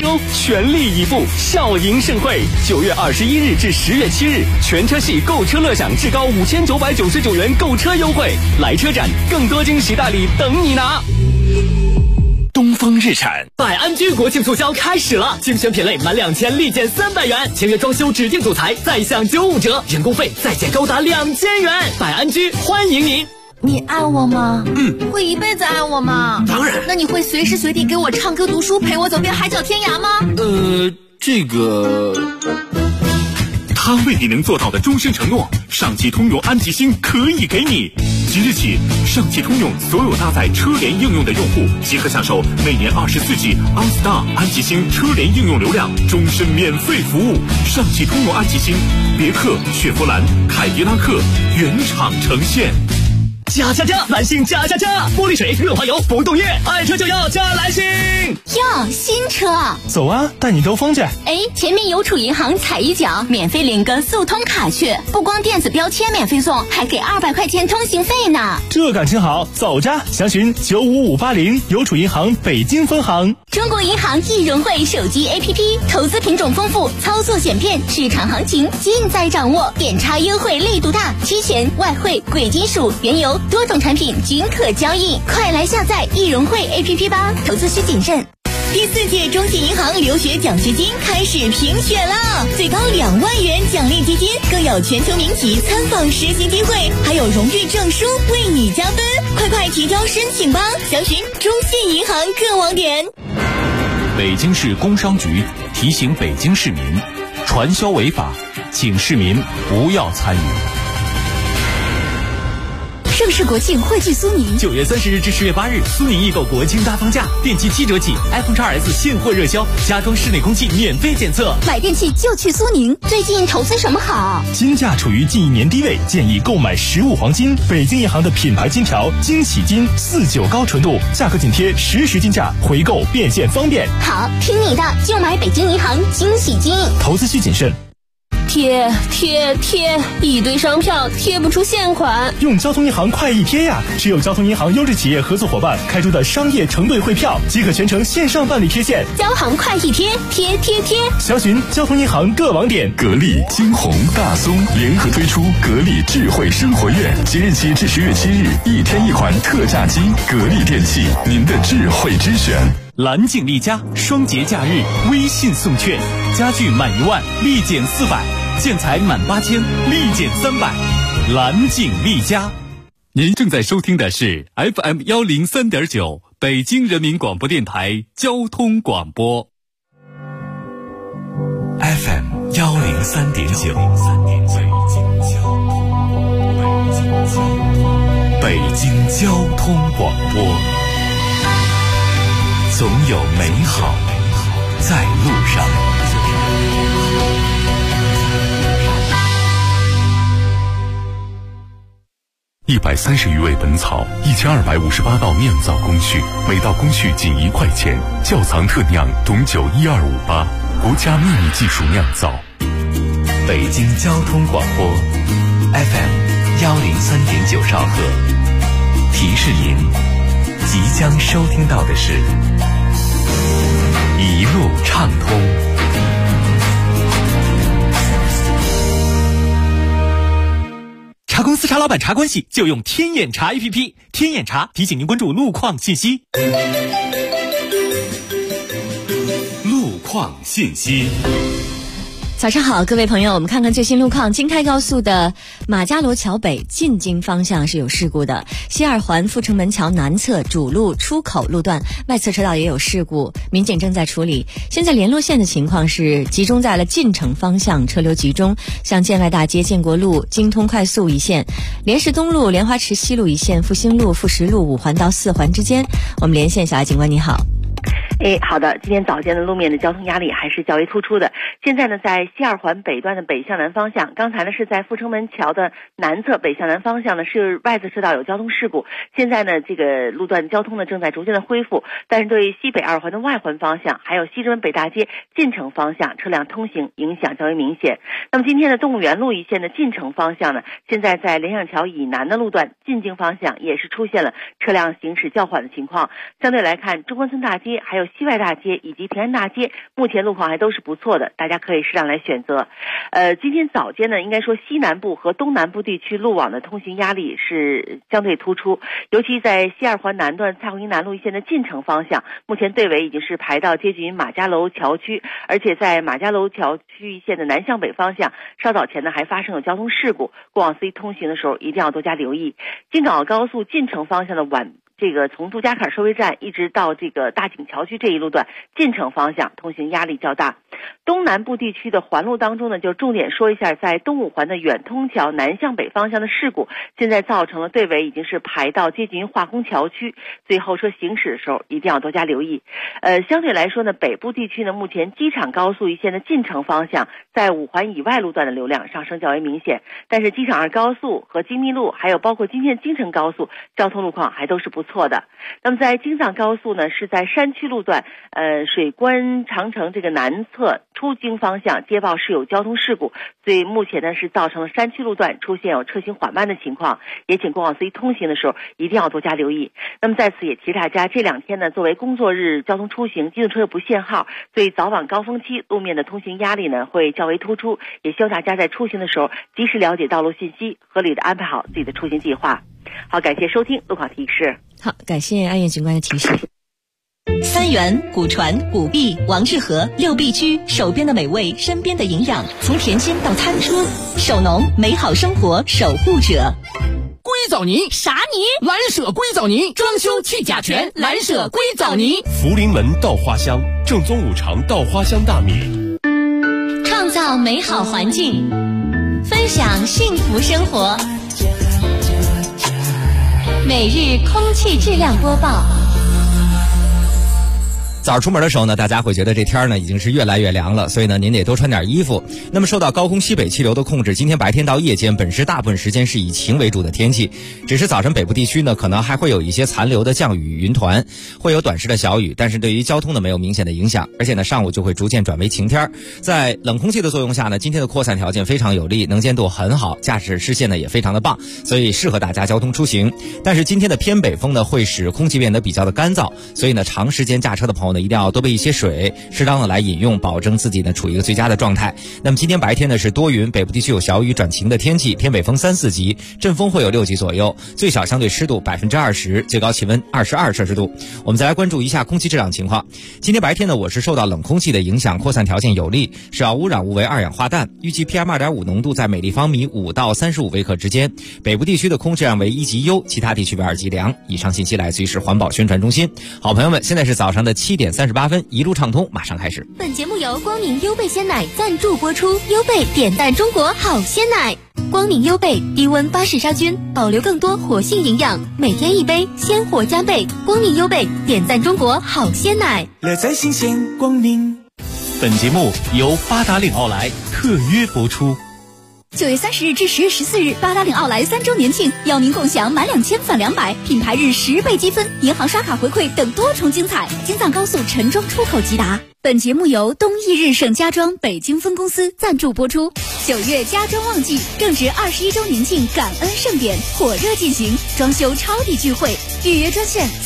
州全力以赴，笑迎盛会。9月21日至10月7日，全车系购车乐享至高5999元购车优惠。来车展，更多惊喜大礼等你拿。东风日产百安居国庆促销开始了，精选品类满2000立减300元，签约装修指定主材再享95折，人工费再减高达2000元。百安居欢迎您。 你爱我吗？会一辈子爱我吗？ 当然。 那你会随时随地给我唱歌读书，陪我走遍海角天涯吗？ 他为你能做到的终身承诺，上汽通用安吉星可以给你。即日起，上汽通用所有搭载车联应用的用户即可享受每年24G OnStar 安吉星车联应用流量，终身免费服务。上汽通用安吉星，别克、雪佛兰、凯迪拉克原厂呈现。 加！蓝星加！玻璃水、润滑油、不动液，爱车就要加蓝星。 哟，新车！ 走啊，带你兜风去。 前面邮储银行踩一脚，免费领个速通卡去，不光电子标签免费送，还给200块钱通行费呢。 这感情好，走着！详询95580邮储银行北京分行。 中国银行易融汇手机 APP， 投资品种丰富，操作简便，市场行情尽在掌握，点差优惠力度大，期权、外汇、贵金属、原油多种产品均可交易，快来下载易融汇 APP 吧，投资需谨慎。第4届中信银行留学奖学金开始评选了，最高2万元奖励基金，更有全球名企参访实习机会，还有荣誉证书为你加分，快提交申请吧！详询中信银行各网点。 北京市工商局提醒北京市民，传销违法，请市民不要参与。 盛世国庆汇聚苏宁 ，9月30日至10月8日，苏宁易购国庆大放价，电器7折起 ，iPhone XS 现货热销，家装室内空气免费检测。 买电器就去苏宁，最近投资什么好？ 金价处于近1年低位，建议购买实物黄金。北京银行的品牌金条金喜金49高纯度，价格紧贴实时金价，回购变现方便。 好，听你的，就买北京银行金喜金。 投资需谨慎。 贴，一堆商票贴不出现款， 用交通银行快易贴呀！只有交通银行优质企业合作伙伴开出的商业承兑汇票，即可全程线上办理贴现。 交行快易贴，贴！ 详询交通银行各网点。 格力、金鸿、大松联合推出格力智慧生活院，即日起至10月7日，1天1款特价机。格力电器，您的智慧之选。蓝景丽家双节假日微信送券，家具满1万立减400，建材满8000立减300。蓝景丽家。您正在收听的是 FM 103.9北京人民广播电台交通广播。FM 103.9北京交通广播。总有美好在路上。130余味本草，1258道酿造工序，每道工序仅1块钱。窖藏特酿董酒12588，国家秘密技术酿造。北京交通广播 FM 103.9兆赫，提示您即将收听到的是一路畅通。 茶公司茶老板茶关系就用天眼查 APP， 天眼查提醒您关注路况信息。 路况信息。 早上好，各位朋友，我们看看最新路况。京开高速的马家罗桥北进京方向是有事故的，西二环阜成门桥南侧主路出口路段外侧车道也有事故，民警正在处理。现在联络线的情况是集中在了进城方向，车流集中，像建外大街、建国路、京通快速一线、莲石东路、莲花池西路一线、复兴路、富石路5环到4环之间。我们连线小爱警官，你好。 好的，今天早间的路面的交通压力还是较为突出的。现在呢，在西二环北段的北向南方向，刚才呢是在阜成门桥的南侧北向南方向呢是外侧车道有交通事故，现在呢这个路段交通呢正在逐渐的恢复，但是对于西北二环的外环方向，还有西直门北大街进城方向车辆通行影响较为明显。那么今天的动物园路一线的进城方向呢，现在在联想桥以南的路段进京方向也是出现了车辆行驶较缓的情况。相对来看，中关村大街街、还有西外大街以及平安大街，目前路况还都是不错的，大家可以适当来选择。今天早间呢，应该说西南部和东南部地区路网的通行压力是相对突出，尤其在西二环南段蔡闳南路一线的进城方向，目前队尾已经是排到接近马家楼桥区，而且在马家楼桥区一线的南向北方向，稍早前呢还发生有交通事故，过往司机通行的时候一定要多加留意。京港澳高速进城方向的从杜家坎收费站一直到这个大井桥区这一路段进城方向通行压力较大。东南部地区的环路当中呢，就重点说一下在东五环的远通桥南向北方向的事故，现在造成了队尾已经是排到接近化工桥区，所以后车行驶的时候一定要多加留意。相对来说呢，北部地区呢，目前机场高速一线的进城方向在五环以外路段的流量上升较为明显，但是机场二高速和京密路还有包括今天京承高速交通路况还都是不错的。那么在京藏高速呢，是在山区路段水关长城这个南侧出京方向接报是有交通事故，所以目前呢是造成了山区路段出现有车行缓慢的情况，也请过往司机通行的时候一定要多加留意。那么在此也提大家，这两天呢作为工作日交通出行，机动车又不限号，所以早晚高峰期路面的通行压力呢会较为突出，也希望大家在出行的时候及时了解道路信息，合理的安排好自己的出行计划。好，感谢收听路况提示。 好，感谢安燕警官的提示。 三元、古传、古碧、王致和六必居，手边的美味，身边的营养，从甜心到餐桌，手农美好生活守护者。 硅藻泥啥泥？ 蓝舍硅藻泥，装修去甲醛，蓝舍硅藻泥。 福临门稻花香，正宗五常稻花香大米， 创造美好环境，分享幸福生活。每日空气质量播报。 早上出门的时候呢，大家会觉得这天呢已经是越来越凉了，所以呢您得多穿点衣服。那么受到高空西北气流的控制，今天白天到夜间本市大部分时间是以晴为主的天气，只是早晨北部地区呢可能还会有一些残留的降雨云团，会有短时的小雨，但是对于交通呢没有明显的影响，而且呢上午就会逐渐转为晴天。在冷空气的作用下呢，今天的扩散条件非常有利，能见度很好，驾驶视线呢也非常的棒，所以适合大家交通出行。但是今天的偏北风呢会使空气变得比较的干燥，所以呢长时间驾车的朋友一定要多备一些水，适当的来饮用，保证自己呢处于一个最佳的状态。那么今天白天呢是多云，北部地区有小雨转晴的天气，偏北风3-4级，阵风会有6级左右，最小相对湿度20%，最高气温22摄氏度。我们再来关注一下空气质量情况。今天白天呢，我是受到冷空气的影响，扩散条件有利，首要污染物为二氧化氮，预计 PM2.5 浓度在每立方米5到35微克之间，北部地区的空气质量为1级优，其他地区为2级良。以上信息来自于市环保宣传中心。好朋友们，现在是早上的7点38分，一路畅通马上开始。 本节目由光明优贝鲜奶赞助播出，优贝点赞中国好鲜奶。光明优贝低温巴氏杀菌，保留更多活性营养，每天一杯，鲜活加倍。光明优贝点赞中国好鲜奶， 乐在新鲜光明。 本节目由八达岭奥莱特约播出。 9月30日至10月14日，八达岭奥莱3周年庆，邀您共享满2000返200，品牌日10倍积分，银行刷卡回馈等多重精彩。京藏高速陈庄出口即达。本节目由东易日盛家装北京分公司赞助播出。9月家装旺季，正值21周年庆感恩盛典火热进行，装修超抵聚会，预约专线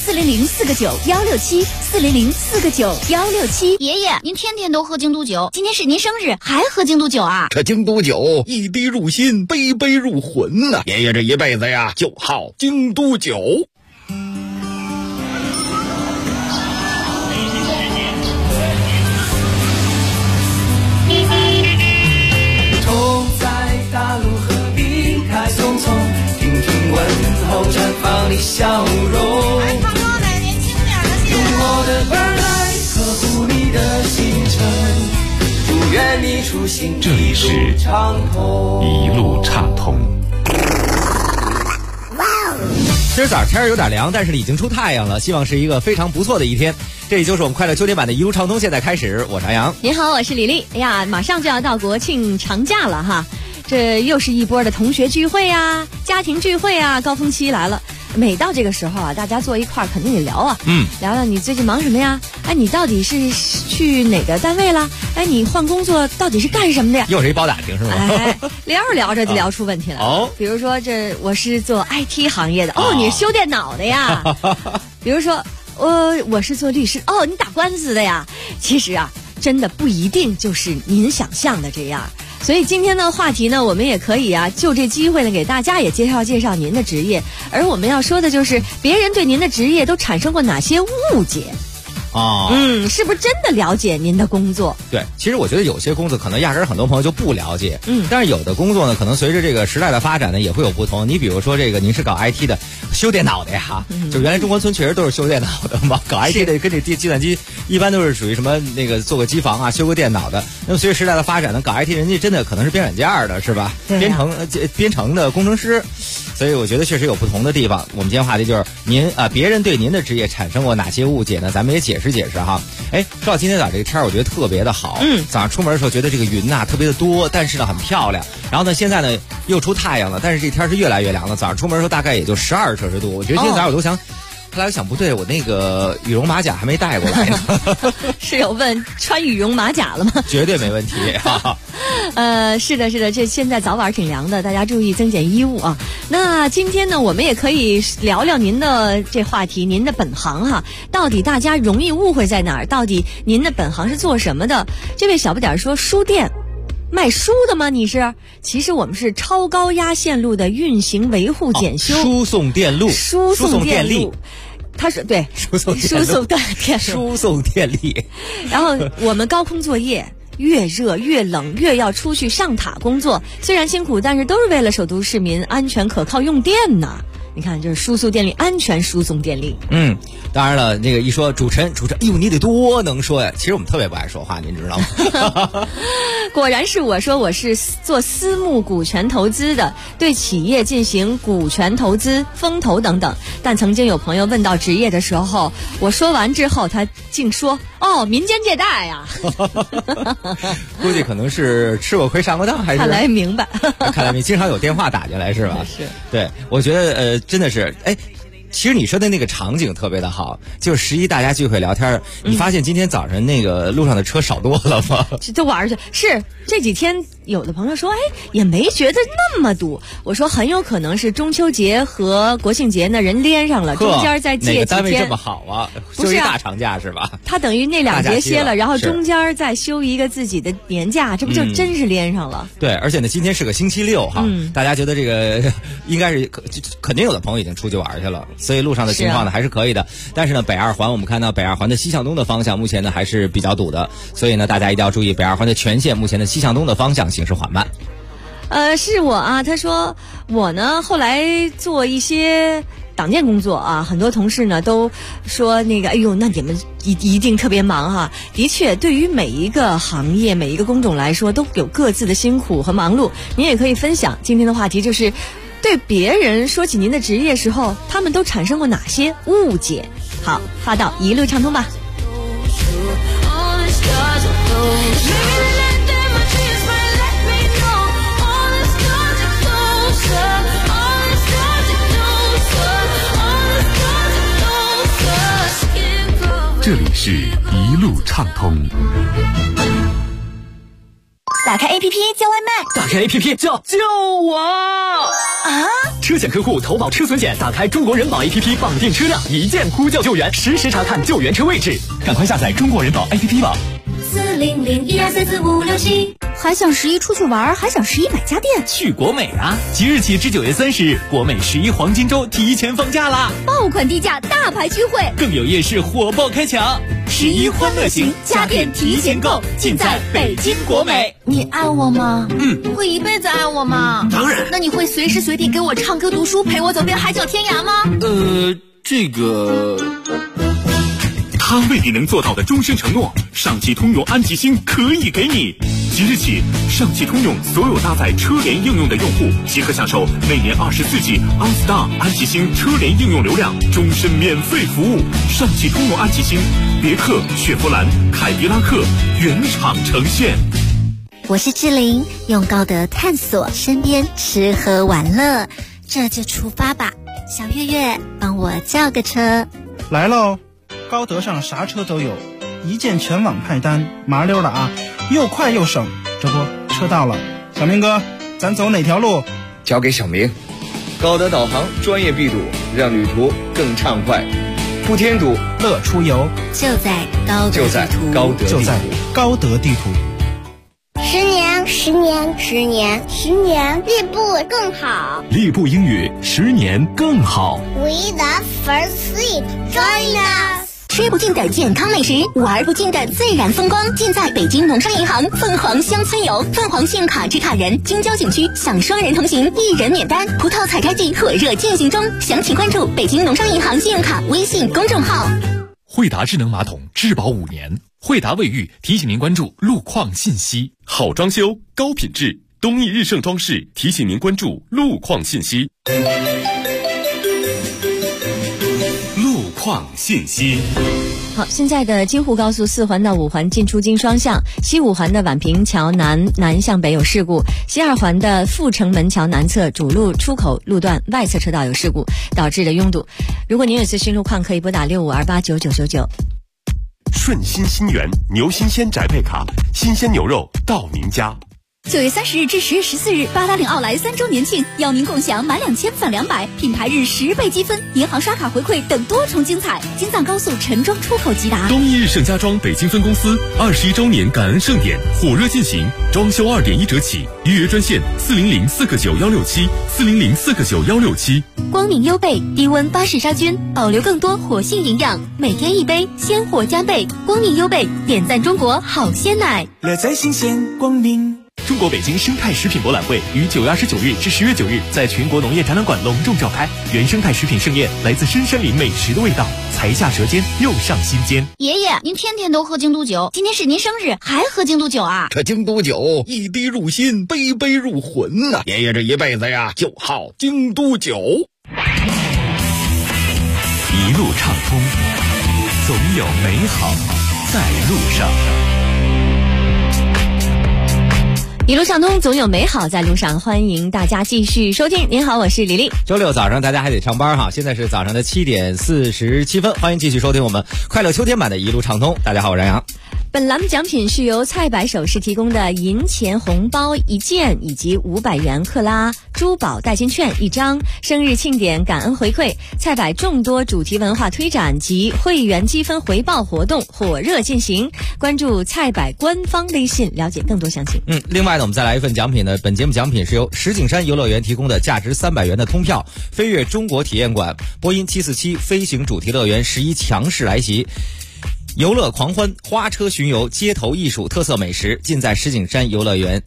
400-4个9-167，400-4个9-167。爷爷，您天天都喝京都酒，今天是您生日，还喝京都酒啊？ 这京都酒一滴入心，杯杯入魂呐！爷爷这一辈子呀，就好京都酒。 走在大路和平开匆匆，听听问候，绽放你笑容。用我的耳来呵护你的行程，祝愿你出行这里是一路畅通。 今儿早上天儿有点凉，但是已经出太阳了，希望是一个非常不错的一天。这里就是我们快乐秋天版的一路畅通，现在开始，我是杨洋。 你好，我是李丽。哎呀，马上就要到国庆长假了哈，这又是一波的同学聚会啊，家庭聚会啊，高峰期来了。每到这个时候啊，大家坐一块儿肯定得聊啊，聊聊你最近忙什么呀？哎，你到底是去哪个单位了？哎，你换工作到底是干什么的呀？ 又是一包打听是吗？ 哎，聊着聊着就聊出问题来了。哦，比如说我是做 IT 行业的，哦，你是修电脑的呀？比如说我是做律师。哦，你打官司的呀？其实啊，真的不一定就是您想象的这样。所以今天的话题呢，我们也可以啊，就这机会呢，给大家也介绍介绍您的职业。而我们要说的就是别人对您的职业都产生过哪些误解。是不是真的了解您的工作？ 对，其实我觉得有些工作可能压根儿很多朋友就不了解，但是有的工作呢，可能随着这个时代的发展呢，也会有不同。你比如说这个，您是搞 IT 的，修电脑的呀，就原来中关村确实都是修电脑的嘛，搞 IT 的跟这计算机一般都是属于什么那个做个机房啊，修个电脑的。那么随着时代的发展呢，搞 IT 人家真的可能是编软件的，是吧？编程的工程师。所以我觉得确实有不同的地方。我们今天话题就是您别人对您的职业产生过哪些误解呢？咱们也解释解释哈。说到今天早上这个天儿，我觉得特别的好。早上出门的时候觉得这个云呐特别的多，但是呢很漂亮。然后呢现在呢又出太阳了，但是这天是越来越凉了。早上出门的时候大概也就12摄氏度。我觉得今天早上我都想，后来我想不对，我那个羽绒马甲还没带过来呢。 室友问穿羽绒马甲了吗？ 绝对没问题。 是的，这现在早晚挺凉的，大家注意增减衣物啊。那今天呢，我们也可以聊聊您的这话题，您的本行哈，到底大家容易误会在哪儿？到底您的本行是做什么的？这位小不点说，书店卖书的吗？你是？其实我们是超高压线路的运行维护检修， 输送电路， 输送电力。他说对， 输送电力。 然后我们高空作业，越热越冷越要出去上塔工作，虽然辛苦，但是都是为了首都市民安全可靠用电呢。你看，就是输送电力，安全输送电力。 当然了，那个一说主持人，哎呦，你得多能说呀！其实我们特别不爱说话，您知道吗？ 果然是我说，我是做私募股权投资的，对企业进行股权投资、风投等等。但曾经有朋友问到职业的时候，我说完之后，他竟说：“哦，民间借贷呀。” 估计可能是吃过亏上过当，还是看来明白。 看来你经常有电话打进来是吧？ 是。 对，我觉得真的是其实你说的那个场景特别的好，就是11大家聚会聊天，你发现今天早上那个路上的车少多了吗？ 这玩去是这几天有的朋友说，也没觉得那么堵。我说很有可能是中秋节和国庆节呢人连上了，中间再借几天。哪个单位这么好啊？休一大长假是吧？ 他等于那2节歇了，然后中间再休一个自己的年假，这不就真是连上了？ 对，而且呢，今天是个星期6哈，大家觉得这个应该是肯定有的朋友已经出去玩去了。所以路上的情况呢还是可以的，但是呢北2环我们看到北2环的西向东的方向目前呢还是比较堵的，所以呢大家一定要注意北2环的全线目前的西向东的方向行驶缓慢。 是我啊，他说我呢后来做一些党建工作啊，很多同事呢都说那个，哎呦，那你们一定特别忙哈。的确，对于每一个行业、每一个工种来说，都有各自的辛苦和忙碌。您也可以分享今天的话题，就是对别人说起您的职业时候，他们都产生过哪些误解？好，发到一路畅通吧。 这里是一路畅通。 打开 APP 叫外卖， 打开 APP 叫救我啊！ 车险客户投保车损险，打开中国人保 APP 绑定车辆，一键呼叫救援，实时查看救援车位置。 赶快下载中国人保 APP 吧。 40012344567。还想11出去玩，还想11买家电， 去国美啊！即日起至9月30日，国美11黄金周提前放假啦！ 爆款低价，大牌聚会， 更有夜市火爆开抢！11欢乐行，家电提前购，尽在北京国美。 你爱我吗？你会一辈子爱我吗？ 当然。 那你会随时随地给我唱歌读书，陪我走遍海角天涯吗？ 这个。他为你能做到的终身承诺，上汽通用安吉星可以给你。即日起，上汽通用所有搭载车联应用的用户即可享受每年24G OnStar 安吉星车联应用流量，终身免费服务。上汽通用安吉星，别克、雪佛兰、凯迪拉克原厂呈现。 我是志玲，用高德探索身边吃喝玩乐，这就出发吧。小月月，帮我叫个车。 来喽！高德上啥车都有，一键全网派单，麻溜了啊，又快又省。这不，车到了，小明哥，咱走哪条路？ 交给小明。高德导航专业闭堵，让旅途更畅快。 富添堵， 乐出游， 就在高德地图， 就在高德地图。 10年，进步更好。 立步英语10年更好。 We love first sleep. Join us. 吃不尽的健康美食，玩不尽的自然风光，尽在北京农商银行凤凰乡村游。凤凰信用卡持卡人京郊景区享双人同行，1人免单。葡萄采摘季火热进行中，详情关注北京农商银行信用卡微信公众号。 惠达智能马桶质保5年。惠达卫浴提醒您关注路况信息。 好装修，高品质，东义日盛装饰提醒您关注路况信息。路况信息。 好，现在的京沪高速4环到5环进出京双向，西5环的宛平桥南向北有事故，西2环的阜成门桥南侧主路出口路段外侧车道有事故，导致了拥堵。如果您有最新路况，可以拨打65289999。 顺心新源牛新鲜宅配卡，新鲜牛肉到您家。 9月30日至10月14日，八达岭奥莱3周年庆，邀您共享满2000返200，品牌日10倍积分，银行刷卡回馈等多重精彩。京藏高速陈庄出口即达。 东义日盛家装北京分公司21周年感恩盛典火热进行，装修2.1折起，预约专线400-49167，400-49167。 光明优贝低温巴氏杀菌，保留更多活性营养，每天1杯，鲜活加倍。光明优贝点赞中国好鲜奶， 乐在新鲜光明。 中国北京生态食品博览会于9月29日至10月9日在全国农业展览馆隆重召开，原生态食品盛宴，来自深山林美食的味道，才下舌尖又上心间。 爷爷，您天天都喝京都酒，今天是您生日，还喝京都酒啊？ 这京都酒一滴入心，杯杯入魂呐！爷爷这一辈子呀，就好京都酒。 一路畅通，总有美好在路上。 一路畅通，总有美好在路上。欢迎大家继续收听。您好，我是李丽。 周六早上大家还得上班哈，现在是早上的7点47分，欢迎继续收听我们快乐秋天版的一路畅通。大家好，我是杨洋。 本栏目奖品是由菜百首饰提供的银钱红包1件以及500元克拉珠宝代金券1张，生日庆典感恩回馈，菜百众多主题文化推展及会员积分回报活动火热进行，关注菜百官方微信了解更多详情。 另外呢，我们再来一份奖品呢，本节目奖品是由石景山游乐园提供的价值300元的通票，飞跃中国体验馆，波音747飞行主题乐园11强势来袭。游乐狂欢，花车巡游，街头艺术，特色美食，尽在石景山游乐园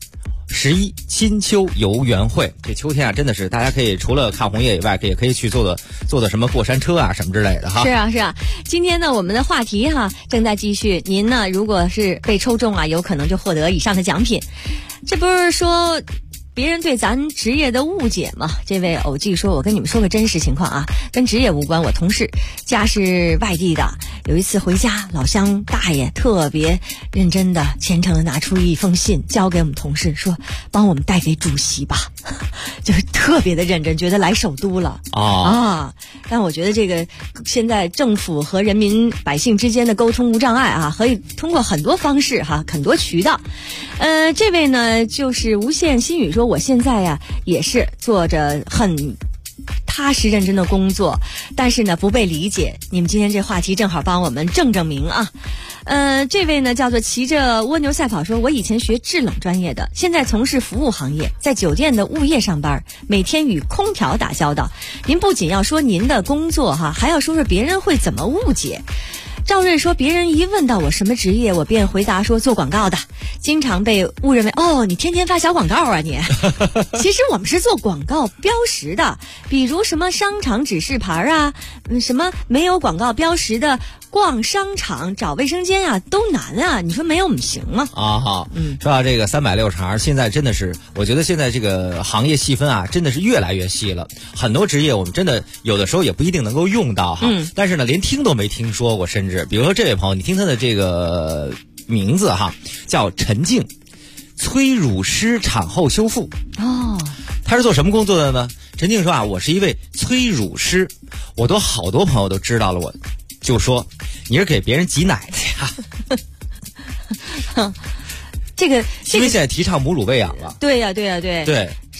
11金秋游园会。这秋天啊，真的是大家可以除了看红叶以外，也可以去坐的什么过山车啊什么之类的哈。 是啊，今天呢，我们的话题哈正在继续。您呢，如果是被抽中啊，有可能就获得以上的奖品。这不是说别人对咱职业的误解嘛？这位偶记说，我跟你们说个真实情况啊，跟职业无关。我同事家是外地的，有一次回家，老乡大爷特别认真的虔诚的拿出一封信交给我们同事，说帮我们带给主席吧，就是特别的认真，觉得来首都了但我觉得这个现在政府和人民百姓之间的沟通无障碍啊，可以通过很多方式哈，很多渠道。这位呢就是无限心语说，我现在呀也是做着很踏实认真的工作，但是呢不被理解。你们今天这话题正好帮我们正名啊。这位呢叫做骑着蜗牛赛跑说，我以前学制冷专业的，现在从事服务行业，在酒店的物业上班，每天与空调打交道。您不仅要说您的工作哈，还要说说别人会怎么误解。赵瑞说，别人一问到我什么职业，我便回答说做广告的，经常被误认为你天天发小广告啊你。其实我们是做广告标识的，比如什么商场指示牌啊，什么没有广告标识的逛商场找卫生间啊都难啊，你说没有我们行吗？ 好，说到这个360行，现在真的是，我觉得现在这个行业细分啊，真的是越来越细了。很多职业我们真的有的时候也不一定能够用到哈，但是呢，连听都没听说过，甚至比如说这位朋友，你听他的这个名字哈，叫陈静，催乳师产后修复。他是做什么工作的呢？陈静说啊，我是一位催乳师，我都好多朋友都知道了，我就说你是给别人挤奶的呀。 这个因为现在提倡母乳喂养了。 对，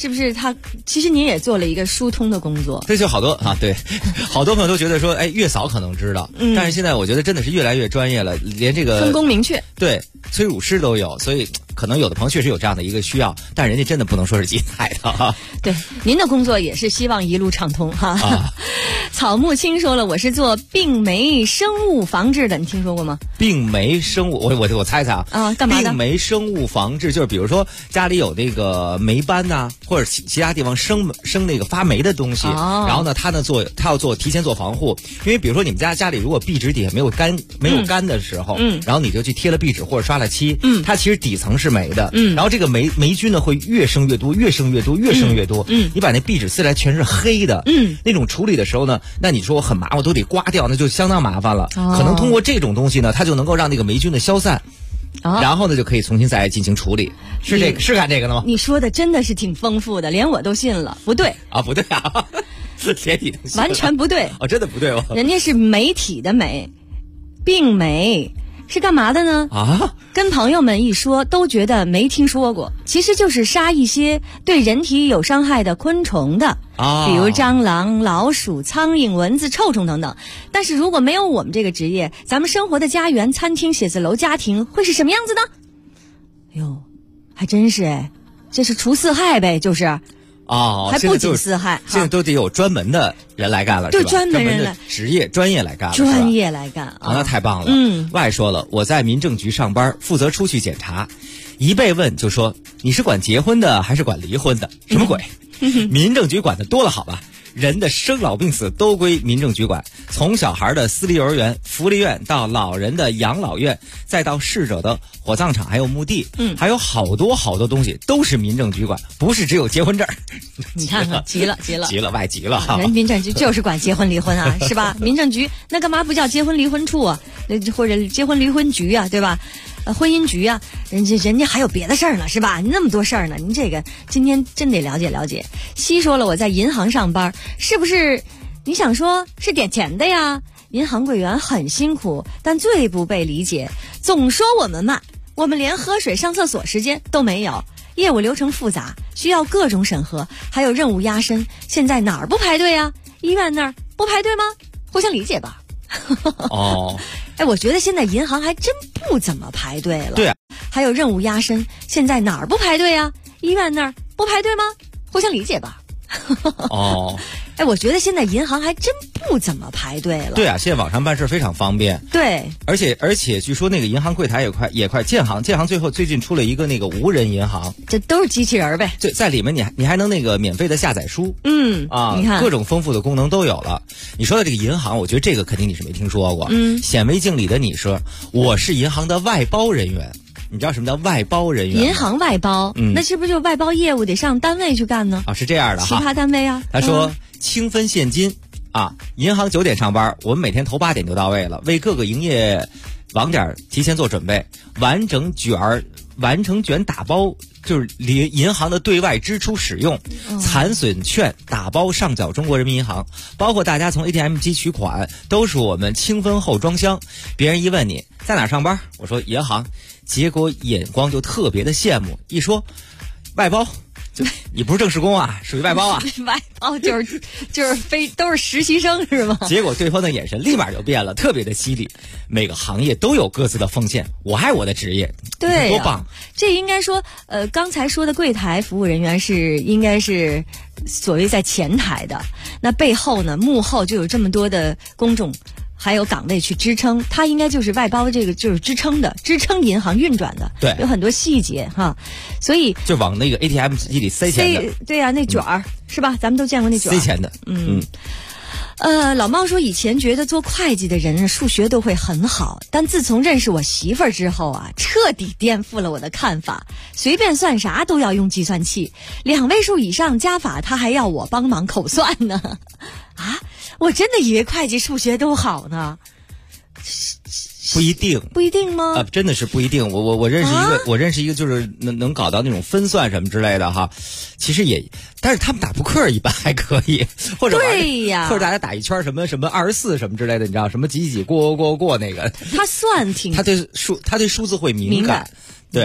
是不是他？其实您也做了一个疏通的工作。 这就好多啊，对，好多朋友都觉得说，哎，月嫂可能知道，但是现在我觉得真的是越来越专业了，连这个分工明确， 对，催乳师都有，所以可能有的朋友确实有这样的一个需要，但人家真的不能说是集采的哈。 对，您的工作也是希望一路畅通哈。草木青说了，我是做病媒生物防治的，你听说过吗？ 病媒生物，我猜猜啊， 干嘛的？ 病媒生物防治就是比如说家里有那个霉斑呐，或者其他地方生那个发霉的东西，然后呢，他要提前做防护，因为比如说你们家里如果壁纸底下没有干的时候，然后你就去贴了壁纸或者刷了漆，它其实底层是霉的，然后这个霉菌呢会越生越多，你把那壁纸撕来全是黑的，那种处理的时候呢，那你说我很麻烦，我都得刮掉，那就相当麻烦了。可能通过这种东西呢，它就能够让那个霉菌的消散，然后呢就可以重新再进行处理。是干这个的吗？ 你说的真的是挺丰富的，连我都信了。不对啊，不对啊，连你都信了， 完全不对哦，真的不对哦。 人家是媒体的媒，病媒是干嘛的呢？ 啊， 跟朋友们一说都觉得没听说过，其实就是杀一些对人体有伤害的昆虫的，比如蟑螂、老鼠、苍蝇、蚊子、臭虫等等。但是如果没有我们这个职业，咱们生活的家园、餐厅、写字楼、家庭会是什么样子呢？哟，还真是哎，这是除四害呗，就是。还不仅四害， 现在都得有专门的人来干了， 对， 是吧？ 专门人的职业专业来干了， 专业来干啊，那太棒了。外说了，我在民政局上班，负责出去检查，一被问就说你是管结婚的还是管离婚的？什么鬼？民政局管的多了好吧？人的生老病死都归民政局管，从小孩的私立幼儿园、福利院到老人的养老院，再到逝者的火葬场还有墓地，还有好多东西都是民政局管，不是只有结婚证。 你看看，急了， 外急了哈！ 人民政局就是管结婚离婚啊，是吧？民政局那干嘛不叫结婚离婚处啊？或者结婚离婚局啊，对吧？婚姻局啊，人家还有别的事儿呢，是吧？那么多事儿呢，您这个今天真得了解了解。西说了，我在银行上班，是不是你想说是点钱的呀？银行柜员很辛苦，但最不被理解，总说我们慢，我们连喝水上厕所时间都没有，业务流程复杂，需要各种审核，还有任务压身，现在哪儿不排队啊？医院那儿不排队吗？互相理解吧。 哦， 哎，我觉得现在银行还真不怎么排队了。 对啊， 还有任务压身，现在哪儿不排队啊？医院那儿不排队吗？互相理解吧。 哦， 哎，我觉得现在银行还真不怎么排队了。 对啊，现在网上办事非常方便。 对， 而且据说那个银行柜台也快建行最近出了一个那个无人银行， 这都是机器人呗。 在里面你还能那个免费的下载书， 你看各种丰富的功能都有了。你说的这个银行，我觉得这个肯定你是没听说过。显微镜里的你说我是银行的外包人员。你知道什么叫外包人员？ 银行外包，那是不是就外包业务得上单位去干呢？ 是这样的哈。 其他单位啊？ 他说清分现金啊，银行9点上班，我们每天头8点就到位了，为各个营业网点提前做准备，完成卷打包，就是银行的对外支出使用，残损券打包上缴中国人民银行，包括大家从 ATM 机取款都是我们清分后装箱。别人一问你在哪上班，我说银行，结果眼光就特别的羡慕，一说外包，就你不是正式工啊，属于外包啊。 外包就是都是实习生是吗？ 结果对方的眼神立马就变了，特别的犀利。每个行业都有各自的奉献，我爱我的职业， 对， 多棒！ 这应该说，刚才说的柜台服务人员应该是所谓在前台的，那背后呢，幕后就有这么多的公众。还有岗位去支撑，它应该就是外包的这个就是支撑银行运转的， 对， 有很多细节哈，所以就往那个 ATM 机里塞钱的， 对呀，那卷儿是吧？咱们都见过那卷儿塞钱的， 老猫说以前觉得做会计的人数学都会很好，但自从认识我媳妇儿之后啊，彻底颠覆了我的看法，随便算啥都要用计算器，2位数以上加法他还要我帮忙口算呢，啊！我真的以为会计数学都好呢， 不一定吗？ 真的是不一定。我认识一个就是能搞到那种分算什么之类的哈，其实但是他们打扑克一般还可以，或者对呀， 或者大家打一圈什么24什么之类的，你知道什么几过那个， 他算挺， 他对数字会敏感，对。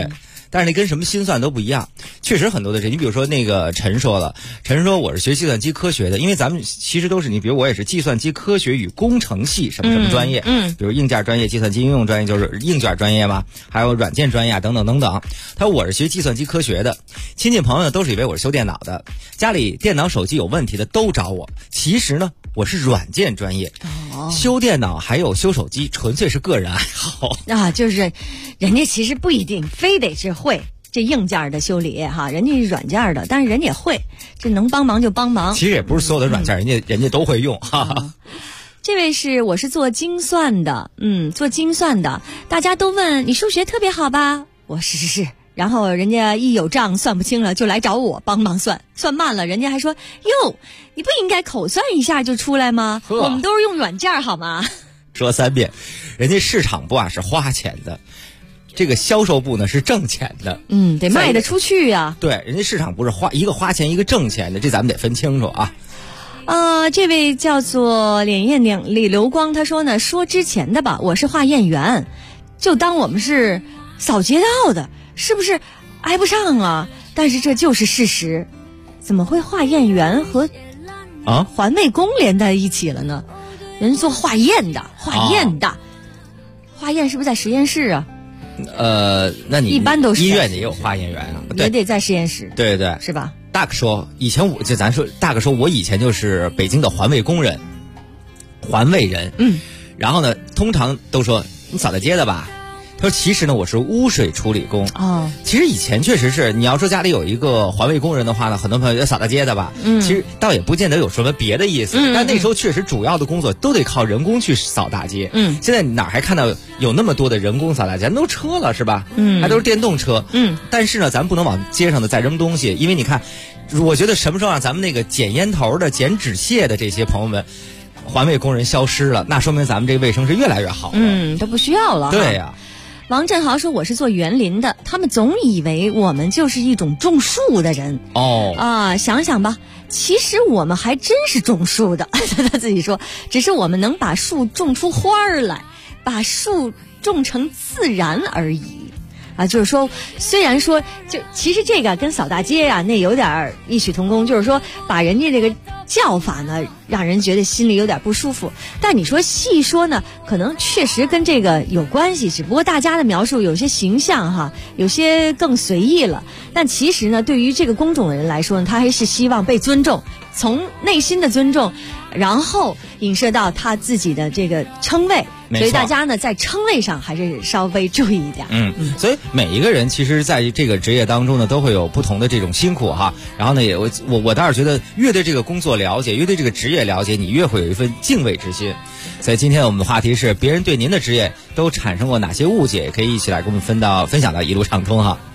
但是那跟什么心算都不一样。确实很多的人，你比如说那个陈说我是学计算机科学的，因为咱们其实都是你，比如我也是计算机科学与工程系什么专业，比如硬件专业、计算机应用专业就是硬件专业嘛，还有软件专业等等等等。他说我是学计算机科学的，亲戚朋友都是以为我是修电脑的，家里电脑手机有问题的都找我。其实呢，我是软件专业，修电脑还有修手机纯粹是个人爱好啊，就是人家其实不一定非得是会这硬件的修理哈，人家是软件的，但是人家也会，这能帮忙就帮忙。 其实也不是所有的软件，人家都会用哈。 这位我是做精算的，做精算的，大家都问你数学特别好吧？我是。然后人家一有账算不清了，就来找我帮忙算慢了，人家还说哟，你不应该口算一下就出来吗？我们都是用软件好吗？ 说3遍，人家市场部是花钱的，这个销售部呢是挣钱的， 得卖得出去呀。 对，人家市场部是一个花钱一个挣钱的，这咱们得分清楚啊。 这位叫做李流光，他说呢，说之前的吧，我是化验员，就当我们是扫街道的，是不是挨不上啊？但是这就是事实，怎么会化验员和环卫工连在一起了呢？人做化验的，化验是不是在实验室啊？ 那你一般都是医院也有化验员啊， 也得在实验室， 对，是吧？大哥说，以前大哥说我以前就是北京的环卫工人，环卫人，然后呢，通常都说你扫大街的吧。他说其实呢，我是污水处理工。其实以前确实是，你要说家里有一个环卫工人的话呢，很多朋友就扫大街的吧。其实倒也不见得有什么别的意思。但那时候确实主要的工作都得靠人工去扫大街。现在哪还看到有那么多的人工扫大街？都车了是吧？还都是电动车。但是呢，咱不能往街上的再扔东西，因为你看，我觉得什么时候让咱们那个捡烟头的、捡纸屑的这些朋友们，环卫工人消失了，那说明咱们这个卫生是越来越好了。 都不需要了。 对呀。 王振豪说我是做园林的，他们总以为我们就是一种种树的人。想想吧，其实我们还真是种树的。他自己说，只是我们能把树种出花儿来，把树种成自然而已。就是说，虽然说其实这个跟扫大街那有点异曲同工，就是说把人家这个叫法呢，让人觉得心里有点不舒服。但你说细说呢，可能确实跟这个有关系，只不过大家的描述有些形象有些更随意了。但其实呢，对于这个工种的人来说呢，他还是希望被尊重，从内心的尊重，然后影射到他自己的这个称谓。所以大家呢，在称谓上还是稍微注意一点。 所以每一个人其实在这个职业当中呢，都会有不同的这种辛苦哈。然后呢，我倒是觉得，越对这个工作了解，越对这个职业了解，你越会有一份敬畏之心。所以今天我们的话题是，别人对您的职业都产生过哪些误解？可以一起来跟我们分享到一路畅通哈。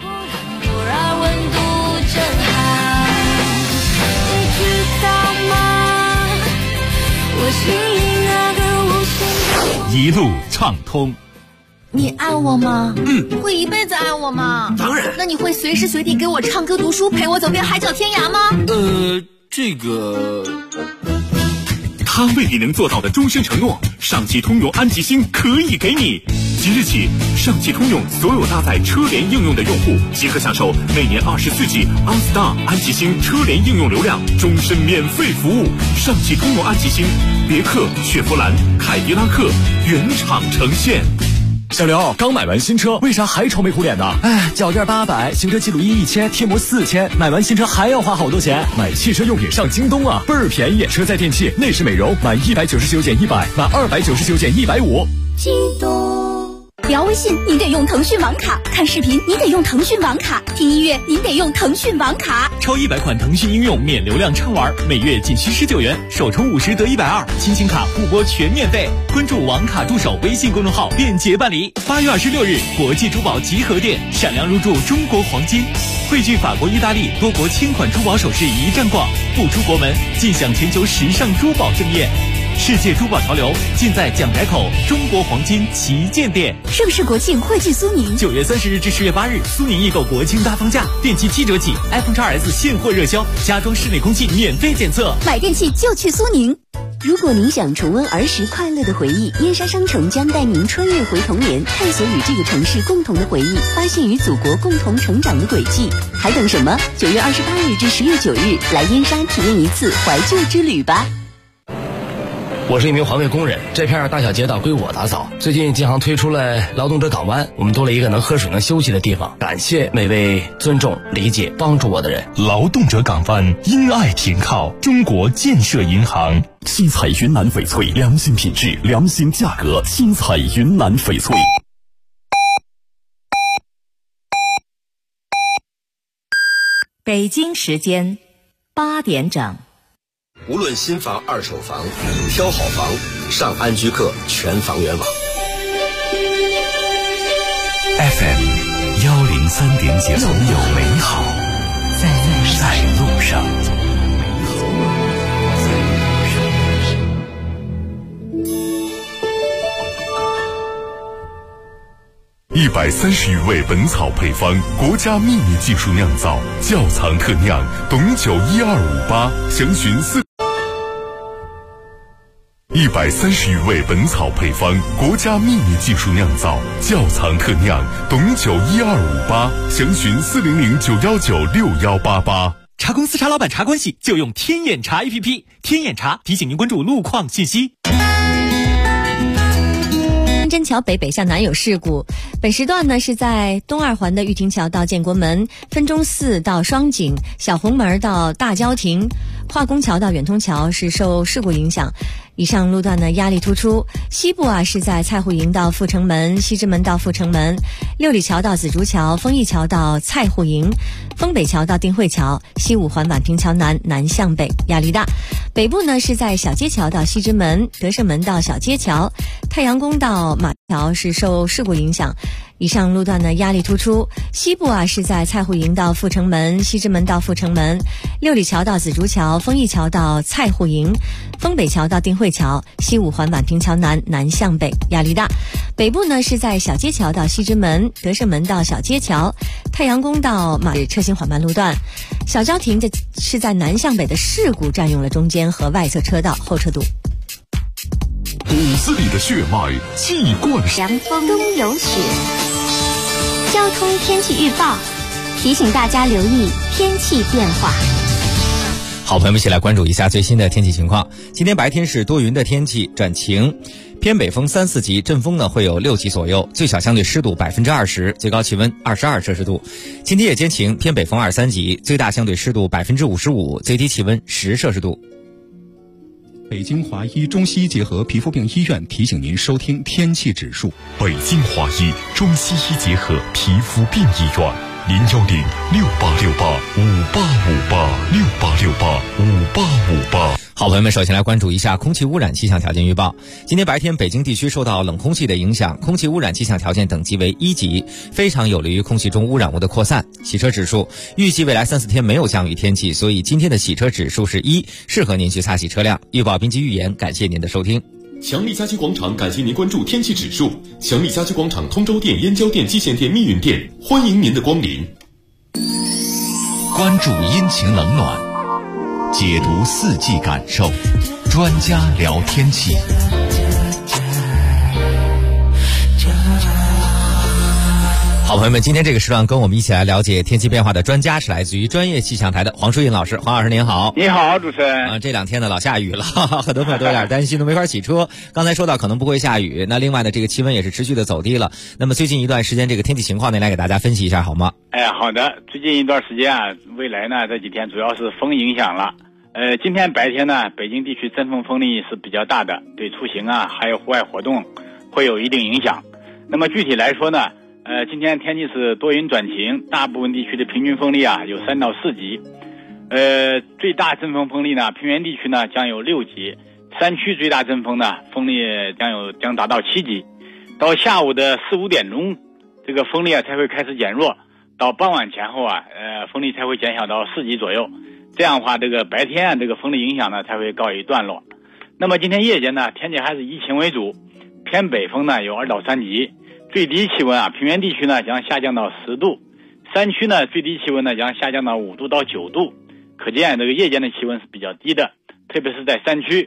一路畅通。 你爱我吗？会一辈子爱我吗？ 当然。 那你会随时随地给我唱歌读书，陪我走遍海角天涯吗？ 这个他为你能做到的终身承诺，上汽通用安吉星可以给你。即日起，上汽通用所有搭载车联应用的用户即可享受每年24G OnStar 安吉星车联应用流量，终身免费服务。上汽通用安吉星，别克、雪佛兰、凯迪拉克原厂呈现。 小刘，刚买完新车，为啥还愁眉苦脸的？脚垫800，行车记录仪1000，贴膜4000，买完新车还要花好多钱。买汽车用品上京东啊，倍儿便宜！车载电器、内饰美容，满199减100，满299减150。 京东。聊微信您得用腾讯网卡，看视频您得用腾讯网卡，听音乐您得用腾讯网卡。 超100款腾讯应用免流量畅玩，每月仅需19元，首充50得120，亲情卡互拨全免费。关注网卡助手微信公众号便捷办理。8月26日，国际珠宝集合店，闪亮入驻中国黄金，汇聚法国、意大利多国千款珠宝首饰一站逛，不出国门尽享全球时尚珠宝盛宴。世界珠宝潮流尽在蒋宅口中国黄金旗舰店。 是不是国庆汇聚苏宁 ？9月30日至10月8日，苏宁易购国庆大放价，电器7折起，iPhone XS 现货热销，家装室内空气免费检测， 买电器就去苏宁。 如果您想重温儿时快乐的回忆，燕莎商城将带您穿越回童年，探索与这个城市共同的回忆，发现与祖国共同成长的轨迹。还等什么？9月28日至10月9日，来燕莎体验一次怀旧之旅吧。 我是一名环卫工人，这片大小街道归我打扫。最近建行推出了劳动者港湾，我们多了一个能喝水能休息的地方。感谢每位尊重、理解、帮助我的人。 劳动者港湾，因爱停靠，中国建设银行。七彩云南翡翠，良心品质，良心价格。七彩云南翡翠。 北京时间8点整。 无论新房、二手房，挑好房，上安居客全房源网。 FM 103.9，总有美好在路上。130余味本草配方，国家秘密技术酿造，窖藏特酿，董酒12588，详询130余味本草配方，国家秘密技术酿造，窖藏特酿，董酒12588，详询40091961188。 茶公司茶老板茶关系就用天眼茶 APP， 天眼茶提醒您关注路况信息。 真桥北北向南有事故，本时段呢是在东二环的玉亭桥到建国门、分钟寺到双井、小红门到大郊亭、化工桥到远通桥是受事故影响。以上路段呢压力突出，西部是在蔡户营到阜成门、西直门到阜成门、六里桥到紫竹桥、丰益桥到蔡户营、丰北桥到定慧桥、西五环宛平桥南向北压力大。北部呢是在小街桥到西直门、德胜门到小街桥、太阳宫到马桥是受事故影响。以上路段呢压力突出，西部是在蔡户营到阜成门、西直门到阜成门、六里桥到紫竹桥、丰益桥到蔡户营、丰北桥到定慧桥、西五环宛平桥南向北压力大。北部呢是在小街桥到西直门、德胜门到小街桥、太阳宫到马车行缓慢路段。小郊亭的是在南向北的事故占用了中间和外侧车道后车堵。 骨子里的血脉，气贯凉风冬有雪。交通天气预报提醒大家留意天气变化。 好，朋友们一起来关注一下最新的天气情况。今天白天是多云的天气，转晴，偏北风3、4级，阵风呢会有6级左右，最小相对湿度20%，最高气温22摄氏度。今天夜间晴，偏北风2、3级，最大相对湿度55%，最低气温10摄氏度。 北京华医中西医结合皮肤病医院提醒您收听天气指数。 北京华医中西医结合皮肤病医院，0106868585858，68685858。 好，朋友们，首先来关注一下空气污染气象条件预报。今天白天，北京地区受到冷空气的影响，空气污染气象条件等级为1级，非常有利于空气中污染物的扩散。洗车指数，预计未来3、4天没有降雨天气，所以今天的洗车指数是1，适合您去擦洗车辆。预报编辑预言，感谢您的收听。 强力家居广场感谢您关注天气指数。强力家居广场通州店、燕郊店、蓟县店、密云店，欢迎您的光临。 关注阴晴冷暖，解读四季感受，专家聊天气。 好，朋友们，今天这个时段跟我们一起来了解天气变化的专家是来自于专业气象台的黄淑印老师。黄老师您好。 你好，主持人。 这2天呢老下雨了，很多朋友都有点担心，都没法洗车。刚才说到可能不会下雨，那另外呢这个气温也是持续的走低了。那么最近一段时间这个天气情况呢，来给大家分析一下好吗？ 好的。最近一段时间未来呢这几天主要是风影响了。今天白天呢北京地区阵风风力是比较大的，对出行还有户外活动会有一定影响。那么具体来说呢，今天天气是多云转晴，大部分地区的平均风力有3到4级。最大阵风风力呢，平原地区呢将有6级，山区最大阵风呢风力将达到7级。到下午的4、5点钟，这个风力才会开始减弱，到傍晚前后风力才会减小到4级左右。这样的话，这个白天这个风力影响呢才会告一段落。那么今天夜间呢，天气还是以晴为主，偏北风呢有2到3级。最低气温平原地区呢将下降到10度，山区呢最低气温呢将下降到5度到9度，可见这个夜间的气温是比较低的，特别是在山区，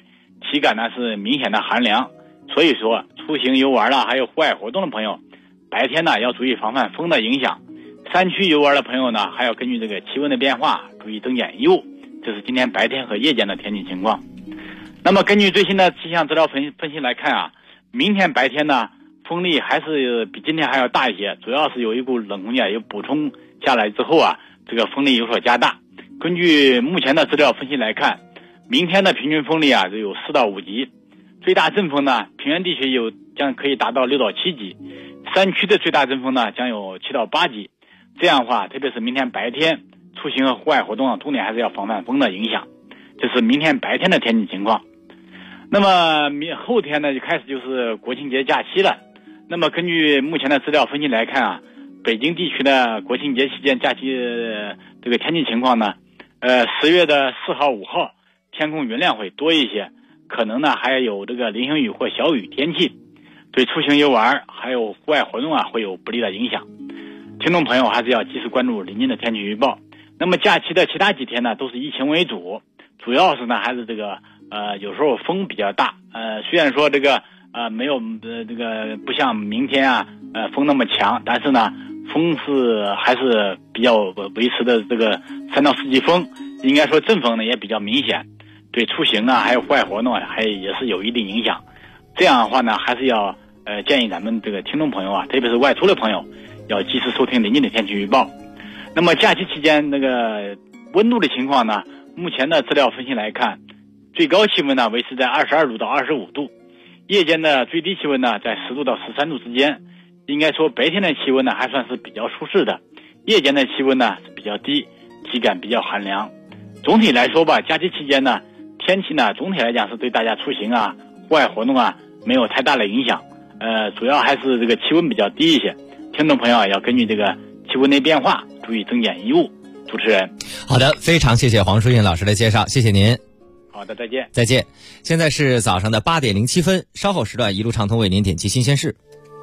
体感呢是明显的寒凉。所以说出行游玩还有户外活动的朋友，白天呢要注意防范风的影响。山区游玩的朋友呢，还要根据这个气温的变化注意增减衣物。这是今天白天和夜间的天气情况。那么根据最新的气象资料分析来看啊，明天白天呢风力还是比今天还要大一些，主要是有一股冷空气有补充下来之后啊，这个风力有所加大。根据目前的资料分析来看，明天的平均风力啊就有4到5级，最大阵风呢平原地区将可以达到6到7级，山区的最大阵风呢将有7到8级。这样的话，特别是明天白天出行和户外活动啊，重点还是要防范风的影响。这是明天白天的天气情况。那么后天呢就开始就是国庆节假期了。那么根据目前的资料分析来看啊，北京地区的国庆节期间假期这个天气情况呢，10月的4号、5号天空云量会多一些，可能呢还有这个零星雨或小雨天气，对出行游玩还有户外活动啊会有不利的影响。听众朋友还是要及时关注临近的天气预报。那么假期的其他几天呢都是疫情为主，主要是呢还是这个有时候风比较大，虽然说这个没有这个不像明天啊风那么强，但是呢风还是比较维持的这个3到4级风，应该说阵风呢也比较明显，对出行啊还有户外活动啊也是有一定影响。这样的话呢还是要建议咱们这个听众朋友啊，特别是外出的朋友要及时收听临近的天气预报。那么假期期间那个温度的情况呢，目前的资料分析来看，最高气温呢维持在22度到25度，夜间的最低气温呢在10度到13度之间。应该说白天的气温呢还算是比较舒适的，夜间的气温呢是比较低，体感比较寒凉。总体来说吧，假期期间呢天气呢总体来讲是对大家出行啊户外活动啊没有太大的影响，主要还是这个气温比较低一些。听众朋友要根据这个气温的变化注意增减衣物。主持人， 好的，非常谢谢黄淑韵老师的介绍，谢谢您。 好的，再见。 再见。现在是早上的8点07分，稍后时段一路畅通为您点击新鲜事。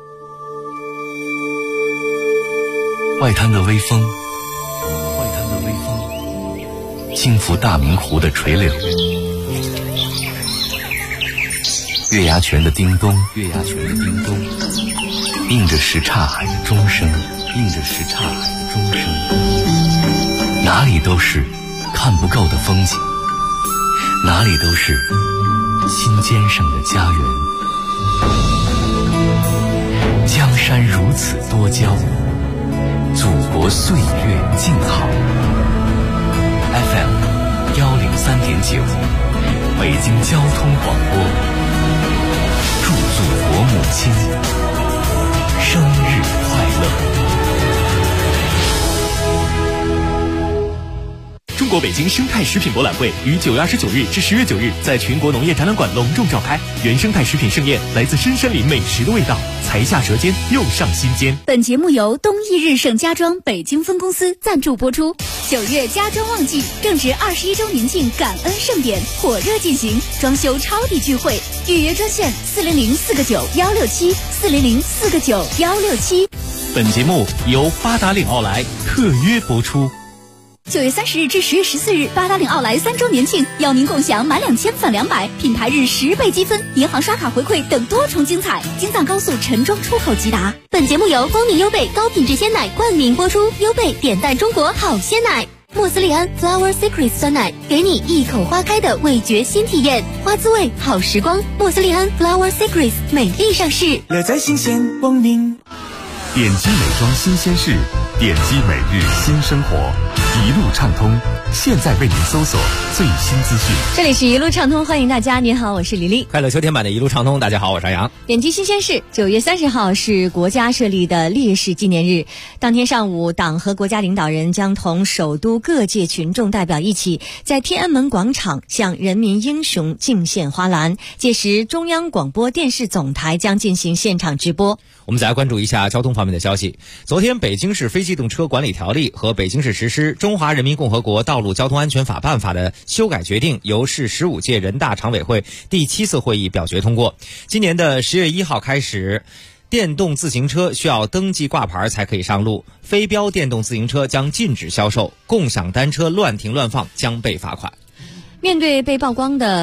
外滩的微风，外滩的微风，轻拂大明湖的垂柳，月牙泉的叮咚，月牙泉的叮咚，映着什刹海的钟声，映着什刹海的钟声。哪里都是看不够的风景，哪里都是心尖上的家园。江山如此多娇，祖国岁月静好。FM 103.9，北京交通广播，祝祖国母亲生日快乐。 中国北京生态食品博览会于9月29日至10月9日在全国农业展览馆隆重召开，原生态食品盛宴，来自深山里美食的味道，才下舌尖，又上心间。 本节目由东易日盛家装北京分公司赞助播出。9月家装旺季，正值21周年庆感恩盛典火热进行，装修超抵聚会，预约专线400-4个9-167，400-4个9-167。 本节目由八达岭奥莱特约播出。 9月30日至10月14日，八达岭奥莱3周年庆，邀您共享满2000返200，品牌日10倍积分，银行刷卡回馈等多重精彩。京藏高速陈庄出口即达。 本节目由光明优贝高品质鲜奶冠名播出，优贝点赞中国好鲜奶。莫斯利安 Flower Secrets 酸奶，给你一口花开的味觉新体验，花滋味好时光。莫斯利安 Flower Secrets 美丽上市， 乐在新鲜光明。 点击美妆新鲜事，点击每日新生活，一路畅通，现在为您搜索最新资讯。 这里是一路畅通，欢迎大家。您好，我是李丽。 快乐秋天版的一路畅通，大家好，我是杨洋。 点击新鲜事，9月30号是国家设立的烈士纪念日。当天上午，党和国家领导人将同首都各界群众代表一起，在天安门广场向人民英雄敬献花篮。届时，中央广播电视总台将进行现场直播。 我们再来关注一下交通方面的消息。昨天，北京市非机动车管理条例和北京市实施《中华人民共和国道路交通安全法办法》的修改决定由市15届人大常委会第7次会议表决通过。今年的10月1号开始，电动自行车需要登记挂牌才可以上路，非标电动自行车将禁止销售，共享单车乱停乱放将被罚款。 面对被曝光的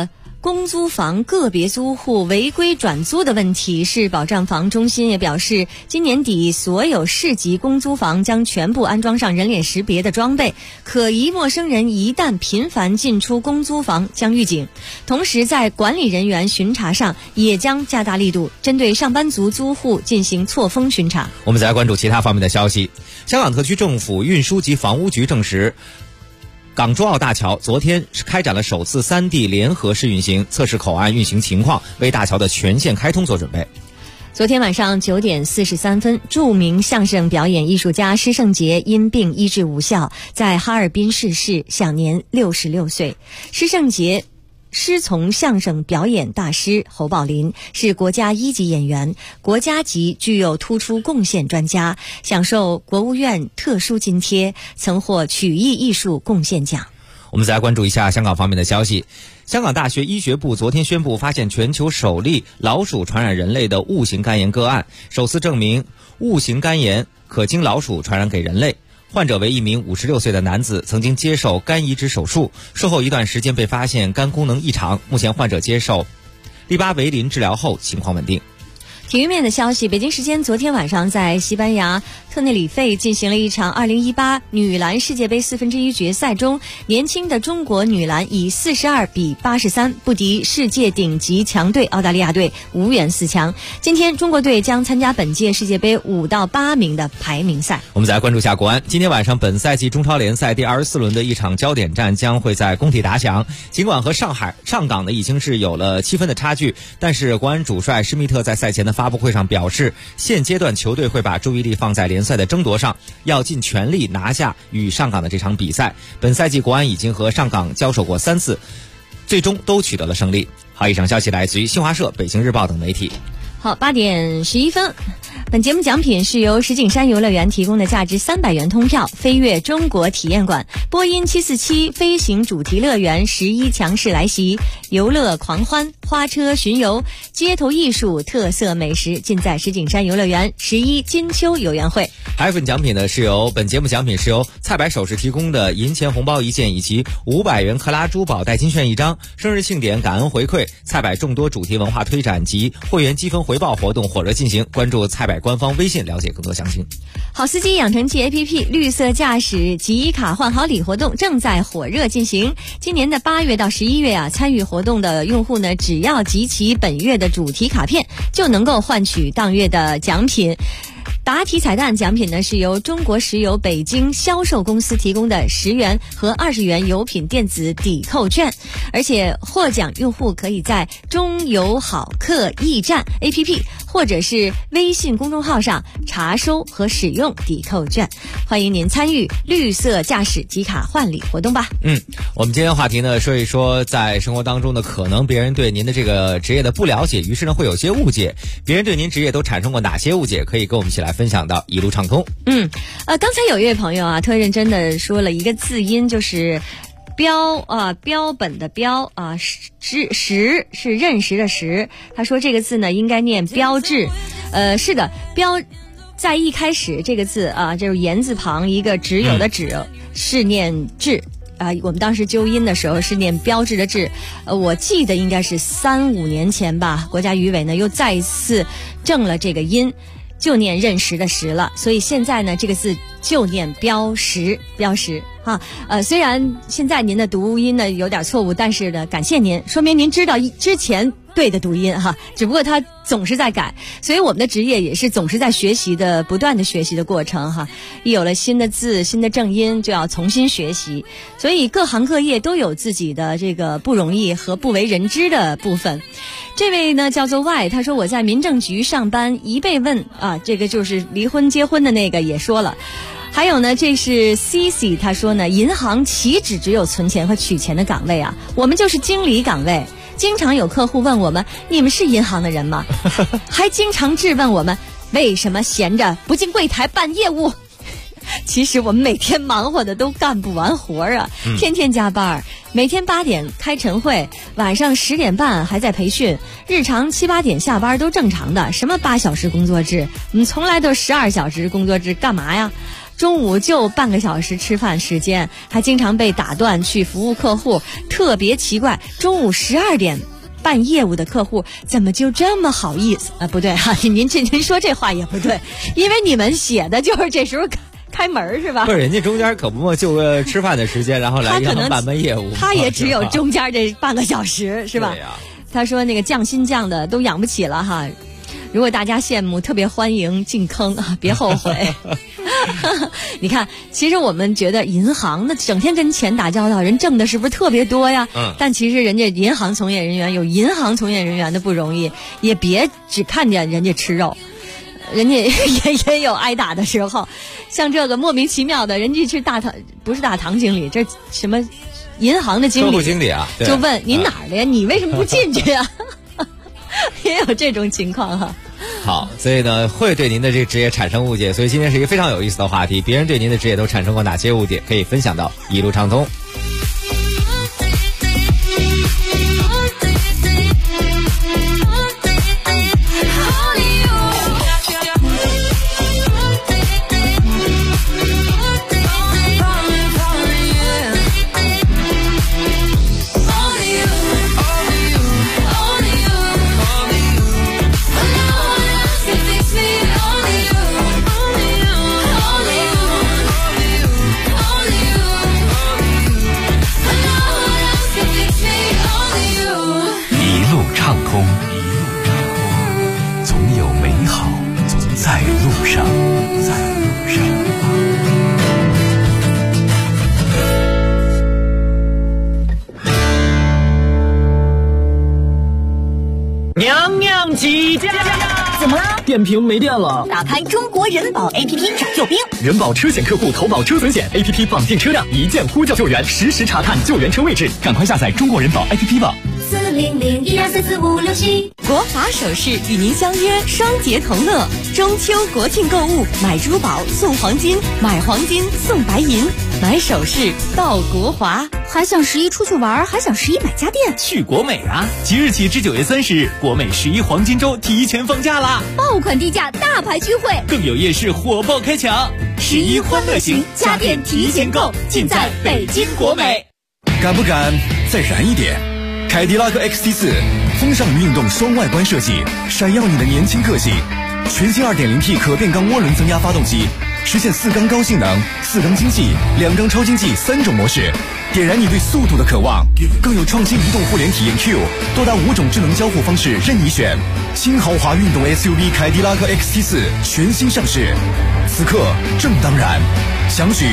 公租房个别租户违规转租的问题，市保障房中心也表示，今年底所有市级公租房将全部安装上人脸识别的装备，可疑陌生人一旦频繁进出公租房将预警。同时在管理人员巡查上也将加大力度，针对上班族租户进行错峰巡查。 我们再来关注其他方面的消息。香港特区政府运输及房屋局证实，港珠澳大桥昨天开展了首次3地联合试运行，测试口岸运行情况，为大桥的全线开通做准备。 昨天晚上9点43分，著名相声表演艺术家施圣杰因病医治无效，在哈尔滨逝世，享年66岁。施圣杰师从相声表演大师侯宝林，是国家1级演员，国家级具有突出贡献专家，享受国务院特殊津贴，曾获曲艺艺术贡献奖。 我们再来关注一下香港方面的消息。香港大学医学部昨天宣布发现全球首例老鼠传染人类的戊型肝炎个案，首次证明戊型肝炎可经老鼠传染给人类。患者为一名56岁的男子，曾经接受肝移植手术，术后一段时间被发现肝功能异常，目前患者接受利巴韦林治疗后情况稳定。 体育面的消息，北京时间昨天晚上在西班牙特内里费进行了一场2018女篮世界杯1/4决赛中，年轻的中国女篮以42比83不敌世界顶级强队澳大利亚队，无缘4强。今天中国队将参加本届世界杯5到8名的排名赛。 我们再来关注一下国安。今天晚上本赛季中超联赛第24轮的一场焦点战将会在工体打响。尽管和上港呢已经是有了7分的差距，但是国安主帅施密特在赛前的发布会上表示，现阶段球队会把注意力放在联赛的争夺上，要尽全力拿下与上港的这场比赛。本赛季国安已经和上港交手过3次，最终都取得了胜利。好，以上消息来自于新华社、北京日报等媒体。 好，8点11分。本节目奖品是由石景山游乐园提供的价值300元通票，飞跃中国体验馆，波音747飞行主题乐园11强势来袭，游乐狂欢，花车巡游，街头艺术，特色美食，尽在石景山游乐园11金秋游园会。 还有份奖品呢，本节目奖品是由菜百首饰提供的银钱红包1件以及500元克拉珠宝代金券1张。生日庆典感恩回馈，菜百众多主题文化推展及会员积分回报活动火热进行，关注菜百官方微信了解更多详情。 好司机养成记 APP 绿色驾驶集卡换好礼活动正在火热进行。今年的8月到11月啊，参与活动的用户呢，只要集齐本月的主题卡片，就能够换取当月的奖品。答题彩蛋奖品呢，是由中国石油北京销售公司提供的10元和20元油品电子抵扣券，而且获奖用户可以在中油好客驿站 APP 或者是微信公众号上查收和使用抵扣券。欢迎您参与绿色驾驶集卡换礼活动吧。 我们今天话题呢，说一说在生活当中呢，可能别人对您的这个职业的不了解，于是呢会有些误解。别人对您职业都产生过哪些误解？可以跟我们一起来分享到一路畅通。 刚才有一位朋友啊，特认真的说了一个字音，就是标本的标啊，识是认识的识。他说这个字呢应该念标志。是的，标在一开始这个字啊，就是言字旁一个只有的只，是念志。我们当时纠音的时候是念标志的志。我记得应该是3-5年前吧，国家语委呢又再一次正了这个音，就念认识的识了。所以现在呢这个字就念标识哈。虽然现在您的读音呢有点错误，但是呢感谢您，说明您知道之前对的读音哈，只不过它总是在改。所以我们的职业也是总是在学习的，不断的学习的过程哈。一有了新的字、新的正音，就要重新学习。所以各行各业都有自己的这个不容易和不为人知的部分。这位呢叫做 Y， 他说我在民政局上班，一被问啊，这个就是离婚结婚的那个也说了。还有呢，这是 CC， 他说呢，银行岂止只有存钱和取钱的岗位啊，我们就是经理岗位。经常有客户问我们，你们是银行的人吗？还经常质问我们，为什么闲着不进柜台办业务？其实我们每天忙活的都干不完活啊，天天加班，每天8点开晨会，晚上10点半还在培训，日常7、8点下班都正常的，什么8小时工作制，我们从来都12小时工作制，干嘛呀？中午就半个小时吃饭时间，还经常被打断去服务客户，特别奇怪，中午12点办业务的客户怎么就这么好意思啊？不对哈，您说这话也不对，因为你们写的就是这时候开门是吧？ 不是，人家中间可不就吃饭的时间，然后来银行办业务， 他也只有中间这半个小时是吧？ 对呀。 他说那个降薪降的都养不起了哈。如果大家羡慕，特别欢迎进坑啊，别后悔。你看，其实我们觉得银行那整天跟钱打交道，人挣的是不是特别多呀？但其实人家银行从业人员有银行从业人员的不容易，也别只看见人家吃肉，人家也有挨打的时候。像这个莫名其妙的，人家是不是大堂经理，这什么银行的经理， 客户经理啊， 就问你哪儿的呀？你为什么不进去呀？也有这种情况哈。 好，所以呢，会对您的这个职业产生误解，所以今天是一个非常有意思的话题。别人对您的职业都产生过哪些误解？可以分享到一路畅通。 娘娘起驾！ 怎么了？ 电瓶没电了。 打开中国人保 APP 找救兵。 人保车险客户投保车损险 APP 绑定车辆，一键呼叫救援，实时查看救援车位置。赶快下载中国人保 APP 吧。 400124456 国华首饰与您相约双节同乐，中秋国庆购物，买珠宝送黄金，买黄金送白银，买首饰到国华。 还想11出去玩，还想11买家电， 去国美啊！即日起至9月30日，国美11黄金周提前放假啦！ 爆款低价大牌聚会， 更有夜市火爆开抢，11欢乐行家电提前购，尽在北京国美。 敢不敢再燃一点？凯迪拉克 XT4 风尚运动双外观设计，闪耀你的年轻个性。全新 2.0T 可变缸涡轮增压发动机，实现4缸高性能、4缸经济、2缸超经济3种模式，点燃你对速度的渴望。更有创新移动互联体验 Q， 多达5种智能交互方式任你选。新豪华运动 SUV 凯迪拉克 XT4 全新上市，此刻正当然。详询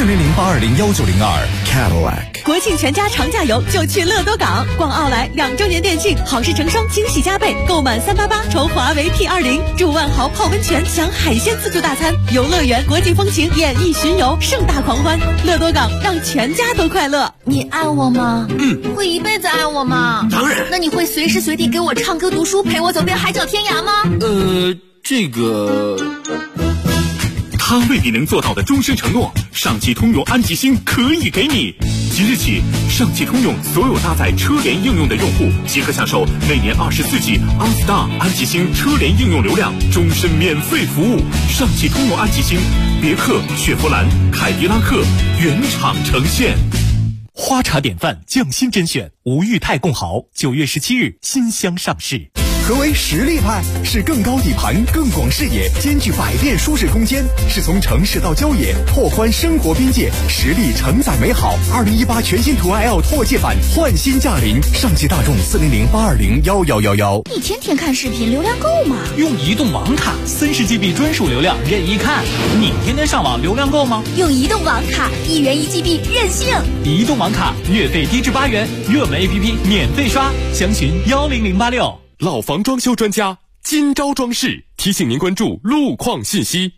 400820192 Cadillac。 国庆全家长假游就去乐多港，逛奥莱2周年店庆，好事成双，惊喜加倍。购满388抽华为 P20，住万豪泡温泉，享海鲜自助大餐，游乐园、国际风情、演艺巡游，盛大狂欢。乐多港让全家都快乐。 你爱我吗？会一辈子爱我吗？ 当然。 那你会随时随地给我唱歌读书，陪我走遍海角天涯吗？ 这个。他为你能做到的终身承诺，上汽通用安吉星可以给你。即日起，上汽通用所有搭载车联应用的用户即可享受每年24G OnStar 安吉星车联应用流量，终身免费服务。上汽通用安吉星，别克、雪佛兰、凯迪拉克原厂呈现。 花茶典范匠心甄选吴裕泰共豪9月17日新箱上市。 何为实力派？是更高底盘、更广视野，兼具百变舒适空间，是从城市到郊野，拓宽生活边界，实力承载美好。2018全新途安 L 拓界版焕新驾临，上汽大众40082011111。 你天天看视频，流量够吗？ 用移动网卡30GB 专属流量任意看。你天天上网流量够吗？ 用移动网卡1元1GB 任性。 移动网卡月费低至8元，热门 APP 免费刷，详询10086。 老房装修专家今朝装饰提醒您关注路况信息。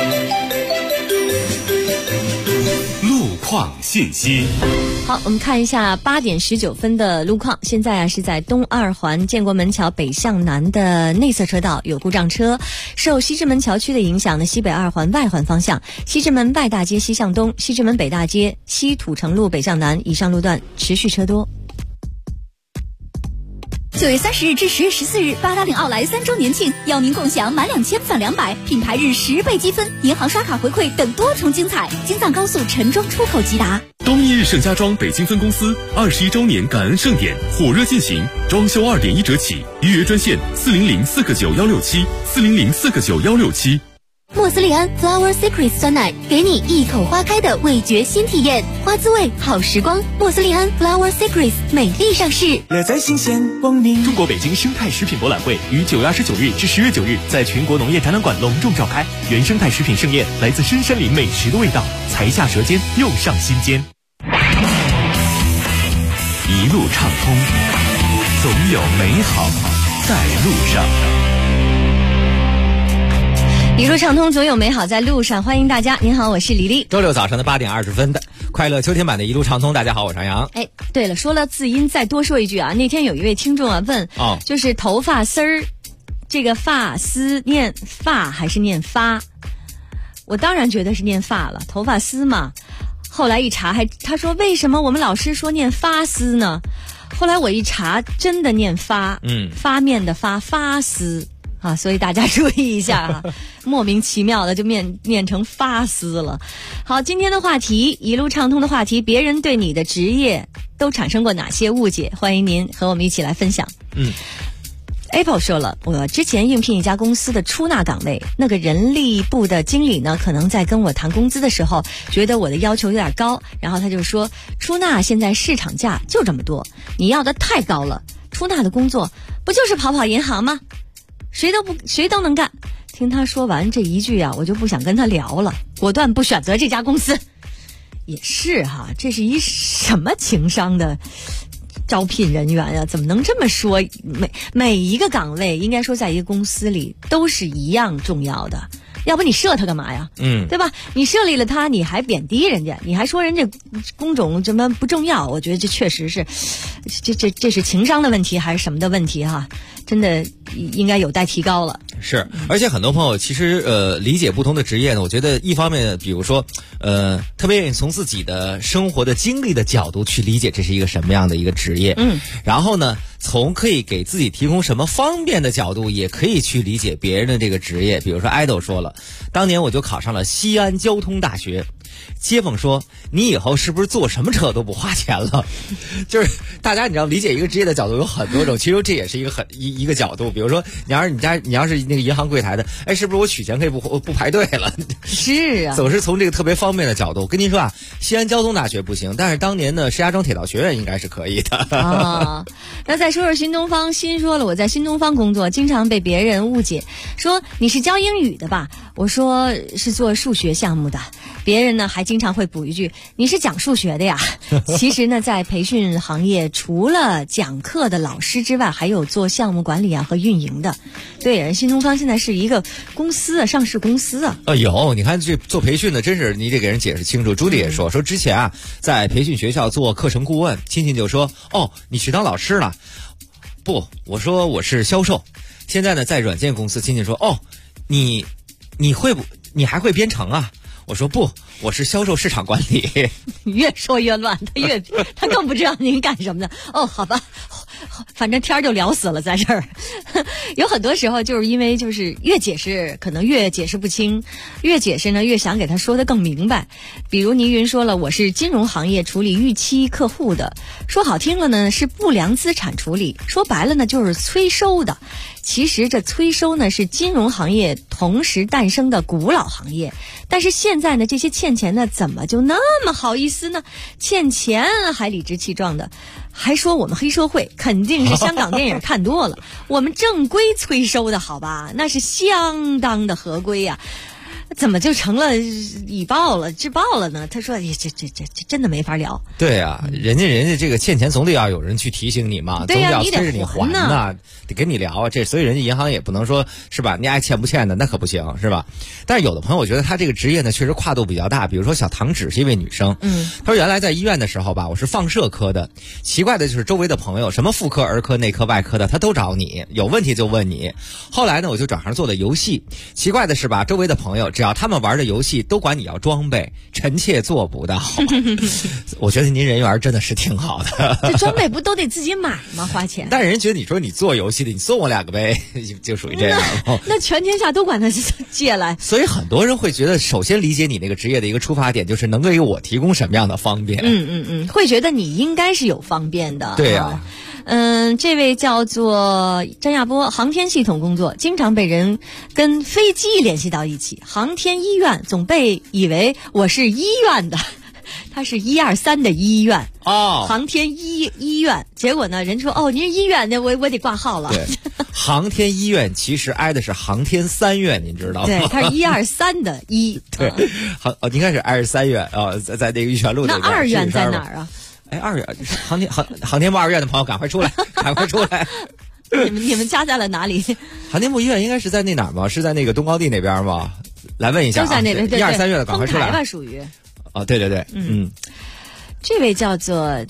路况信息。 好，我们看一下8点19分的路况。现在是在东二环建国门桥北向南的内侧车道有故障车，受西直门桥区的影响呢，西北二环外环方向西直门外大街西向东、西直门北大街西土城路北向南以上路段持续车多。 9月30日至10月14日，八达岭奥莱3周年庆，邀您共享满2000返200，品牌日10倍积分，银行刷卡回馈等多重精彩。京藏高速陈庄出口即达。 东易日盛家装北京分公司21周年感恩盛典火热进行，装修2.1折起，预约专线400-499-167，400-499-167。 莫斯利安 Flower Secrets 酸奶，给你一口花开的味觉新体验，花滋味好时光。莫斯利安 Flower Secrets 美丽上市， 乐在新鲜，光明。 中国北京生态食品博览会于9月29日至10月9日在全国农业展览馆隆重召开，原生态食品盛宴，来自深山林美食的味道，才下舌尖，又上心间。 一路畅通，总有美好在路上。 一路畅通，总有美好在路上。欢迎大家，您好，我是李丽。 周六早上的8点20分的快乐秋天版的一路畅通，大家好，我是杨洋。 哎，对了，说了字音，再多说一句啊。那天有一位听众啊问，就是头发丝儿，这个发丝念发还是念发？我当然觉得是念发了，头发丝嘛。后来一查，他说为什么我们老师说念发丝呢？后来我一查，真的念发，发面的发，发丝。啊，所以大家注意一下啊，莫名其妙的就念成发丝了。好，今天的话题，一路畅通的话题，别人对你的职业都产生过哪些误解？欢迎您和我们一起来分享。Apple 说了，我之前应聘一家公司的出纳岗位，那个人力部的经理呢，可能在跟我谈工资的时候，觉得我的要求有点高，然后他就说，出纳现在市场价就这么多，你要的太高了，出纳的工作不就是跑银行吗？谁都能干。听他说完这一句啊，我就不想跟他聊了，果断不选择这家公司。也是哈，这是一什么情商的招聘人员呀？怎么能这么说？每一个岗位应该说在一个公司里都是一样重要的，要不你设他干嘛呀？对吧？你设立了他，你还贬低人家，你还说人家工种怎么不重要？我觉得这确实是，这是情商的问题还是什么的问题哈？真的应该有待提高了。 是，而且很多朋友其实理解不同的职业呢，我觉得一方面比如说特别愿意从自己的生活的经历的角度去理解这是一个什么样的一个职业，然后呢从可以给自己提供什么方便的角度，也可以去理解别人的这个职业。比如说 idol 说了，当年我就考上了西安交通大学，街坊说你以后是不是坐什么车都不花钱了？就是大家你知道理解一个职业的角度有很多种，其实这也是一个角度。比如说你要是那个银行柜台的，哎，是不是我取钱可以不排队了？ 是啊， 总是从这个特别方便的角度。跟您说啊，西安交通大学不行，但是当年呢石家庄铁道学院应该是可以的啊。那再说说新东方，新说了我在新东方工作，经常被别人误解，说你是教英语的吧？我说是做数学项目的。别人呢还经常会补一句，你是讲数学的呀？其实呢在培训行业，除了讲课的老师之外，还有做项目管理啊和运营的。对，新东方现在是一个公司啊，上市公司啊。 有，你看这做培训的真是你得给人解释清楚。朱莉也说之前啊在培训学校做课程顾问，亲戚就说你去当老师了。不，我说我是销售。现在呢在软件公司，亲戚说你还会编程啊？我说不，我是销售市场管理。 越说越乱，他更不知道您干什么的。好吧，反正天就聊死了在这儿。有很多时候就是因为就是越解释可能越解释不清，越解释呢越想给他说得更明白。比如倪云说了，我是金融行业处理逾期客户的，说好听了呢是不良资产处理，说白了呢就是催收的。其实这催收呢是金融行业同时诞生的古老行业，但是现在呢这些欠钱呢怎么就那么好意思呢？欠钱还理直气壮的，还说我们黑社会，肯定是香港电影看多了。我们正规催收的好吧，那是相当的合规呀。怎么就成了以暴了制暴了呢？他说这真的没法聊。 对啊，人家这个欠钱总得要有人去提醒你嘛， 对呀， 总得要催着你还呢，得跟你聊啊。所以人家银行也不能说是吧，你爱欠不欠的那可不行是吧？但是有的朋友我觉得他这个职业呢确实跨度比较大，比如说小唐芷是一位女生，她说原来在医院的时候吧，我是放射科的，奇怪的就是周围的朋友什么妇科、儿科、内科、外科的，他都找你，有问题就问你。后来呢我就转行做了游戏，奇怪的是吧，周围的朋友只要他们玩的游戏都管你要装备，臣妾做不到。我觉得您人缘真的是挺好的。 这装备不都得自己买吗？花钱。 但是人觉得你说你做游戏的，你送我2个呗，就属于这样。 那全天下都管他借来。 所以很多人会觉得，首先理解你那个职业的一个出发点就是能给我提供什么样的方便。 会觉得你应该是有方便的。 对呀。 这位叫做张亚波，航天系统工作，经常被人跟飞机联系到一起。航天医院总被以为我是医院的，他是123的医院哦， 航天医院。结果呢，人说哦，您是医院的，我得挂号了。 对，航天医院其实挨的是航天3院，您知道吗？ 对，它是123的医。 对，应该是挨着3院啊，在那个玉泉路那边。 那2院在哪儿啊？ 2院航天部2院的朋友赶快出来，赶快出来！ 你们家在了哪里？ 航天部医院应该是在那哪儿吗？是在那个东高地那边吗？来问一下啊！ 就在那边 ，123院的赶快出来！ 丰台吧，属于。 哦，对， 这位叫做。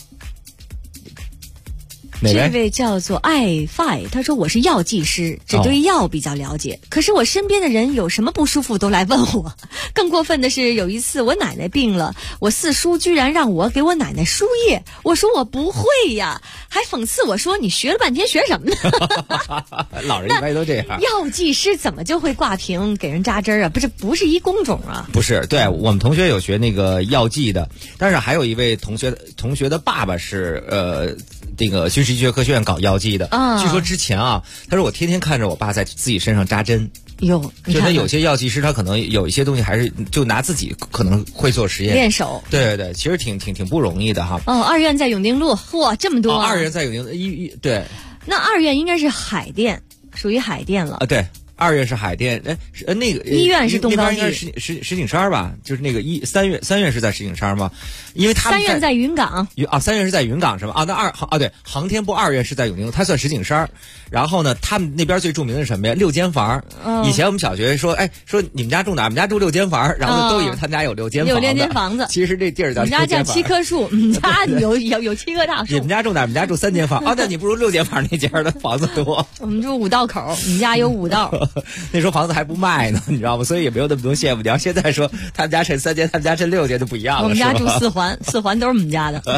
这位叫做爱 fi， 他说我是药剂师，只对药比较了解。可是我身边的人有什么不舒服都来问我。更过分的是，有一次我奶奶病了，我四叔居然让我给我奶奶输液，我说我不会呀，还讽刺我说你学了半天学什么呢？ 老人一般都这样。 药剂师怎么就会挂瓶给人扎针啊？不是一工种啊？ 不是，对我们同学有学那个药剂的，但是还有一位同学的爸爸是这个军事医学科学院搞药剂的。据说之前啊，他说我天天看着我爸在自己身上扎针。 就他有些药剂师，他可能有一些东西还是就拿自己可能会做实验练手。 对，其实挺不容易的哈。 2院在永定路，嚯，这么多 2院在永定对。 那2院应该是海淀，属于海淀了。 对。2院是海淀，那个医院是东高地， 那边应该是石景山吧？就是那个3院是在石景山吗？因为他 3院在云港 3院是在云港是吧？那对，航天部2院是在永定，它算石景山。然后呢，他们那边最著名的是什么呀？6间房。以前我们小学说你们家住哪？我们家住6间房，然后都以为他们家有6间房。 有6间房子， 其实这地儿叫 6间房。我们家叫7棵树，我们家有7棵大树。 你们家住哪？我们家住3间房。那你不如6间房那家的房子多。 我们住5道口，你们家有5道。 那时候房子还不卖呢，你知道吗？所以也没有那么多羡慕。你要现在说他们家趁3间，他们家趁6间就不一样了。 我们家住4环，4环都是我们家的。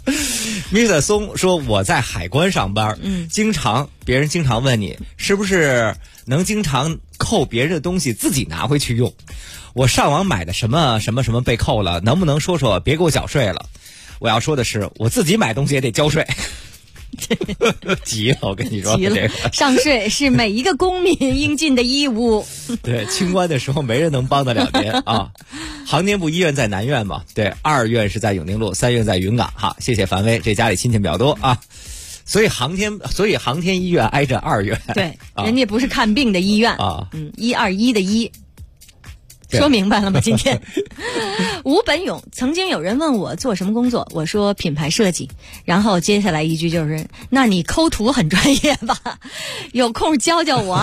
Mr. 松说我在海关上班，别人经常问你是不是能经常扣别人的东西自己拿回去用。我上网买的什么被扣了，能不能说说别给我缴税了？我要说的是，我自己买东西也得交税。急了，我跟你说， 急了。上税是每一个公民应尽的义务。 对，清关的时候没人能帮得了您啊。航天部医院在南院嘛，对，2院是在永定路，3院在云港。哈，谢谢樊威，这家里亲戚比较多啊。所以航天医院挨着2院。 对，人家不是看病的医院啊，121的医。说明白了吗？今天吴本勇曾经有人问我做什么工作，我说品牌设计，然后接下来一句就是那你抠图很专业吧，有空教教我。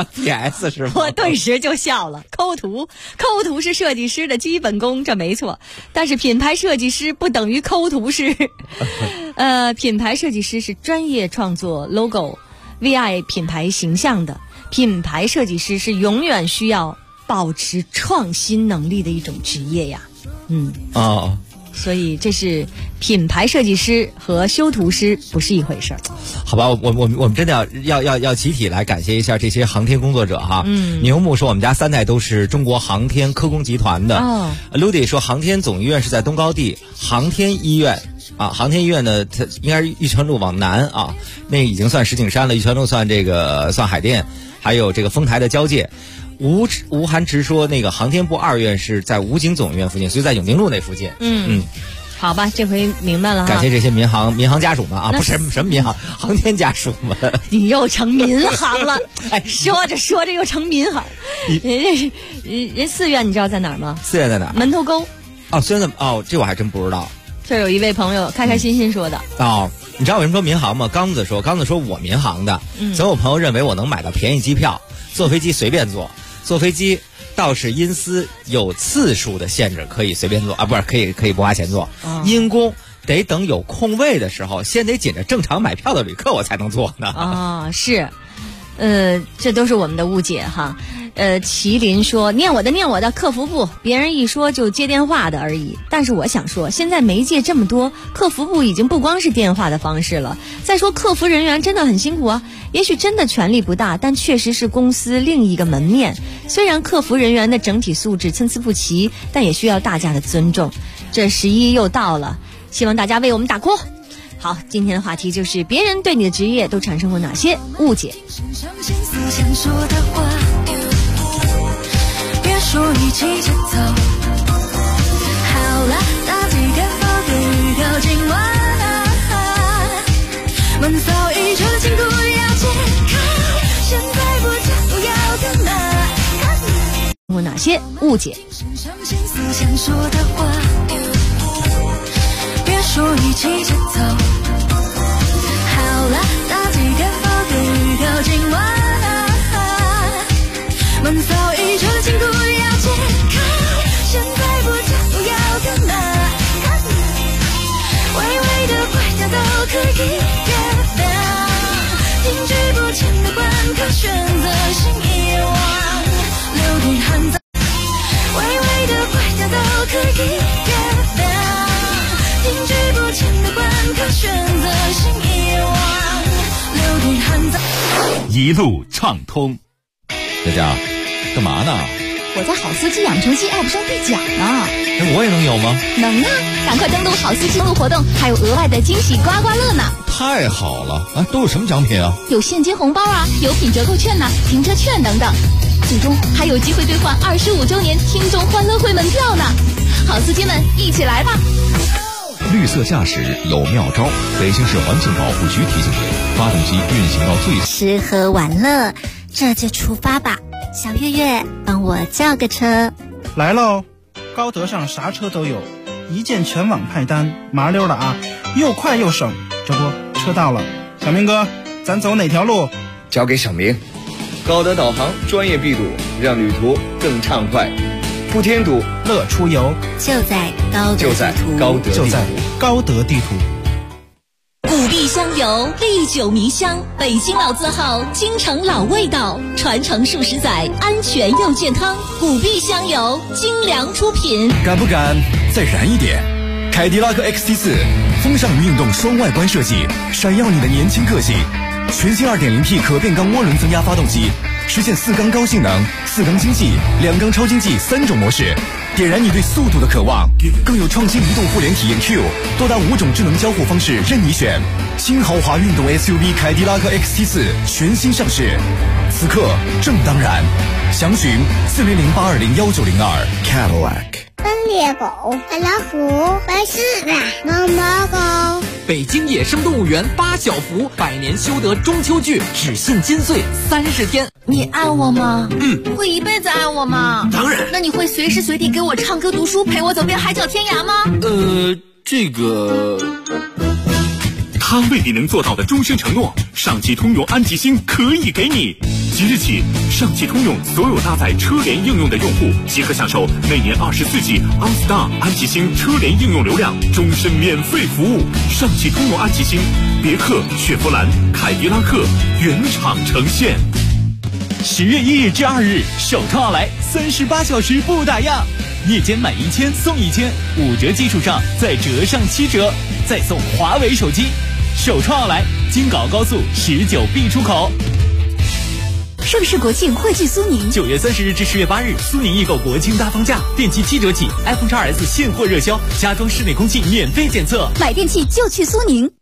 PS 是吗？ 我顿时就笑了。抠图是设计师的基本功，这没错，但是品牌设计师不等于抠图师。品牌设计师是专业创作 logo VI 品牌形象的，品牌设计师是永远需要保持创新能力的一种职业呀。所以这是品牌设计师和修图师不是一回事儿。 好吧，我们真的要集体来感谢一下这些航天工作者哈。牛木说我们家3代都是中国航天科工集团的。Ludy 说航天总医院是在东高地，航天医院呢，它应该是玉泉路往南啊，那已经算石景山了，玉泉路算海淀，还有这个丰台的交界。吴涵直说那个航天部2院是在武警总医院附近，所以在永定路那附近。 好吧，这回明白了哈。 感谢这些民航家属们啊，不是什么民航，航天家属们。 你又成民航了，说着又成民航。人4院你知道在哪儿吗 ？4院在哪儿？ 门头沟。 4院这我还真不知道。 这有一位朋友开心说的。 你知道为什么说民航吗？刚子说我民航的，总有朋友认为我能买到便宜机票，坐飞机随便坐飞机倒是因私有次数的限制，可以随便坐啊，不是可以不花钱坐。因公得等有空位的时候，先得紧着正常买票的旅客我才能坐呢。 是，这都是我们的误解哈。 麒麟说念我的客服部，别人一说就接电话的而已。但是我想说，现在媒介这么多，客服部已经不光是电话的方式了。再说客服人员真的很辛苦啊，也许真的权力不大，但确实是公司另一个门面。虽然客服人员的整体素质参差不齐，但也需要大家的尊重。这11又到了，希望大家为我们打 call。好，今天的话题就是别人对你的职业都产生过哪些误解。 别说一起节奏，好了，打几个包给预告今晚闷骚一周的辛苦要解开，现在不讲不要干嘛？ 有哪些误解？ 想说的话，别说一起节奏，好了，打几个包给预告今晚闷骚一周的辛苦要解开，现在不讲不要干嘛？微微的怪调都可以约到，停滞不前的关卡选择性遗忘，留给汉子。微微的怪调都可以约到，停滞不前的关卡选择性遗忘，留给汉子。 一路畅通。 佳佳，干嘛呢？ 我在好司机养成记 App 上兑奖呢。 那我也能有吗？ 能啊，赶快登录好司机登录活动，还有额外的惊喜刮刮乐呢。 太好了啊！都有什么奖品啊？ 有现金红包啊，有品折扣券呐、停车券等等，最终还有机会兑换25周年听众欢乐会门票呢。好司机们，一起来吧！ 绿色驾驶有妙招，北京市环境保护局提醒您，发动机运行到最吃喝玩乐，这就出发吧。小月月，帮我叫个车。 来喽！高德上啥车都有，一键全网派单，麻溜的啊，又快又省。这不，车到了，小明哥，咱走哪条路？ 交给小明。高德导航专业闭堵，让旅途更畅快，不添堵， 乐出游， 就在高德地图。 古壁香油，历久弥香，北京老字号，京城老味道，传承数十载，安全又健康。古壁香油，精良出品。 敢不敢再燃一点？凯迪拉克 XT4 风尚运动双外观设计，闪耀你的年轻个性。全新 2.0T 可变缸涡轮增压发动机，实现4缸高性能、4缸经济、2缸超经济3种模式，点燃你对速度的渴望。更有创新移动互联体验 Q， 多达5种智能交互方式任你选。新豪华运动 SUV 凯迪拉克 XT4 全新上市，此刻正当然。详询4008201902 Cadillac。 斑鬣狗、白老虎、白狮子、毛毛狗。 北京野生动物园8小福百年修得中秋剧只限金穗30天。 你爱我吗？会一辈子爱我吗？ 当然。 那你会随时随地给我唱歌读书，陪我走遍海角天涯吗？ 这个他未必能做到的终身承诺，上汽通用安吉星可以给你。即日起，上汽通用所有搭载车联应用的用户即可享受每年24G OnStar 安吉星车联应用流量，终身免费服务。上汽通用安吉星，别克、雪佛兰、凯迪拉克原厂呈现。 10月1日至2日，首创奥莱38小时不打烊，夜间满1000送1000，5折基础上再折上7折，再送华为手机。首创奥莱，京港高速19B 出口。 盛世国庆汇聚苏宁 ，9月30日至10月8日，苏宁易购国庆大放价，电器7折起，iPhone XS 现货热销，家装室内空气免费检测， 买电器就去苏宁。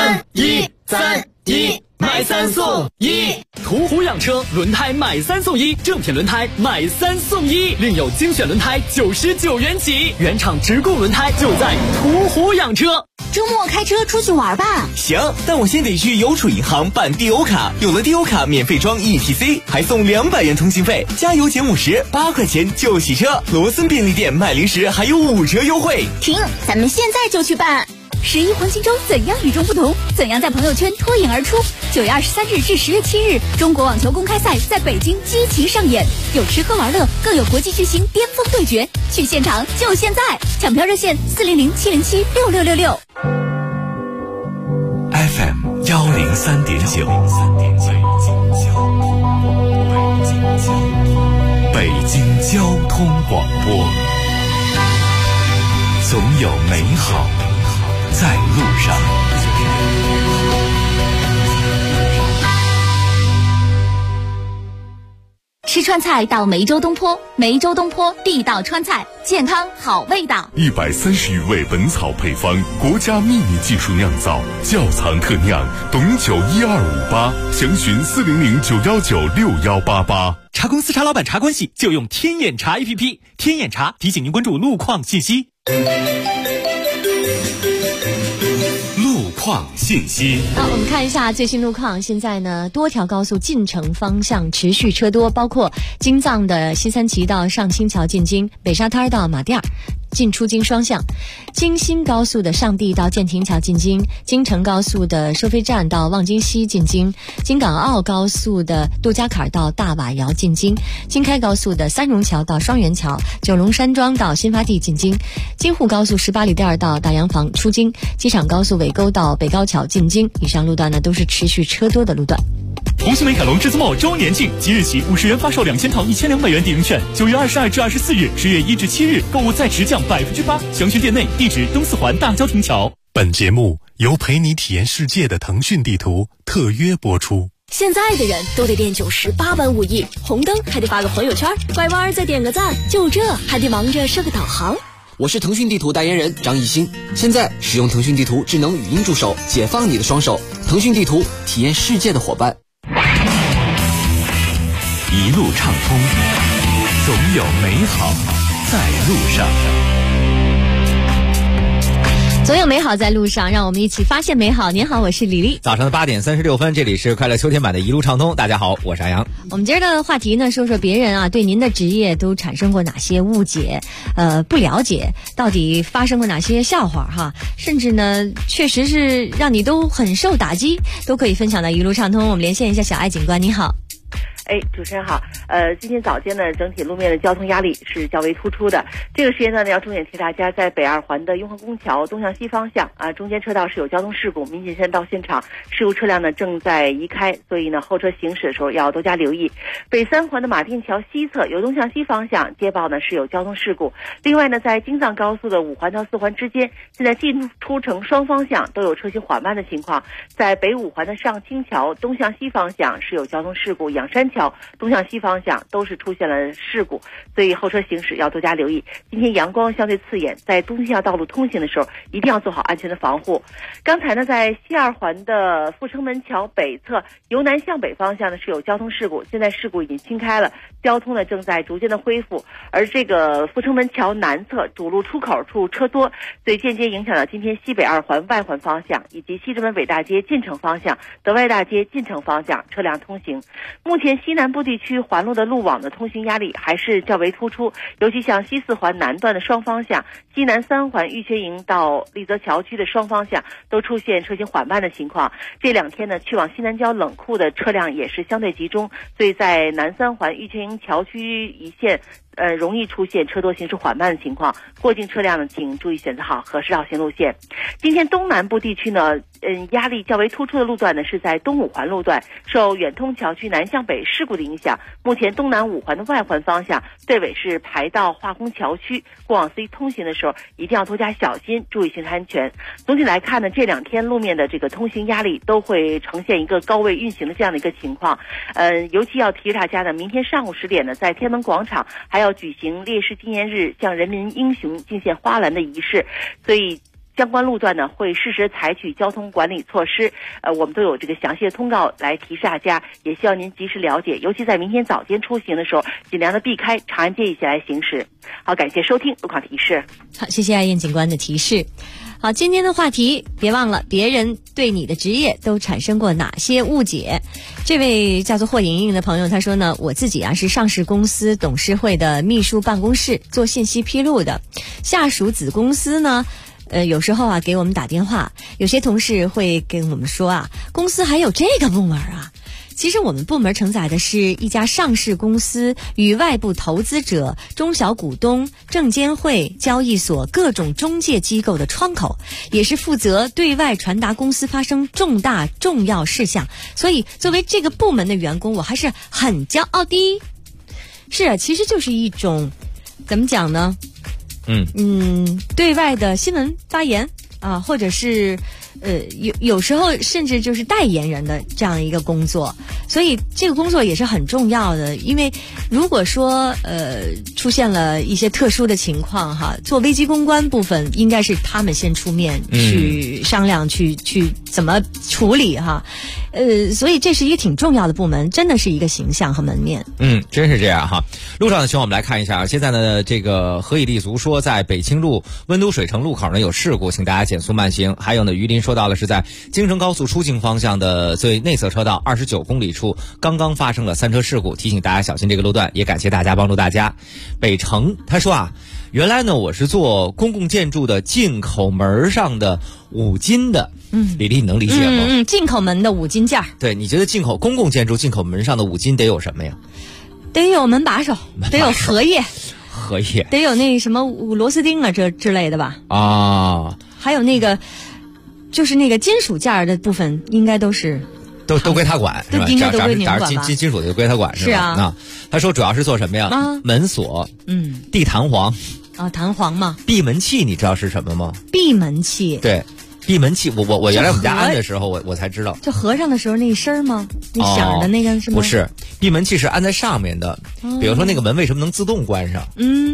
3-1-3-1。买3送1，途虎养车轮胎买3送1，正品轮胎买3送1，另有精选轮胎99元起，原厂直供轮胎就在途虎养车。 周末开车出去玩吧。 行，但我先得去邮储银行办地欧卡，有了地欧卡免费装 ETC， 还送200元通信费，加油减50，8块钱就洗车。罗森便利店卖零食还有5折优惠。 停，咱们现在就去办。 11黄金周怎样与众不同？怎样在朋友圈脱颖而出？9月23日至10月7日，中国网球公开赛在北京激情上演，有吃喝玩乐，更有国际巨星巅峰对决。去现场就现在，抢票热线400-707-6666。 FM 103.9。 北京交通广播，总有美好在路上。 吃川菜到梅州东坡，梅州东坡地道川菜，健康好味道。 130余味本草配方，国家秘密技术酿造，窖藏特酿，董酒1258，详询400-919-6188。 茶公司茶老板茶关系就用天眼茶 APP， 天眼茶提醒您关注路况信息。 路况信息。 好，我们看一下最新路况。现在呢，多条高速进城方向持续车多，包括京藏的西三旗到上清桥进京，北沙滩到马甸儿进出京双向，京新高速的上地到建亭桥进京，京承高速的收费站到望京西进京，京港澳高速的杜家坎到大瓦窑进京，京开高速的三荣桥到双元桥，九龙山庄到新发地进京，京沪高速18里店到大洋坊出京，机场高速尾沟到北高桥进京。以上路段呢都是持续车多的路段。 红星美凯龙至尊茂周年庆，即日起50元发售2000套1200元抵用券，9月22至24日，10月1至7日购物再直降8%，详询店内，地址东四环大郊亭桥。 本节目由陪你体验世界的腾讯地图特约播出。 现在的人都得练98般武艺，红灯还得发个朋友圈，拐弯再点个赞，就这还得忙着设个导航。 我是腾讯地图代言人张艺兴，现在使用腾讯地图智能语音助手，解放你的双手。腾讯地图，体验世界的伙伴。 一路畅通，总有美好在路上。 总有美好在路上，让我们一起发现美好。您好，我是李丽。 早上的8点36分，这里是快乐秋天版的一路畅通。大家好，我是阿阳。 我们今儿的话题呢，说说别人啊对您的职业都产生过哪些误解，不了解，到底发生过哪些笑话哈，甚至呢，确实是让你都很受打击，都可以分享到一路畅通。我们连线一下小爱警官，你好。 主持人好。今天早间呢，整体路面的交通压力是较为突出的。这个时间段呢，要重点提大家在北二环的雍和宫桥东向西方向中间车道是有交通事故，民警先到现场，事故车辆呢正在移开，所以呢后车行驶的时候要多加留意。北三环的马甸桥西侧由东向西方向接报呢是有交通事故。另外呢，在京藏高速的5环到4环之间，现在进出城双方向都有车行缓慢的情况。在北5环的上清桥东向西方向是有交通事故，仰山桥东向西方向都是出现了事故，所以后车行驶要多加留意。今天阳光相对刺眼，在东向道路通行的时候一定要做好安全的防护。刚才呢，在西二环的阜成门桥北侧由南向北方向呢是有交通事故，现在事故已经清开了，交通呢正在逐渐的恢复。而这个阜成门桥南侧主路出口处车多，所以间接影响到今天西北二环外环方向以及西直门北大街进城方向、德外大街进城方向车辆通行。目前西南部地区环路的路网的通行压力还是较为突出，尤其像西4环南段的双方向、西南3环玉泉营到丽泽桥区的双方向都出现车行缓慢的情况。这2天呢，去往西南郊冷库的车辆也是相对集中，所以在南3环玉泉营桥区一线容易出现车多行驶缓慢的情况，过境车辆呢，请注意选择好合适绕行路线。今天东南部地区呢，压力较为突出的路段呢是在东5环路段，受远通桥区南向北事故的影响，目前东南5环的外环方向队尾是排到化工桥区，过往 C 通行的时候一定要多加小心，注意行车安全。总体来看呢，这2天路面的这个通行压力都会呈现一个高位运行的这样的一个情况。尤其要提示大家呢，明天上午10点呢，在天安门广场还要举行烈士纪念日向人民英雄敬献花篮的仪式，所以相关路段呢会适时采取交通管理措施。我们都有这个详细的通告来提示大家，也希望您及时了解，尤其在明天早间出行的时候，尽量的避开长安街一线来行驶。好，感谢收听路况提示。 好，谢谢爱燕警官的提示。好，今天的话题别忘了，别人对你的职业都产生过哪些误解？这位叫做霍莹莹的朋友他说呢，我自己是上市公司董事会的秘书办公室做信息披露的，下属子公司呢有时候给我们打电话，有些同事会跟我们说公司还有这个部门其实我们部门承载的是一家上市公司与外部投资者、中小股东、证监会、交易所各种中介机构的窗口，也是负责对外传达公司发生重大重要事项，所以作为这个部门的员工，我还是很骄傲的。 是啊，其实就是一种怎么讲呢？对外的新闻发言啊，或者是有时候甚至就是代言人的这样一个工作，所以这个工作也是很重要的。因为如果说出现了一些特殊的情况哈，做危机公关部分应该是他们先出面去商量，去怎么处理哈。所以这是一个挺重要的部门，真的是一个形象和门面。 真是这样哈。路上的情况我们来看一下，现在呢，这个何以立足说在北清路温都水城路口呢有事故，请大家减速慢行。还有呢，榆林说到了是在京承高速出境方向的最内侧车道29公里处刚刚发生了3车事故，提醒大家小心这个路段，也感谢大家帮助大家。北城他说啊，原来呢我是做公共建筑的进口门上的五金的。李丽，你能理解吗？ 进口门的五金件。 对，你觉得公共建筑进口门上的五金得有什么呀？ 得有门把手，得有荷叶，得有那什么螺丝钉啊这之类的吧？啊，还有那个就是那个金属件的部分，应该都是都归他管，是吧？ 应该都归您管吧？ 金属的就归他管，是吧？ 是啊。 他说主要是做什么呀？门锁，地弹簧啊，弹簧嘛。 闭门器你知道是什么吗？ 闭门器， 对。闭门器，我原来我们家安的时候，我才知道， 就合上的时候那一声吗？那响的那个是吗？ 不是，闭门器是安在上面的。比如说那个门为什么能自动关上？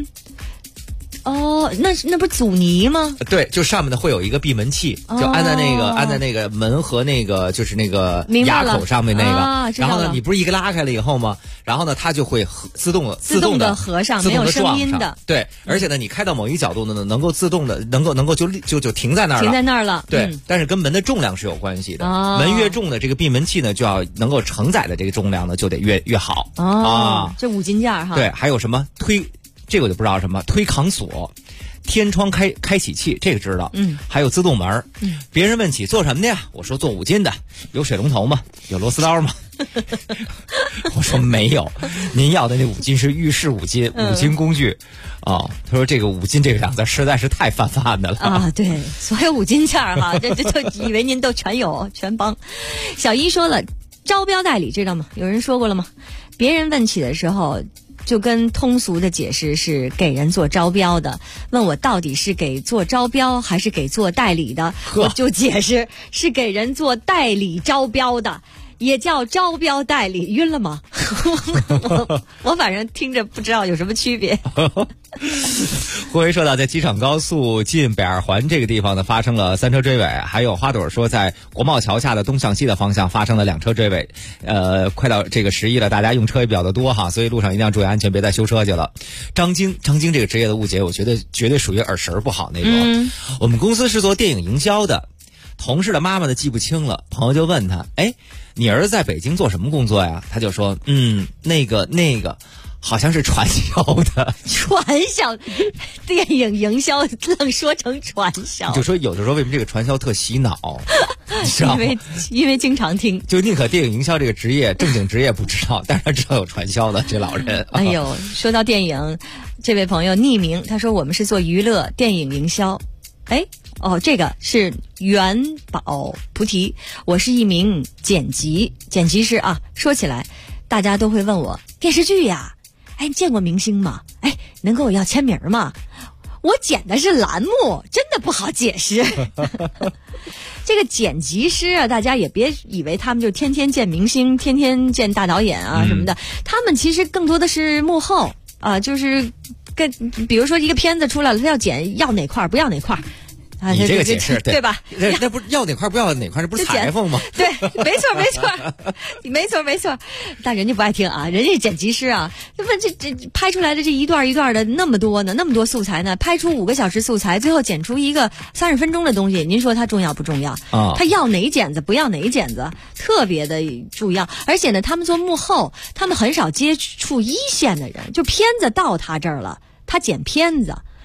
那不是阻尼吗？ 对，就上面的会有一个闭门器，就安在那个门和那个就是那个牙口上面那个。然后呢，你不是一个拉开了以后吗？然后呢，它就会自动的合上，没有声音的。 对，而且呢，你开到某一角度呢，能够自动的，能够就停在那儿了。 停在那儿了。 对，但是跟门的重量是有关系的。门越重的这个闭门器呢，就要能够承载的这个重量呢，就得越好。 这五金件哈。 对，还有什么这个我就不知道什么推扛锁。天窗开启器，这个知道。还有自动门。别人问起做什么的呀？我说做五金的。有水龙头吗？有螺丝刀吗？我说没有。您要的那五金是浴室五金工具。他说这个五金这个两字实在是太泛泛的了啊！对，所有五金件哈，这就以为您都全有全帮。小一说了，招标代理知道吗？有人说过了吗？别人问起的时候。就跟通俗的解释是给人做招标的，问我到底是给做招标还是给做代理的，我就解释是给人做代理招标的，也叫招标代理。晕了吗？我反正听着不知道有什么区别。 胡维说到，在机场高速进北二环这个地方呢，发生了3车追尾。还有花朵说，在国贸桥下的东向西的方向发生了2车追尾。快到这个11了，大家用车也比较的多哈，所以路上一定要注意安全，别再修车去了。张晶这个职业的误解，我觉得绝对属于耳神不好那种。我们公司是做电影营销的，同事的妈妈呢记不清了，朋友就问他，你儿子在北京做什么工作呀？他就说，那个。好像是传销的。 传销，电影营销愣说成传销。 就说有的时候为什么这个传销特洗脑？你知道吗？ 因为经常听。 就宁可电影营销这个职业正经职业不知道，但是他知道有传销的这老人。 哎呦，说到电影，这位朋友匿名，他说我们是做娱乐电影营销。这个是元宝菩提，我是一名剪辑师啊。说起来，大家都会问我电视剧呀。你见过明星吗？能跟我要签名吗？我剪的是栏目，真的不好解释。这个剪辑师啊，大家也别以为他们就天天见明星，天天见大导演啊什么的，他们其实更多的是幕后啊，就是比如说一个片子出来了，他要剪要哪块不要哪块。 你这个解释对吧？ 那不是要哪块不要哪块，这不是裁缝吗？ 对，没错。但人家不爱听啊，人家剪辑师啊，这拍出来的这一段一段的那么多呢，那么多素材呢，拍出5个小时素材，最后剪出一个30分钟的东西，您说它重要不重要？他要哪剪子不要哪剪子，特别的重要。而且呢，他们做幕后，他们很少接触一线的人，就片子到他这儿了，他剪片子。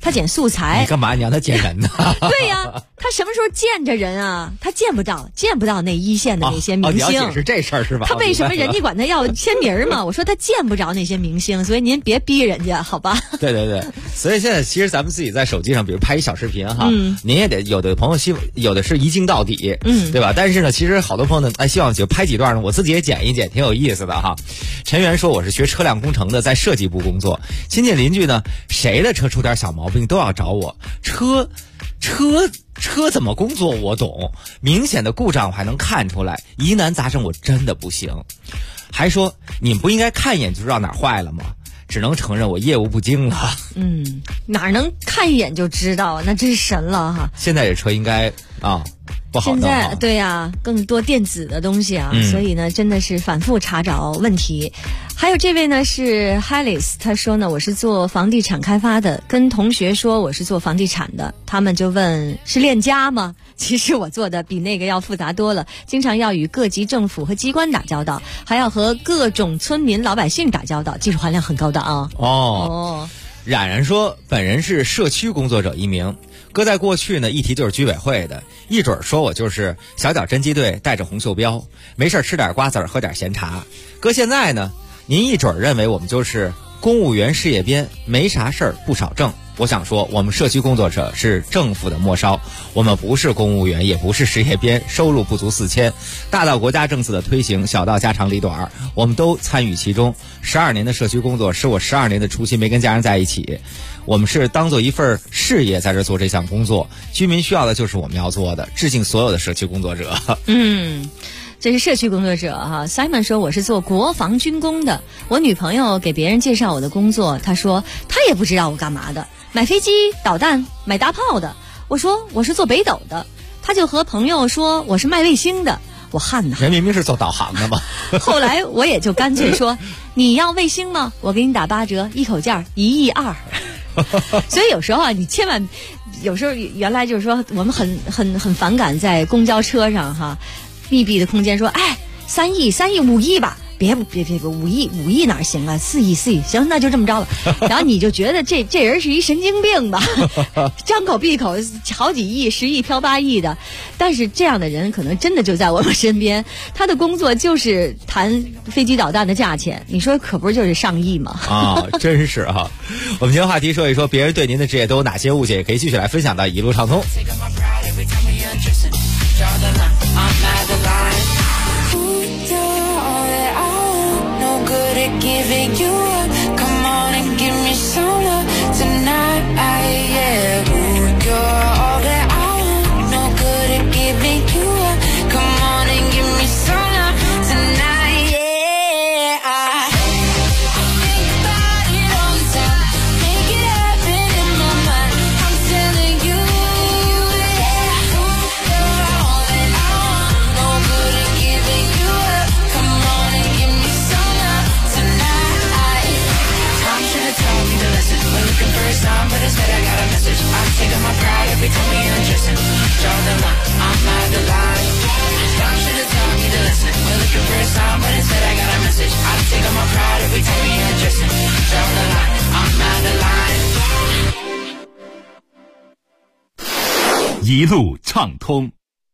他捡素材。 你干嘛？你让他见人呢？ 对呀，他什么时候见着人啊？他见不到那一线的那些明星。 你要解释这事儿是吧？ 他为什么人家管他要签名嘛？我说他见不着那些明星，所以您别逼人家，好吧？ 对对对，所以现在其实咱们自己在手机上，比如拍一小视频哈，您也得有的朋友有的是一镜到底，对吧？但是呢，其实好多朋友呢，希望就拍几段呢，我自己也剪一剪，挺有意思的哈。陈源说我是学车辆工程的，在设计部工作，亲戚邻居呢，谁的车出点小毛病都要找我，车怎么工作我懂，明显的故障我还能看出来，疑难杂症我真的不行。还说你不应该看一眼就知道哪坏了吗？只能承认我业务不精了。 哪能看一眼就知道？那真是神了哈！ 现在这车应该不好弄。 现在对呀，更多电子的东西啊，所以呢，真的是反复查找问题。还有这位呢是 Halis， 他说呢，我是做房地产开发的，跟同学说我是做房地产的，他们就问是链家吗？其实我做的比那个要复杂多了，经常要与各级政府和机关打交道，还要和各种村民老百姓打交道，技术含量很高的啊。 冉冉说本人是社区工作者一名，搁在过去呢一提就是居委会的，一准说我就是小脚侦缉队带着红袖标，没事吃点瓜子喝点闲茶。搁现在呢，您一准认为我们就是公务员事业编，没啥事儿不少挣。我想说我们社区工作者是政府的末梢，我们不是公务员，也不是事业编，收入不足4000，大到国家政策的推行，小到家长里短，我们都参与其中。12年的社区工作是我12年的初心没跟家人在一起，我们是当做一份事业在这做这项工作，居民需要的就是我们要做的，致敬所有的社区工作者。 这是社区工作者哈。Simon 说我是做国防军工的，我女朋友给别人介绍我的工作，她说她也不知道我干嘛的，买飞机导弹买大炮的。我说我是做北斗的，她就和朋友说我是卖卫星的。我汗呐， 人明明是做导航的嘛。 后来我也就干脆说你要卫星吗？我给你打8折，一口价1.2亿。所以有时候啊，你千万，有时候原来就是说我们很反感在公交车上哈，密闭的空间说3亿5亿吧，别5亿哪行啊，4亿行，那就这么着了。然后你就觉得这人是一神经病吧，张口闭口好几亿10亿飘8亿的。但是这样的人可能真的就在我们身边，他的工作就是谈飞机导弹的价钱，你说可不就是上亿吗？ 真是哈。我们今天话题说一说别人对您的职业都有哪些误解，也可以继续来分享到一路畅通。 Giving you up, come on and give me some love tonight. Yeah, ooh, you're all that I want. No good at giving you up, come on and give me some love tonight. Yeah, I think about it all the time, make it happen in my mind. I'm telling you, yeah, ooh, you're all that I want. No good at giving you up, come on and give me some love tonight. Tom should have told me to listen. We're looking for a sign, but instead I got a message. I'm taking my pride every time we undressing. Draw the line, I'm out the line. Tom should have told me to listen. We're looking for a sign, but instead I got a message. I'm taking my pride every time we undressing. Draw the line, I'm out the line. 一路畅通。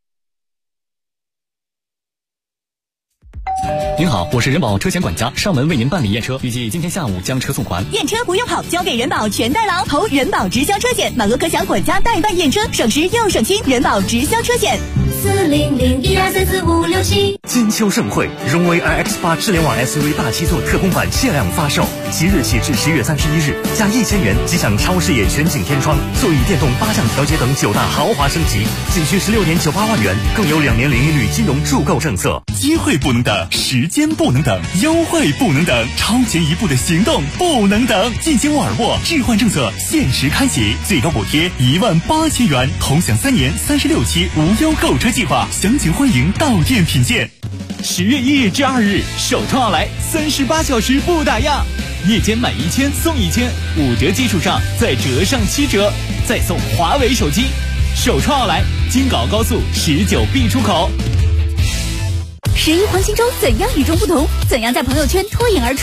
您好，我是人保车险管家，上门为您办理验车，预计今天下午将车送还。 验车不用跑，交给人保全代劳，投人保直销车险，满额可享管家代办验车，省时又省心。人保直销车险，40012344567。 金秋盛会，荣威 iX8 智联网 SUV 大7座特供版限量发售，即日起至10月31日，加1000元即享超视野全景天窗、座椅电动8项调节等9大豪华升级，仅需16点98万元，更有2年零利率金融助购政策。 机会不能等，时间不能等，优惠不能等，超前一步的行动不能等。进行沃尔沃置换政策限时开启，最高补贴18000元，同享3年36期无忧购车计划，详情欢迎到店品鉴。10月1日至2日，首创奥莱38小时不打烊，夜间满1000送1000，5折基础上再折上7折，再送华为手机。首创奥莱，京港高速19B 出口。 11黄金周怎样与众不同？怎样在朋友圈脱颖而出？9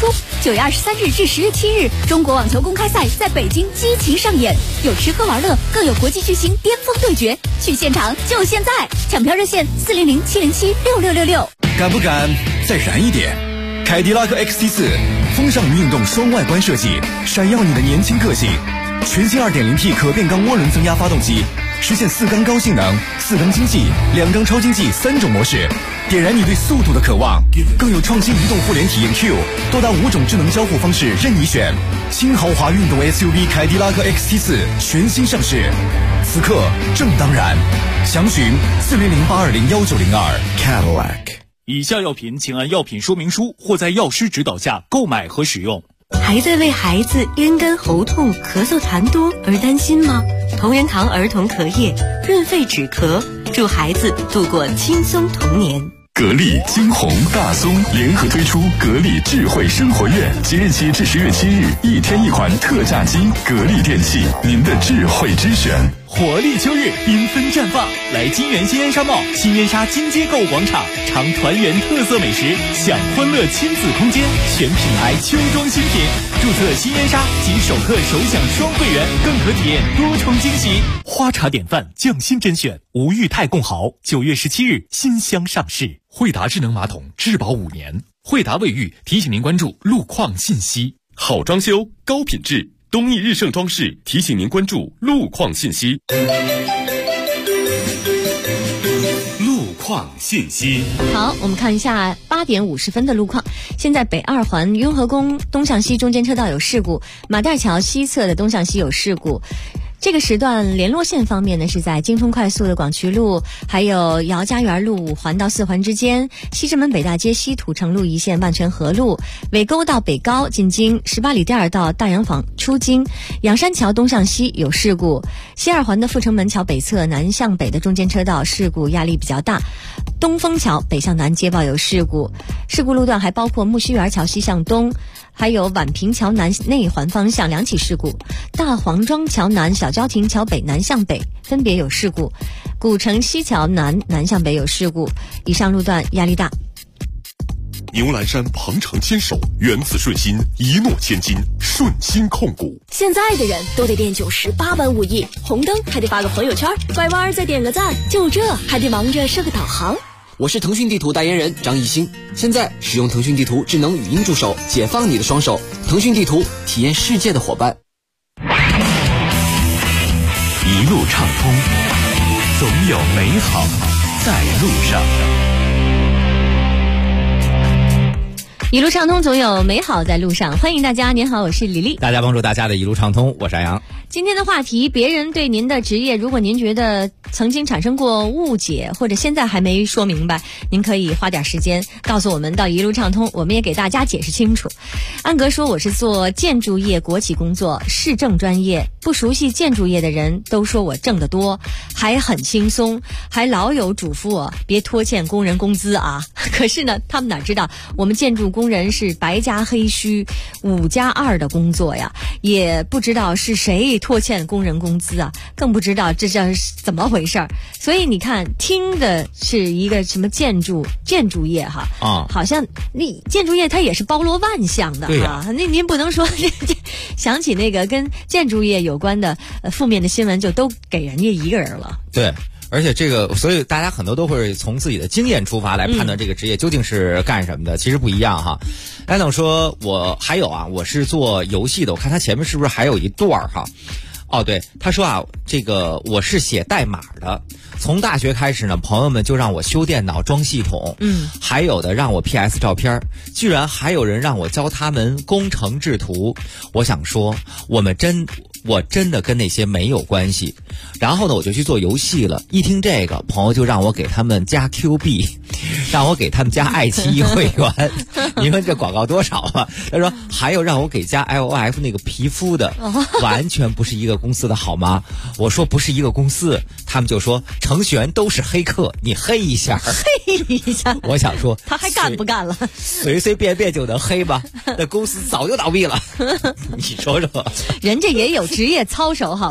9月23日至10月7日，中国网球公开赛在北京激情上演，有吃喝玩乐，更有国际巨星巅峰对决。去现场就现在，抢票热线400-707-6666。 敢不敢再燃一点？凯迪拉克 XT4 风尚运动双外观设计，闪耀你的年轻个性。全新 2.0T 可变缸涡轮增压发动机，实现4缸高性能、4缸经济、2缸超经济3种模式，点燃你对速度的渴望。更有创新移动互联体验 Q， 多达5种智能交互方式任你选。新豪华运动 SUV 凯迪拉克 XT4 全新上市，此刻正当然。详询400-820-1902 Cadillac。 以下药品请按药品说明书或在药师指导下购买和使用。 还在为孩子咽干喉痛、咳嗽痰多而担心吗？同仁堂儿童咳液润肺止咳，助孩子度过轻松童年。 格力、金鸿、大松联合推出格力智慧生活院，即日起至10月7日，1天1款特价机。格力电器，您的智慧之选。 活力秋日，缤纷绽放，来金源新烟沙贸、新烟沙金街购物广场，尝团圆特色美食，享欢乐亲子空间，全品牌秋装新品。注册新烟沙即首客首享双会员，更可体验多重惊喜。花茶典范，匠心甄选，吴裕泰共豪，9月17日新箱上市。 惠达智能马桶质保5年，惠达卫浴提醒您关注路况信息。 好装修，高品质。东义日盛装饰提醒您关注路况信息。 路况信息。 好，我们看一下8点50分的路况。现在北2环雍和宫东向西中间车道有事故，马甸桥西侧的东向西有事故。这个时段联络线方面呢，是在京通快速的广渠路，还有姚家园路5环到4环之间，西直门北大街西土城路一线万泉河路，尾沟到北高进京，18里店到大洋坊出京，仰山桥东向西有事故，西2环的阜成门桥北侧南向北的中间车道事故压力比较大，东风桥北向南接报有事故，事故路段还包括木樨园桥西向东，还有宛平桥南内环方向2起事故，大黄庄桥南小郊亭桥北南向北分别有事故，古城西桥南南向北有事故，以上路段压力大。 牛栏山鹏程牵手，原子顺心，一诺千金，顺心控股。 现在的人都得练98般武艺，红灯还得发个朋友圈，拐弯再点个赞，就这还得忙着设个导航。 我是腾讯地图代言人张艺兴，现在使用腾讯地图智能语音助手，解放你的双手。腾讯地图，体验世界的伙伴。 一路畅通，总有美好在路上。 一路畅通，总有美好在路上。欢迎大家，您好，我是李丽。 大家帮助大家的一路畅通，我是安阳。 今天的话题，别人对您的职业，如果您觉得曾经产生过误解，或者现在还没说明白，您可以花点时间告诉我们，到一路畅通，我们也给大家解释清楚。安格说，我是做建筑业国企工作，市政专业，不熟悉建筑业的人都说我挣得多，还很轻松，还老有嘱咐我别拖欠工人工资啊。可是呢，他们哪知道我们建筑工人是白加黑虚5+2的工作呀，也不知道是谁拖欠工人工资啊，更不知道这是怎么回事儿。所以你看，听的是一个什么建筑业哈啊，好像你建筑业它也是包罗万象的啊。那您不能说想起那个跟建筑业有关的负面的新闻，就都给人家一个人了。 对。而且这个，所以大家很多都会从自己的经验出发来判断这个职业究竟是干什么的，其实不一样哈。安总说，我还有啊，我是做游戏的，我看他前面是不是还有一段哈？哦，对，他说啊，这个我是写代码的，从大学开始呢，朋友们就让我修电脑、装系统，还有的让我 PS 照片，居然还有人让我教他们工程制图。我想说，我真的跟那些没有关系。然后呢，我就去做游戏了。一听这个，朋友就让我给他们加 Q 币，让我给他们加爱奇艺会员。你问这广告多少啊？他说还有让我给加 LOF 那个皮肤的，完全不是一个公司的好吗？我说不是一个公司，他们就说程序员都是黑客，你黑一下。我想说他还干不干了？ 随随便便就能黑吧？那公司早就倒闭了。你说说， 人家也有职业操守好吧？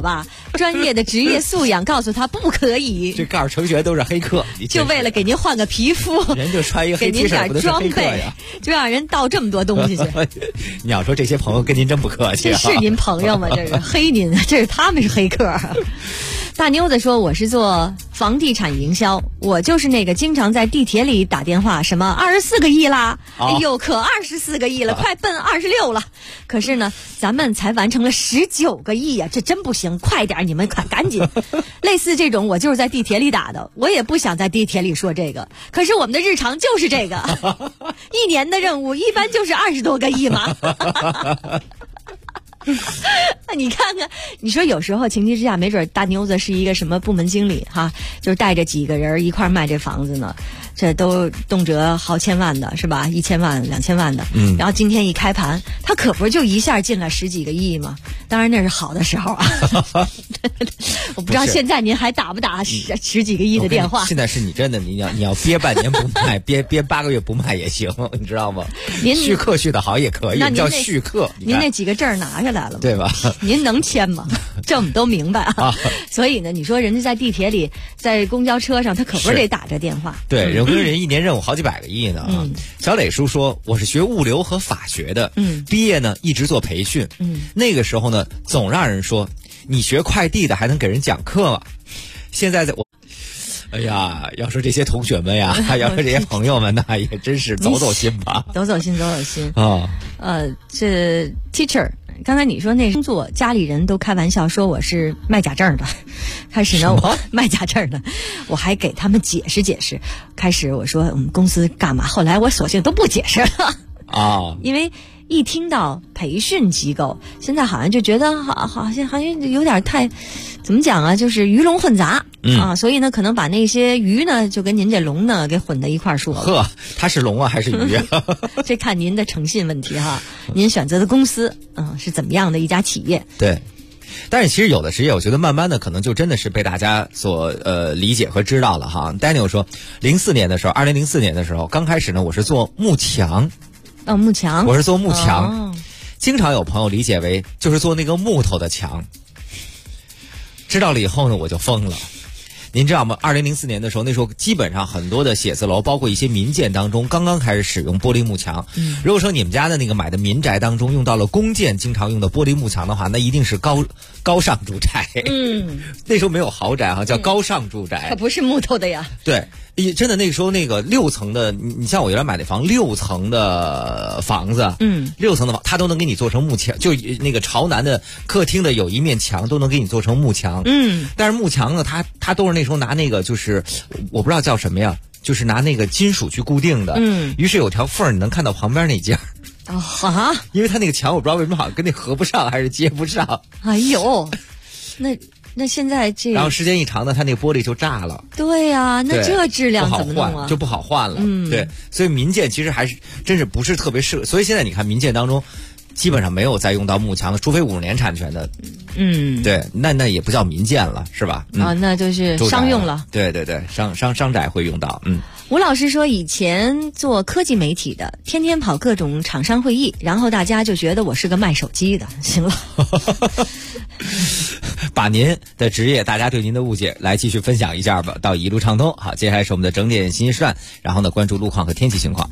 专业的职业素养告诉他不可以。 这告诉程序员都是黑客， 就为了给您换个皮肤， 人就穿一个黑 T 恤，不都是黑客呀？ 就让人倒这么多东西去。 你要说这些朋友跟您真不客气， 这是您朋友吗？这是黑您，这是他们是黑客。大妞子说：“我是做房地产营销，我就是那个经常在地铁里打电话，什么24个亿啦，哎呦，可24个亿了，快奔26了。可是呢，咱们才完成了19个亿呀，这真不行，快点，你们赶紧。类似这种，我就是在地铁里打的，我也不想在地铁里说这个，可是我们的日常就是这个，一年的任务一般就是20多个亿嘛。”你看看，你说有时候情急之下，没准大妞子是一个什么部门经理哈，就是带着几个人一块卖这房子呢，这都动辄好千万的是吧？1000万、2000万的。然后今天一开盘，他可不是就一下进了10几个亿吗？当然那是好的时候啊。我不知道现在您还打不打十几个亿的电话？ 现在是你真的，你要憋半年不卖，憋8个月不卖也行，你知道吗？您续客续的好也可以，叫续客。 您那几个证拿下来了吗？ 对吧？ 您能签吗？这我们都明白啊。所以呢，你说人家在地铁里，在公交车上，他可不是得打这电话。 对，人一年任务好几百个亿呢。小磊叔说，我是学物流和法学的，毕业呢一直做培训，那个时候呢总让人说你学快递的还能给人讲课吗？现在我。哎呀，要说这些同学们呀，要说这些朋友们呢，也真是走走心吧， 走走心啊。这 teacher， 刚才你说那工作，家里人都开玩笑说我是卖假证的。开始呢，我卖假证的，我还给他们解释。开始我说我们公司干嘛，后来我索性都不解释了啊，因为一听到培训机构，现在好像就觉得好像有点太。怎么讲啊？就是鱼龙混杂啊，所以呢，可能把那些鱼呢，就跟您这龙呢给混在一块儿说。 呵，它是龙啊还是鱼啊？ 这看您的诚信问题哈。您选择的公司，是怎么样的一家企业？ 对。但是其实有的职业，我觉得慢慢的可能就真的是被大家所理解和知道了哈。Daniel 说，2004年的时候，刚开始呢，我是做幕墙。 幕墙。 我是做幕墙，经常有朋友理解为就是做那个木头的墙。知道了以后呢，我就疯了。您知道吗？2004年的时候，那时候基本上很多的写字楼，包括一些民建当中，刚刚开始使用玻璃幕墙。如果说你们家的那个买的民宅当中用到了公建经常用的玻璃幕墙的话，那一定是高尚住宅。那时候没有豪宅哈，叫高尚住宅， 可不是木头的呀。 对。真的那个时候那个6层的，你像我原来买的房6层的房子，6层的房，它都能给你做成幕墙，就那个朝南的客厅的有一面墙都能给你做成幕墙。但是幕墙呢，它都是那时候拿那个就是我不知道叫什么呀，就是拿那个金属去固定的。于是有条缝你能看到旁边那件。因为它那个墙我不知道为什么好像跟那合不上还是接不上。 哎呦，那现在这， 然后时间一长呢，它那个玻璃就炸了。 对呀，那这质量怎么弄啊？ 就不好换了。对，所以民建其实还是真是不是特别适合。所以现在你看民建当中，基本上没有再用到幕墙的，除非50年产权的。对，那也不叫民建了，是吧？ 那就是商用了。 对，商宅会用到。 吴老师说，以前做科技媒体的，天天跑各种厂商会议，然后大家就觉得我是个卖手机的。行了。 把您的职业，大家对您的误解来继续分享一下吧，到一路畅通。好，接下来是我们的整点信息时段，然后呢，关注路况和天气情况。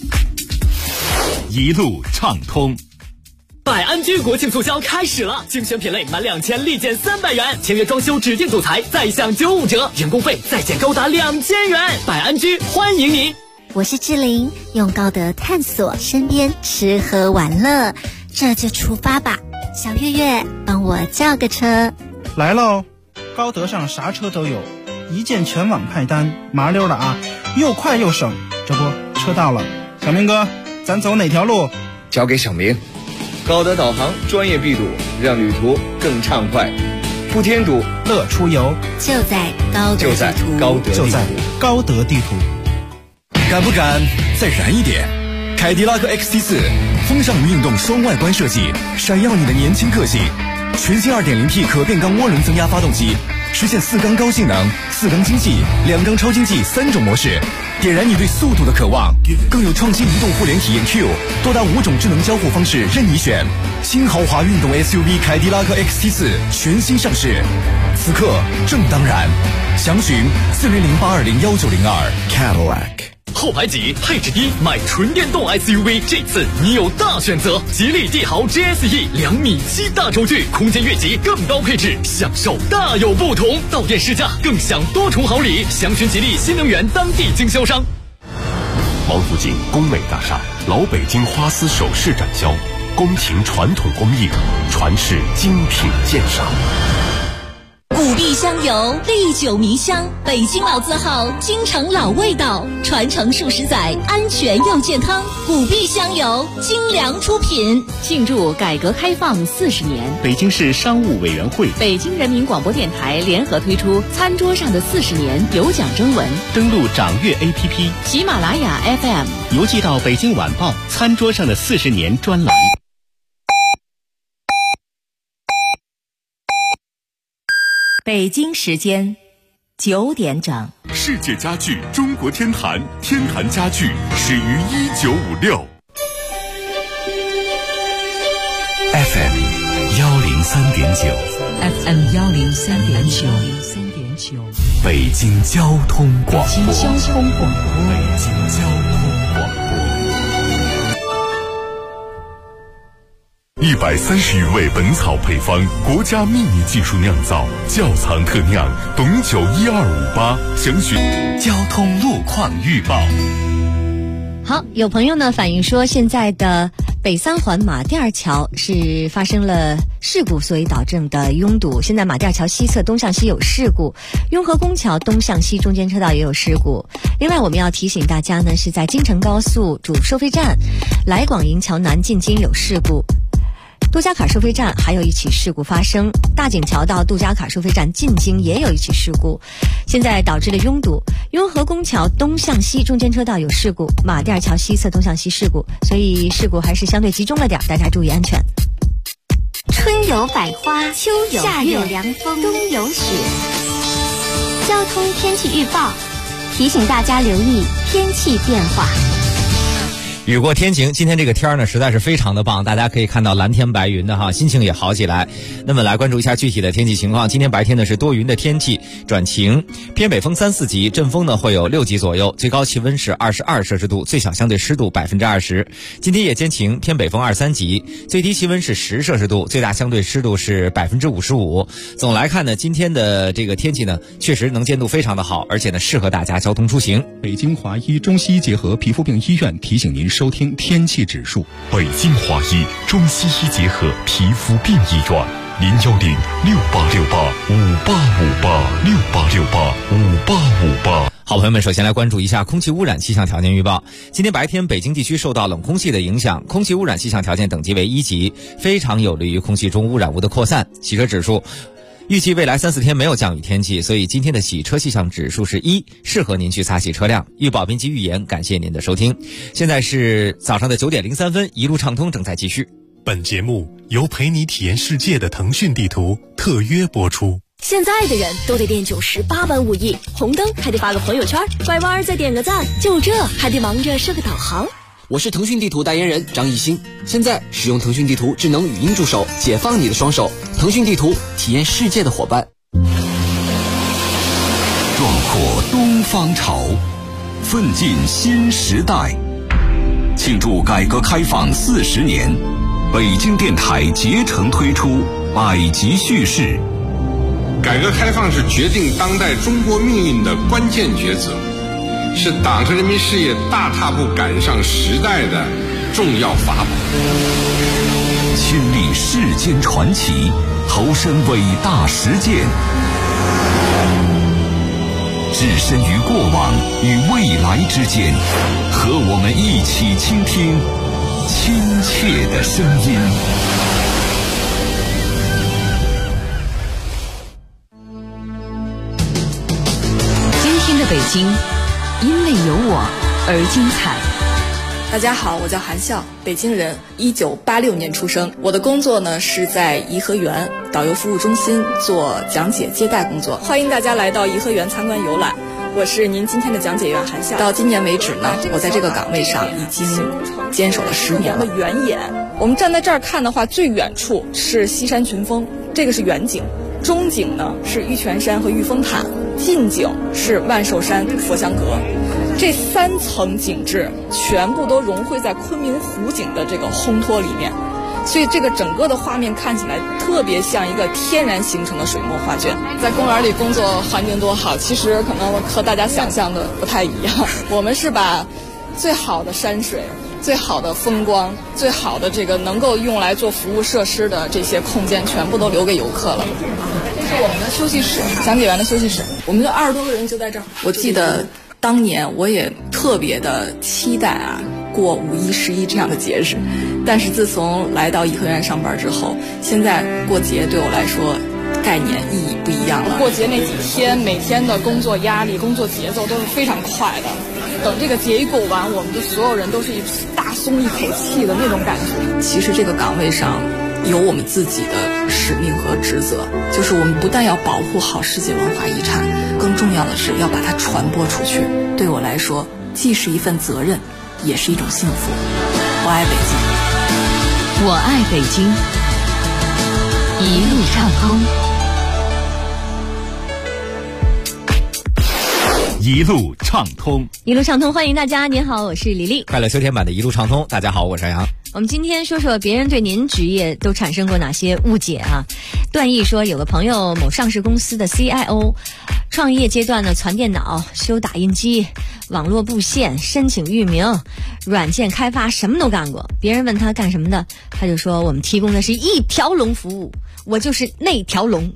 一路畅通。 百安居国庆促销开始了，精选品类满2000立减300元，签约装修指定镀材再享95折，人工费再减高达2000元。百安居欢迎您。 我是志玲，用高德探索身边吃喝玩乐，这就出发吧。小月月，帮我叫个车。 来喽，高德上啥车都有，一键全网派单，麻溜的啊，又快又省。这不，车到了，小明哥，咱走哪条路？ 交给小明。高德导航专业闭堵，让旅途更畅快，不添堵， 乐出游。 就在高德地图， 就在高德地图。 敢不敢再燃一点？凯迪拉克 XT4 风尚与运动双外观设计，闪耀你的年轻个性。全新 2.0T 可变缸涡轮增压发动机实现4缸高性能、4缸经济、2缸超经济3种模式，点燃你对速度的渴望。更有创新移动互联体验 Q， 多达5种智能交互方式任你选。新豪华运动 SUV 凯迪拉克 XT4 全新上市，此刻正当然。详询4008201902 Cadillac。 后排挤，配置低，买纯电动 SUV， 这次你有大选择。吉利帝豪 GSE 2.7米大轴距，空间越级，更高配置，享受大有不同。到店试驾，更享多重好礼。详询吉利新能源当地经销商。 王府井工美大厦老北京花丝首饰展销，宫廷传统工艺，传世精品鉴赏。 古壁香油，历久弥香，北京老字号，京城老味道，传承数十载，安全又健康。古壁香油，精良出品。 庆祝改革开放40年， 北京市商务委员会、 北京人民广播电台联合推出《餐桌上的40年》有奖征文。 登录掌阅 APP、 喜马拉雅 FM， 邮寄到北京晚报《餐桌上的40年》专栏。 北京时间9点整。 世界家具中国天坛，天坛家具始于1956。 FM 103.9 FM 103.9 北京交通广播。 北京交通广播。 北京交通广播。 130余味本草配方，国家秘密技术酿造，窖藏特酿，董酒12588，详询交通路况预报。 好，有朋友呢反映说，现在的北三环马甸桥是发生了事故，所以导致的拥堵。现在马甸桥西侧东向西有事故，雍和宫桥东向西中间车道也有事故。另外，我们要提醒大家呢，是在京承高速主收费站来广营桥南进京有事故。 杜家坎收费站还有一起事故发生，大井桥到杜家坎收费站进京也有一起事故，现在导致了拥堵。雍和宫桥东向西中间车道有事故，马甸桥西侧东向西事故，所以事故还是相对集中了点，大家注意安全。 春有百花，秋有夏有凉风，冬有雪。交通天气预报提醒大家留意天气变化。 雨过天晴，今天这个天儿呢实在是非常的棒，大家可以看到蓝天白云的哈，心情也好起来。那么来关注一下具体的天气情况。今天白天呢是多云的天气，转晴，偏北风3、4级，阵风呢会有6级左右，最高气温是22摄氏度，最小相对湿度20%。今天夜间晴，偏北风2、3级，最低气温是10摄氏度，最大相对湿度是55%。总来看呢，今天的这个天气呢，确实能见度非常的好，而且呢适合大家交通出行。 北京华医中西医结合皮肤病医院提醒您 收听天气指数。 北京华医中西医结合皮肤病医院，0106868585858，668685858。 好朋友们，首先来关注一下空气污染气象条件预报。今天白天，北京地区受到冷空气的影响，空气污染气象条件等级为1级，非常有利于空气中污染物的扩散。洗车指数。 预计未来3、4天没有降雨天气，所以今天的洗车气象指数是1，适合您去擦洗车辆。预报编辑预言，感谢您的收听。现在是早上的9点03分，一路畅通正在继续。 本节目由陪你体验世界的腾讯地图特约播出。 现在的人都得练98般武艺，红灯还得发个朋友圈，拐弯再点个赞，就这还得忙着设个导航。 我是腾讯地图代言人张艺兴，现在使用腾讯地图智能语音助手，解放你的双手。腾讯地图，体验世界的伙伴。 壮阔东方潮，奋进新时代。庆祝改革开放40年，北京电台竭诚推出百集叙事。 改革开放是决定当代中国命运的关键抉择。 是党和人民事业大踏步赶上时代的重要法宝。 亲历世间传奇，投身伟大实践，置身于过往与未来之间，和我们一起倾听亲切的声音。 今天的北京。 因为有我而精彩， 大家好，我叫韩笑，北京人，1986年出生。我的工作呢是在颐和园导游服务中心做讲解接待工作。欢迎大家来到颐和园参观游览。我是您今天的讲解员韩笑。到今年为止呢，我在这个岗位上已经坚守了10年了。远眼，我们站在这儿看的话，最远处是西山群峰，这个是远景；中景呢是玉泉山和玉峰塔；近景是万寿山、佛香阁。这3层景致全部都融汇在昆明湖景的这个烘托里面，所以这个整个的画面看起来特别像一个天然形成的水墨画卷。在公园里工作环境多好，其实可能和大家想象的不太一样。我们是把最好的山水、最好的风光、最好的这个能够用来做服务设施的这些空间全部都留给游客了。这是我们的休息室，讲解员的休息室，我们就20多个人就在这儿。我记得当年我也特别的期待过5一、11这样的节日，但是自从来到颐和园上班之后，现在过节对我来说概念意义不一样了。过节那几天，每天的工作压力、工作节奏都是非常快的。等这个节一过完，我们的所有人都是大松一口气的那种感觉。其实这个岗位上有我们自己的使命和职责，就是我们不但要保护好世界文化遗产，更重要的是要把它传播出去。对我来说，既是一份责任，也是一种幸福。我爱北京， 我爱北京，一路畅通， 一路畅通， 一路畅通，欢迎大家。您好，我是李丽。 快乐秋天版的一路畅通，大家好，我是杨。 我们今天说说别人对您职业都产生过哪些误解啊？段毅说，有个朋友某上市公司的 CIO， 创业阶段呢，传电脑、修打印机、网络布线、申请域名、软件开发，什么都干过。别人问他干什么的，他就说我们提供的是一条龙服务，我就是那条龙。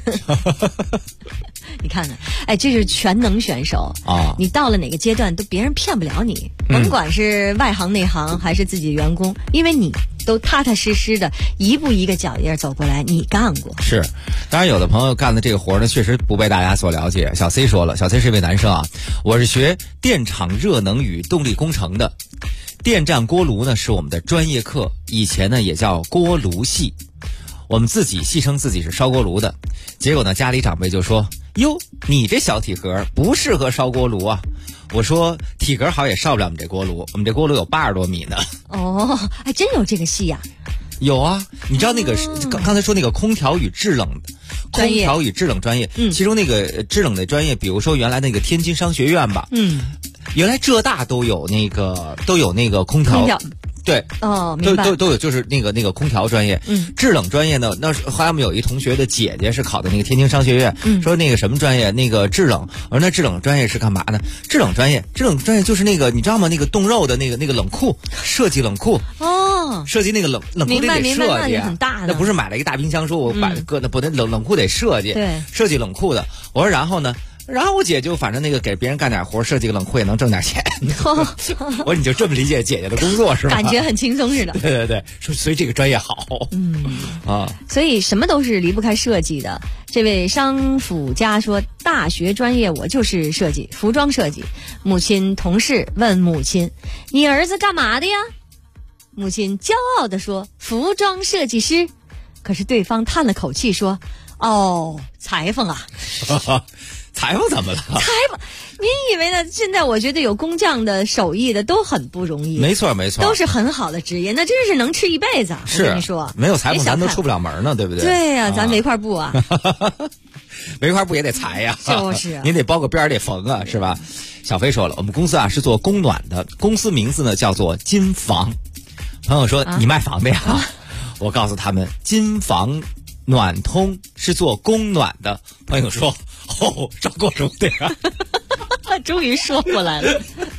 你看看，哎，这是全能选手啊！你到了哪个阶段，都别人骗不了你，甭管是外行内行还是自己员工，因为你都踏踏实实的一步一个脚印走过来，你干过。 是，当然有的朋友干的这个活呢，确实不被大家所了解。小 C 说了，小 C 是一位男生啊，我是学电厂热能与动力工程的，电站锅炉呢是我们的专业课，以前呢也叫锅炉系。我们自己戏称自己是烧锅炉的，结果呢家里长辈就说，哟，你这小体格不适合烧锅炉啊。我说体格好也烧不了我们这锅炉，我们这锅炉有80多米呢。 哦，还真有这个戏呀。 有啊，你知道那个刚才说那个空调与制冷专业，其中那个制冷的专业，比如说原来那个天津商学院吧，原来浙大都有那个空调。对， 哦，明白， 都有，就是那个空调专业，制冷专业呢，那后来我们有一同学的姐姐是考的那个天津商学院，说那个什么专业，那个制冷，我说那制冷专业是干嘛呢？制冷专业就是那个你知道吗？那个冻肉的那个冷库，设计冷库哦，设计那个冷库得设计， 很大的， 那不是买了一个大冰箱说我把搁那不那冷库得设计， 对， 设计冷库的。我说然后呢？然后我姐就反正那个给别人干点活，设计个冷库也能挣点钱。我说你就这么理解姐姐的工作是吧？ 感觉很轻松似的。 对，所以这个专业好。 所以什么都是离不开设计的。这位商辅家说，大学专业我就是设计，服装设计。同事问母亲，你儿子干嘛的呀？母亲骄傲地说，服装设计师。可是对方叹了口气说，哦，裁缝啊。 裁缝怎么了？ 裁缝，您以为呢？现在我觉得有工匠的手艺的都很不容易， 没错， 都是很好的职业，那真是能吃一辈子。 是， 我跟你说， 没有裁缝咱都出不了门呢，对不对？ 对呀，咱没块布啊， 没块布也得裁呀， 就是您得包个边儿得缝啊，是吧？小飞说了，我们公司啊是做供暖的，公司名字呢叫做金房。朋友说你卖房的呀？我告诉他们，金房暖通是做供暖的。朋友说，哦，烧锅炉的呀。 终于说回来了，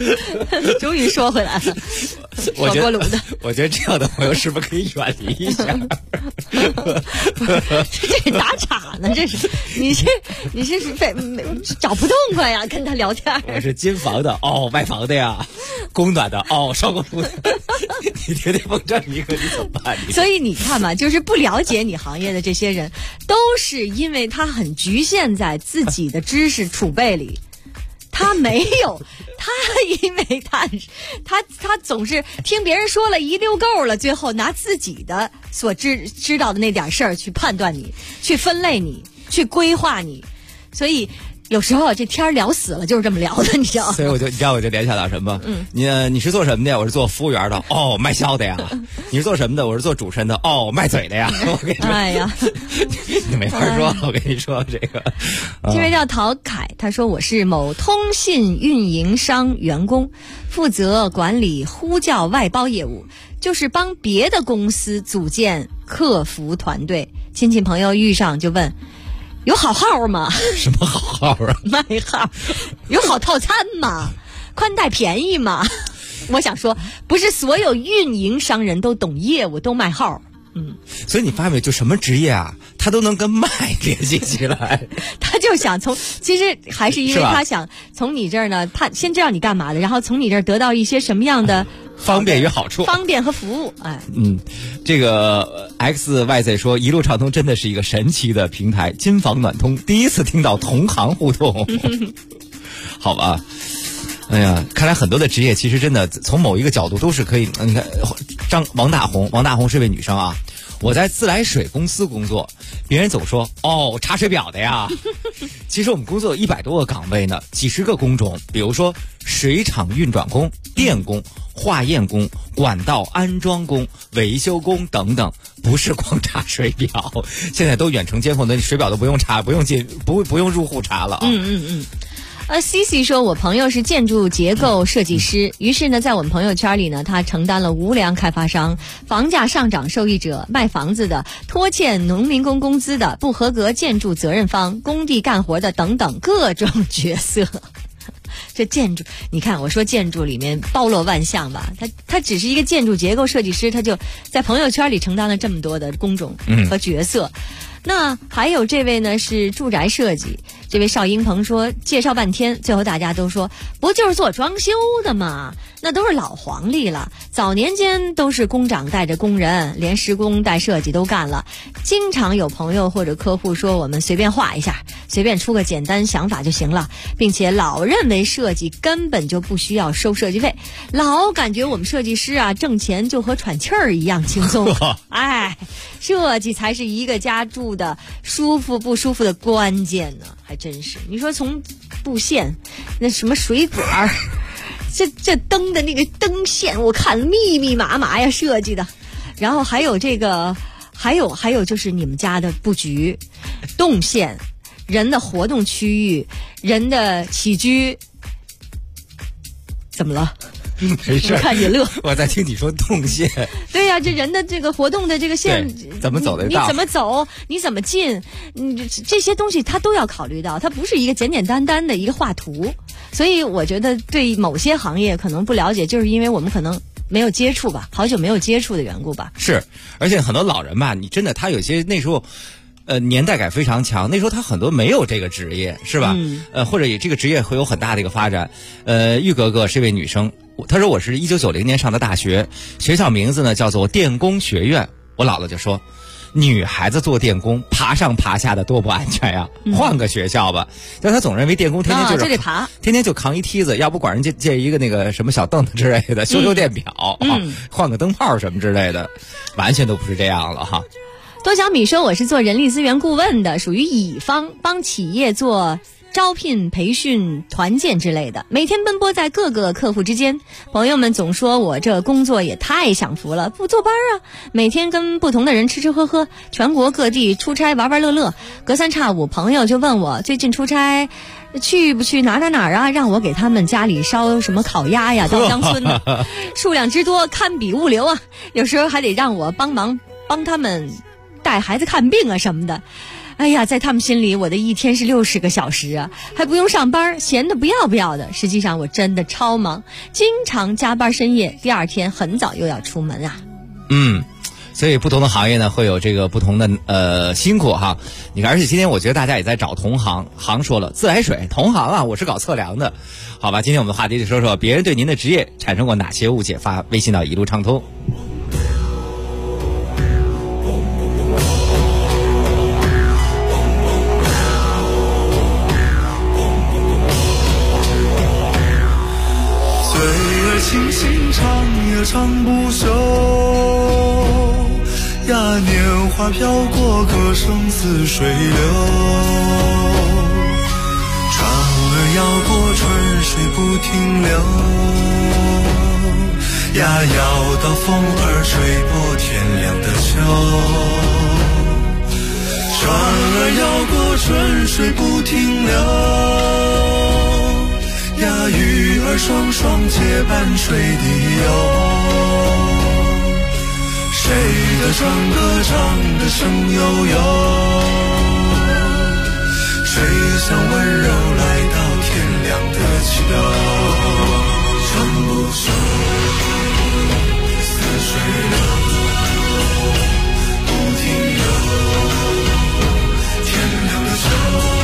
我觉得这样的朋友是不是可以远离一下？ 这打岔呢，这是你是找不痛快呀，跟他聊天。 我是金房的哦，卖房的呀，供暖的哦，烧锅炉的。你天天碰这一个，你怎么办？ 所以你看嘛，就是不了解你行业的这些人，都是因为他很局限在自己的知识储备里。 他没有，他因为他总是听别人说了一溜够了，最后拿自己的所知道的那点事儿去判断你，去分类你，去规划你，所以有时候这天聊死了就是这么聊的，你知道吗？ 所以我就联想到什么？你是做什么的呀？我是做服务员的。哦，卖笑的呀。你是做什么的？我是做主持人的。哦，卖嘴的呀。我跟你说， 哎呀， 你没法说了。我跟你说这个。 这位叫陶凯，他说我是某通信运营商员工，负责管理呼叫外包业务，就是帮别的公司组建客服团队。亲戚朋友遇上就问。有好号吗？ 什么好号啊？ 卖号。有好套餐吗？宽带便宜吗？我想说，不是所有运营商人都懂业务，都卖号。 所以你发现没有，就什么职业啊，他都能跟卖联系起来。 他就想其实还是因为他想从你这儿呢，他先知道你干嘛的，然后从你这儿得到一些什么样的方便与好处， 方便和服务。哎， 这个 XYZ 说，一路畅通真的是一个神奇的平台，金房暖通，第一次听到同行互动。好吧。哎呀，看来很多的职业其实真的从某一个角度都是可以。你看王大红是位女生啊，我在自来水公司工作，别人总说查水表的呀。其实我们工作有100多个岗位呢，几十个工种，比如说水厂运转工、电工、化验工、管道安装工、维修工等等，不是光查水表，现在都远程监控的，水表都不用查，不用入户查了啊。 CC 说，我朋友是建筑结构设计师，于是呢，在我们朋友圈里呢，他承担了无良开发商、房价上涨受益者、卖房子的、拖欠农民工工资的、不合格建筑责任方、工地干活的等等各种角色。这建筑，你看我说建筑里面包罗万象吧，他只是一个建筑结构设计师，他就在朋友圈里承担了这么多的工种和角色。那还有这位呢是住宅设计，这位邵英鹏说介绍半天，最后大家都说不就是做装修的吗？那都是老黄历了，早年间都是工长带着工人，连施工带设计都干了。经常有朋友或者客户说我们随便画一下，随便出个简单想法就行了，并且老认为设计根本就不需要收设计费，老感觉我们设计师啊挣钱就和喘气儿一样轻松。哎，设计才是一个家住的舒服不舒服的关键呢，还真是。你说从布线，那什么水管，这灯的那个灯线，我看密密麻麻呀设计的。然后还有这个，还有就是你们家的布局、动线、人的活动区域、人的起居，怎么了？ 没事， 我看你乐。 我在听你说动线。 对呀，这人的这个活动的这个线怎么走得到？ 你怎么走？你怎么进？这些东西他都要考虑到，它不是一个简简单单的一个画图。所以我觉得对某些行业可能不了解，就是因为我们可能没有接触吧，好久没有接触的缘故吧。 是，而且很多老人吧，你真的他有些那时候。年代感非常强，那时候他很多没有这个职业，是吧？或者也这个职业会有很大的一个发展。玉格格是一位女生，她说我是1990年上的大学，学校名字呢叫做电工学院。我姥姥就说，女孩子做电工爬上爬下的多不安全呀，换个学校吧。但她总认为电工天天就是这得爬， 天天就扛一梯子，要不管人借一个那个什么小凳子之类的，修电表，换个灯泡什么之类的，完全都不是这样了哈。 多小米说，我是做人力资源顾问的，属于乙方，帮企业做招聘、培训、团建之类的，每天奔波在各个客户之间。朋友们总说我这工作也太享福了，不坐班啊，每天跟不同的人吃吃喝喝，全国各地出差玩玩乐乐。隔三差五朋友就问我最近出差去不去哪儿啊，让我给他们家里烧什么烤鸭呀，到乡村的数量之多堪比物流啊，有时候还得让我帮他们带孩子看病啊什么的。哎呀，在他们心里我的一天是60个小时啊，还不用上班，闲得不要的。实际上我真的超忙，经常加班深夜，第二天很早又要出门啊。 所以不同的行业呢会有这个不同的辛苦哈。你看，而且今天我觉得大家也在找同行，说了自来水同行啊，我是搞测量的。好吧，今天我们的话题就说说别人对您的职业产生过哪些误解，发微信到一路畅通。 情心长也长不休呀，年华飘过，歌声似水流。船儿摇过，春水不停留呀，摇到风儿吹破天亮的秋。船儿摇过，春水不停留呀，鱼儿双双结伴水底游。谁的船歌唱得声悠悠，水乡温柔来到天亮的秋。船不休，似水流，不停留，天亮的秋，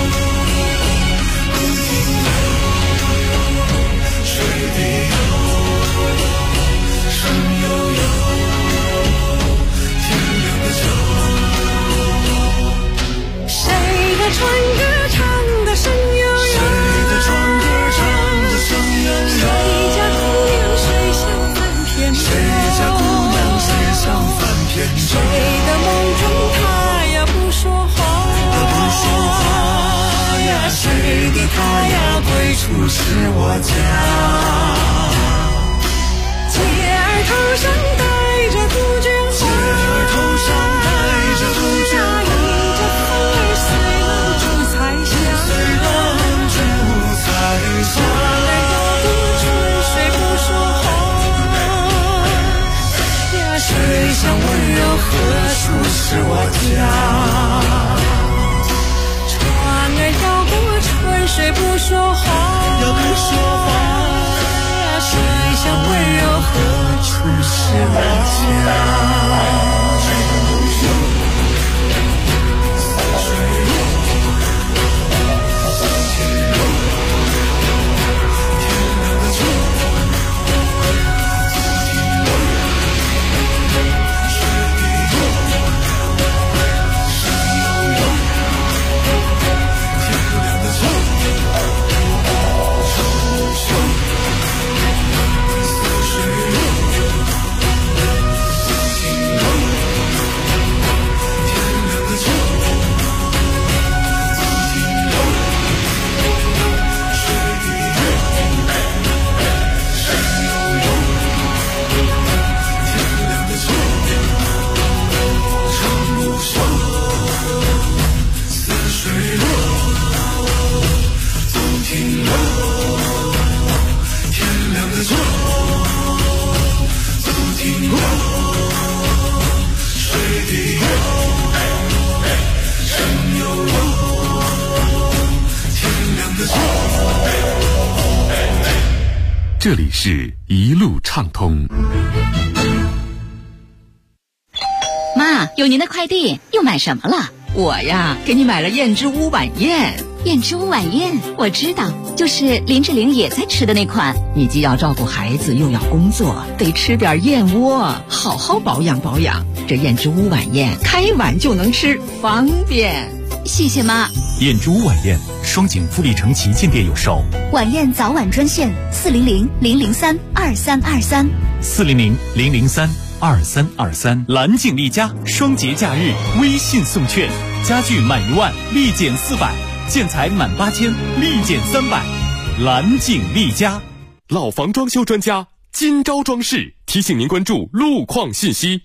不停留，水底游，声悠悠。 谁的船歌唱得声悠悠， 谁的船歌唱得声悠悠， 谁家姑娘水乡翻篇， 谁家姑娘水乡翻篇， 谁的梦中他呀不说话， 不说话呀，谁的他呀归处是我家。 姐儿头上戴着杜鹃花， 姐儿头上戴着杜鹃花，水乡温柔何处是我家？ 船儿摇过，春水不说话， 要不说话。 水乡温柔何处是我家？ 这里是一路畅通。 妈，有您的快递，又买什么了？ 我呀，给你买了燕之屋晚宴。 燕之屋晚宴，我知道，就是林志玲也在吃的那款。 你既要照顾孩子，又要工作，得吃点燕窝，好好保养保养。这燕之屋晚宴，开碗就能吃，方便。 谢谢妈。 燕之屋晚宴，双井富力城旗舰店有售。 晚宴早晚专线 400-003-2323，400-003-2323。蓝景丽家双节假日微信送券，家具满1万立减400，建材满8000立减300。蓝景丽家， 老房装修专家金招装饰提醒您关注路况信息。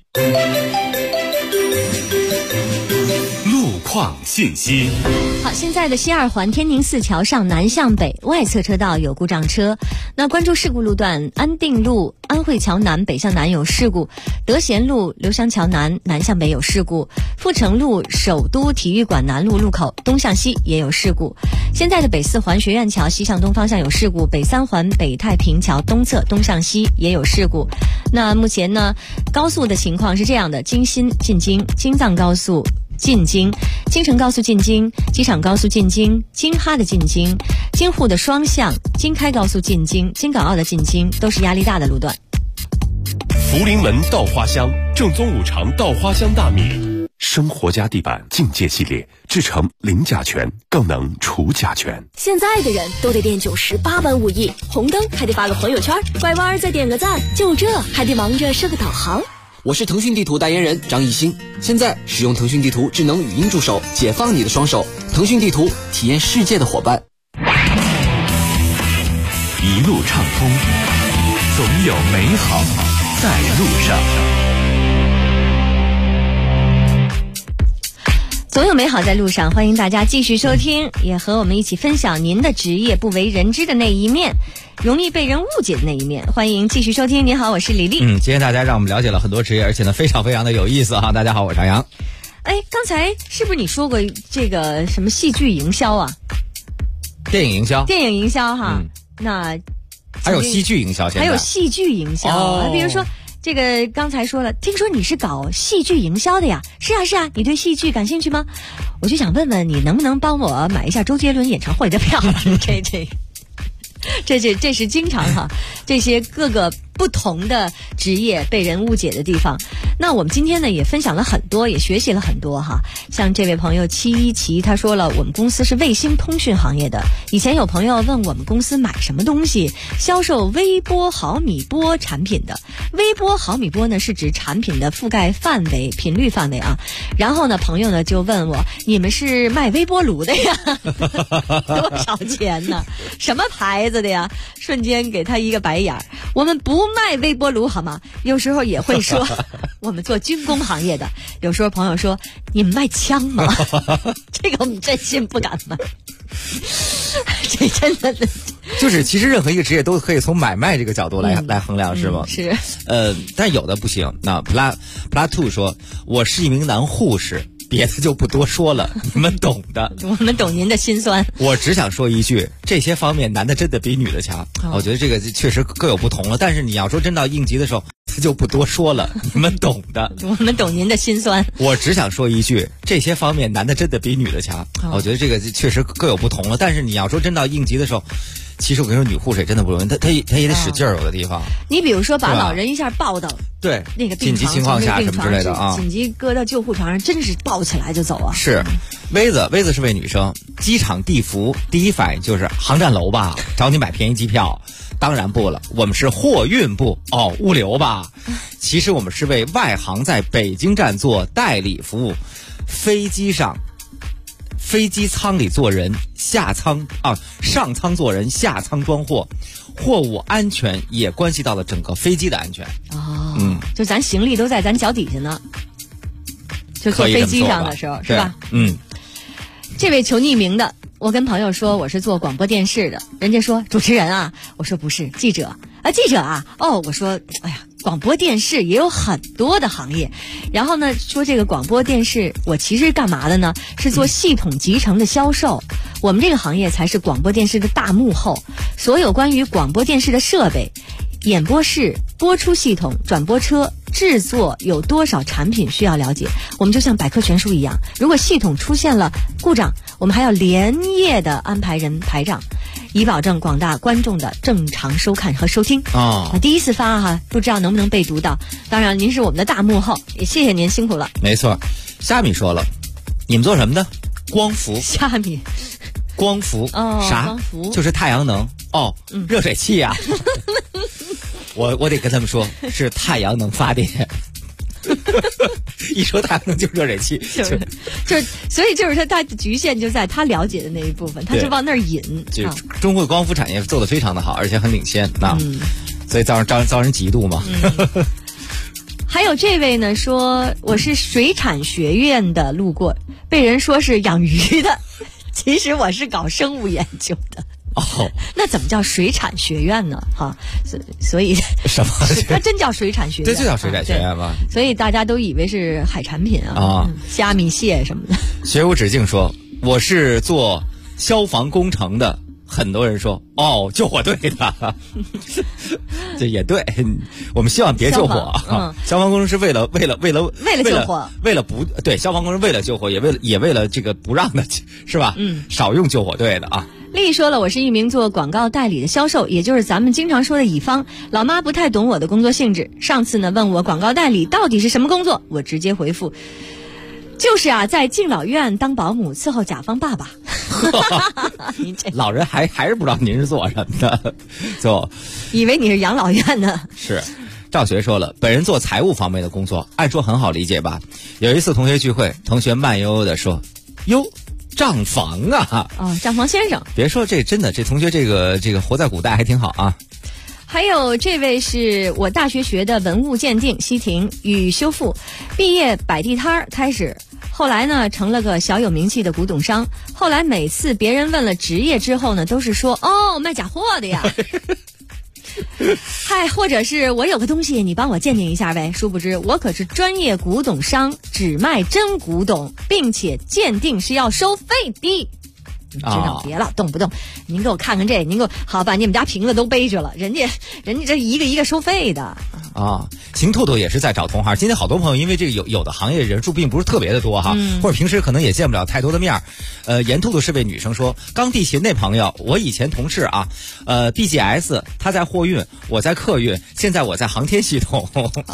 路况信息。 好，现在的西二环天宁寺桥上南向北外侧车道有故障车，那关注事故路段：安定路安慧桥南北向南有事故，德贤路刘湘桥南南向北有事故，阜成路首都体育馆南路路口东向西也有事故。现在的北四环学院桥西向东方向有事故，北三环北太平桥东侧东向西也有事故。那目前呢，高速的情况是这样的：京新进京，京藏高速进京，京承高速进京，机场高速进京，京哈的进京，京沪的双向，京开高速进京，京港澳的进京，都是压力大的路段。 福临门稻花香，正宗五常稻花香大米， 生活家地板境界系列，制成零甲醛，更能除甲醛。 现在的人都得练90、8般武艺，红灯还得发个朋友圈，拐弯再点个赞，就这还得忙着设个导航。 我是腾讯地图代言人张艺兴，现在使用腾讯地图智能语音助手，解放你的双手。腾讯地图，体验世界的伙伴。 一路畅通，总有美好在路上。 总有美好在路上，欢迎大家继续收听，也和我们一起分享您的职业不为人知的那一面，容易被人误解的那一面。欢迎继续收听。你好，我是李丽。 今天大家让我们了解了很多职业，而且呢非常非常的有意思哈。大家好，我是张扬。 刚才是不是你说过这个什么戏剧营销啊？ 电影营销哈。那还有戏剧营销，现在还有戏剧营销，比如说这个刚才说了，听说你是搞戏剧营销的呀？是啊，你对戏剧感兴趣吗？我就想问问你，能不能帮我买一下周杰伦演唱会的票？这是经常哈，这些各个不同的职业被人误解的地方。那我们今天呢也分享了很多，也学习了很多哈。像这位朋友717，他说了，我们公司是卫星通讯行业的。以前有朋友问我们公司买什么东西，销售微波毫米波产品的。微波毫米波呢是指产品的覆盖范围、频率范围啊。然后呢，朋友呢就问我，你们是卖微波炉的呀？多少钱呢？什么牌子的呀？瞬间给他一个白眼儿。我们不卖微波炉好吗？有时候也会说我们做军工行业的。有时候朋友说你们卖枪吗？这个我们真心不敢卖。这真的就是其实任何一个职业都可以从买卖这个角度来衡量，是吗？ 是。 但有的不行。那 Pla2 说，我是一名男护士，别的就不多说了，你们懂的。 我们懂您的心酸。 我只想说一句，这些方面男的真的比女的强。我觉得这个确实各有不同了，但是你要说真到应急的时候，就不多说了，你们懂的。 我们懂您的心酸。 我只想说一句，这些方面男的真的比女的强。我觉得这个确实各有不同了，但是你要说真到应急的时候，其实我跟你说，女护士也真的不容易，她也得使劲儿，有的地方。 你比如说把老人一下抱到对那个紧急情况下什么之类的啊， 紧急搁到救护床上，真是抱起来就走啊。 是，薇子是位女生，机场地服第一反应就是航站楼吧，找你买便宜机票。当然不了，我们是货运部物流吧。其实我们是为外航在北京站做代理服务，飞机舱里坐人，上舱坐人，下舱装货，货物安全也关系到了整个飞机的安全。 就咱行李都在咱脚底下呢，就坐飞机上的时候是吧？这位求匿名的，我跟朋友说我是做广播电视的，人家说主持人啊，我说不是，记者啊，我说哎呀，广播电视也有很多的行业。然后呢说这个广播电视我其实干嘛的呢？是做系统集成的销售。我们这个行业才是广播电视的大幕后，所有关于广播电视的设备、演播室、播出系统、转播车、制作有多少产品需要了解。我们就像百科全书一样，如果系统出现了故障，我们还要连夜的安排人排障，以保证广大观众的正常收看和收听。第一次发哈，不知道能不能被读到。当然您是我们的大幕后，也谢谢您辛苦了。 没错。虾米说了，你们做什么的？光伏。 虾米光伏啥？ 光伏就是太阳能热水器呀。我得跟他们说，是太阳能发电。一说太阳能就热水器， 所以就是他的局限就在他了解的那一部分，他就往那儿引。 中国光伏产业做得非常的好，而且很领先所以遭人嫉妒嘛。 还有这位呢说，我是水产学院的路过，被人说是养鱼的，其实我是搞生物研究的。那怎么叫水产学院呢？所以什么？ 它真叫水产学院？ 这就叫水产学院吗？ 所以大家都以为是海产品虾米蟹什么的。 学无止境说，我是做消防工程的。很多人说救火队的。这也对，我们希望别救火。消防工程是为了救火，消防工程为了救火，也为了这个不让的是吧？少用救火队的啊。 丽说了，我是一名做广告代理的销售，也就是咱们经常说的乙方。老妈不太懂我的工作性质，上次呢问我广告代理到底是什么工作，我直接回复就是啊，在敬老院当保姆伺候甲方爸爸。 老人还是不知道您是做什么的，就以为你是养老院呢。 是。赵学说了，本人做财务方面的工作，按说很好理解吧。有一次同学聚会，同学慢悠悠地说：“哟，账房啊！” 哦，账房先生。 别说这真的，这同学这个活在古代还挺好啊。 还有这位是我大学学的文物鉴定西亭与修复，毕业摆地摊开始，后来呢成了个小有名气的古董商。后来每次别人问了职业之后呢，都是说哦卖假货的呀。嗨，或者是我有个东西你帮我鉴定一下呗。殊不知我可是专业古董商，只卖真古董，并且鉴定是要收费的。知道别了，动不动您给我看看这，您给我好把你们家瓶子都背着了，人家这一个一个收费的啊。邢兔兔也是在找同行，今天好多朋友因为这个有的行业人数并不是特别的多哈，或者平时可能也见不了太多的面。严兔兔是位女生说，刚地勤那朋友，我以前同事啊，BGS 他在货运，我在客运，现在我在航天系统。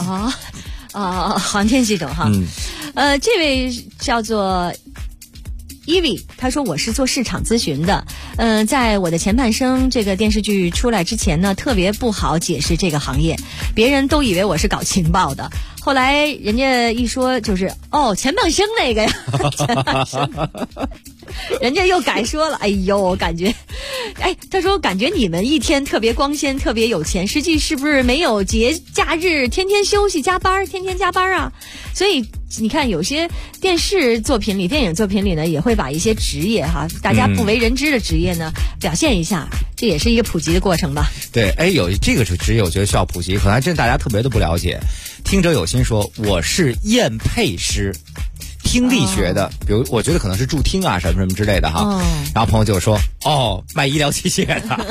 航天系统哈，这位叫做伊维，他说我是做市场咨询的，在我的前半生这个电视剧出来之前呢，特别不好解释这个行业，别人都以为我是搞情报的，后来人家一说就是前半生那个呀，前半生人家又改说了，哎呦，感觉，他说感觉你们一天特别光鲜，特别有钱，实际是不是没有节假日，天天休息加班，天天加班啊？所以你看，有些电视作品里、电影作品里呢，也会把一些职业哈，大家不为人知的职业呢，表现一下，这也是一个普及的过程吧。 对，有这个职业，我觉得需要普及，可能还真大家特别的不了解。听者有心说，我是验配师。听力学的，比如我觉得可能是助听啊什么什么之类的哈，然后朋友就说卖医疗器械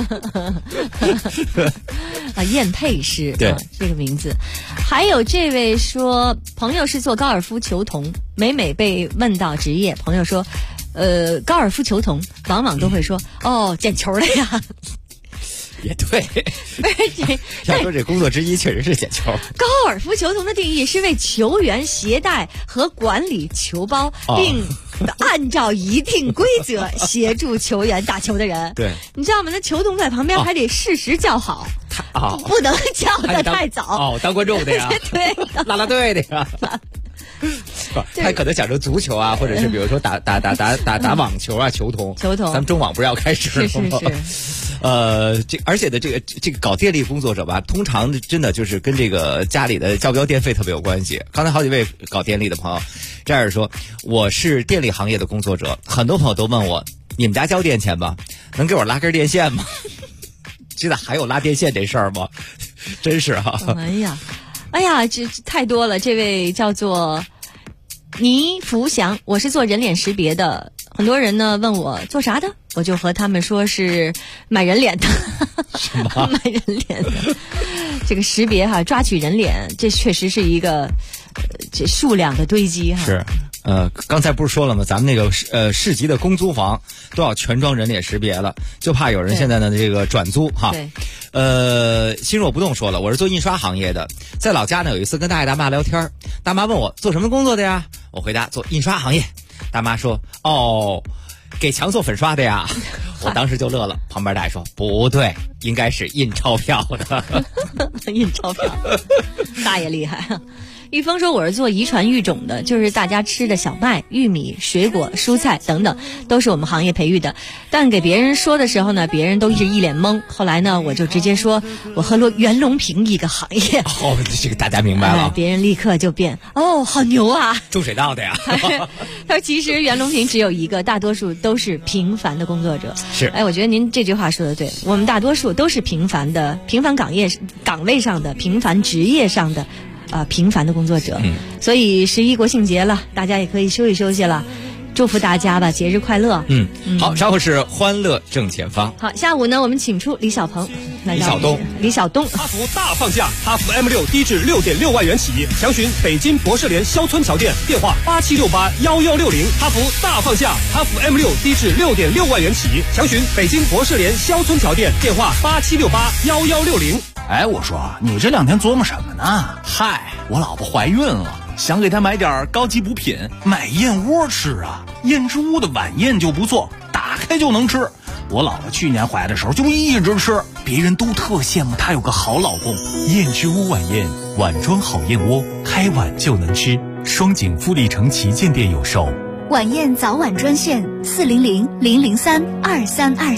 的验配师， 对这个名字。还有这位说，朋友是做高尔夫球童，每被问到职业，朋友说高尔夫球童往往都会说捡球的呀。 也对，要说这工作之一确实是捡球。 高尔夫球童的定义是为球员携带和管理球包，并按照一定规则协助球员打球的人。 对， 你知道吗？那球童在旁边还得适时叫好，不能叫得太早。 当观众的呀， 对， 啦啦队的呀。他可能想着足球啊，或者是比如说打网球啊，球童。咱们中网不是要开始了吗？是。而且的这个搞电力工作者吧，通常真的就是跟这个家里的交不交电费特别有关系。刚才好几位搞电力的朋友，这样说，我是电力行业的工作者，很多朋友都问我，你们家交电钱吗？能给我拉根电线吗？现在还有拉电线这事儿吗？真是哈。 哎呀，这太多了。这位叫做倪福祥，我是做人脸识别的。很多人呢问我做啥的，我就和他们说是买人脸的。 什么？ 买人脸的这个识别哈，抓取人脸，这确实是一个这数量的堆积哈。 是。刚才不是说了吗？咱们那个市级的公租房都要全装人脸识别了，就怕有人现在的这个转租哈。 对。 心若不动说了，我是做印刷行业的，在老家呢有一次跟大爷大妈聊天，大妈问我做什么工作的呀？我回答做印刷行业。大妈说给墙做粉刷的呀。我当时就乐了，旁边大爷说不对，应该是印钞票的。 印钞票，大爷厉害。玉峰说我是做遗传育种的，就是大家吃的小麦、玉米、水果、蔬菜等等都是我们行业培育的，但给别人说的时候呢，别人都是一脸懵，后来呢我就直接说我和袁隆平一个行业。 这个大家明白了。 别人立刻就变好牛啊， 种水稻的呀。 他说其实袁隆平只有一个，大多数都是平凡的工作者。 是， 我觉得您这句话说的对，我们大多数都是平凡岗位上的平凡职业上的平凡的工作者。所以11国庆节了，大家也可以休息了，祝福大家吧，节日快乐。 好，稍后是欢乐正前方。 好，下午呢我们请出李小鹏， 李晓东。 哈弗大放价，哈弗 M6 低至6.6万元起，详询北京博士联肖村桥店，电话87681160。哈弗大放价，哈弗 M6 低至6.6万元起，详询北京博士联肖村桥店，电话87681160。 我说你这2天琢磨什么呢？嗨，我老婆怀孕了。 想给他买点高级补品，买燕窝吃啊。燕之屋的晚宴就不错，打开就能吃。我姥姥去年怀的时候就一直吃，别人都特羡慕她有个好老公。 燕之屋晚宴，碗装好燕窝，开碗就能吃。双井富力城旗舰店有售。 晚宴早晚专线：400-003-2323。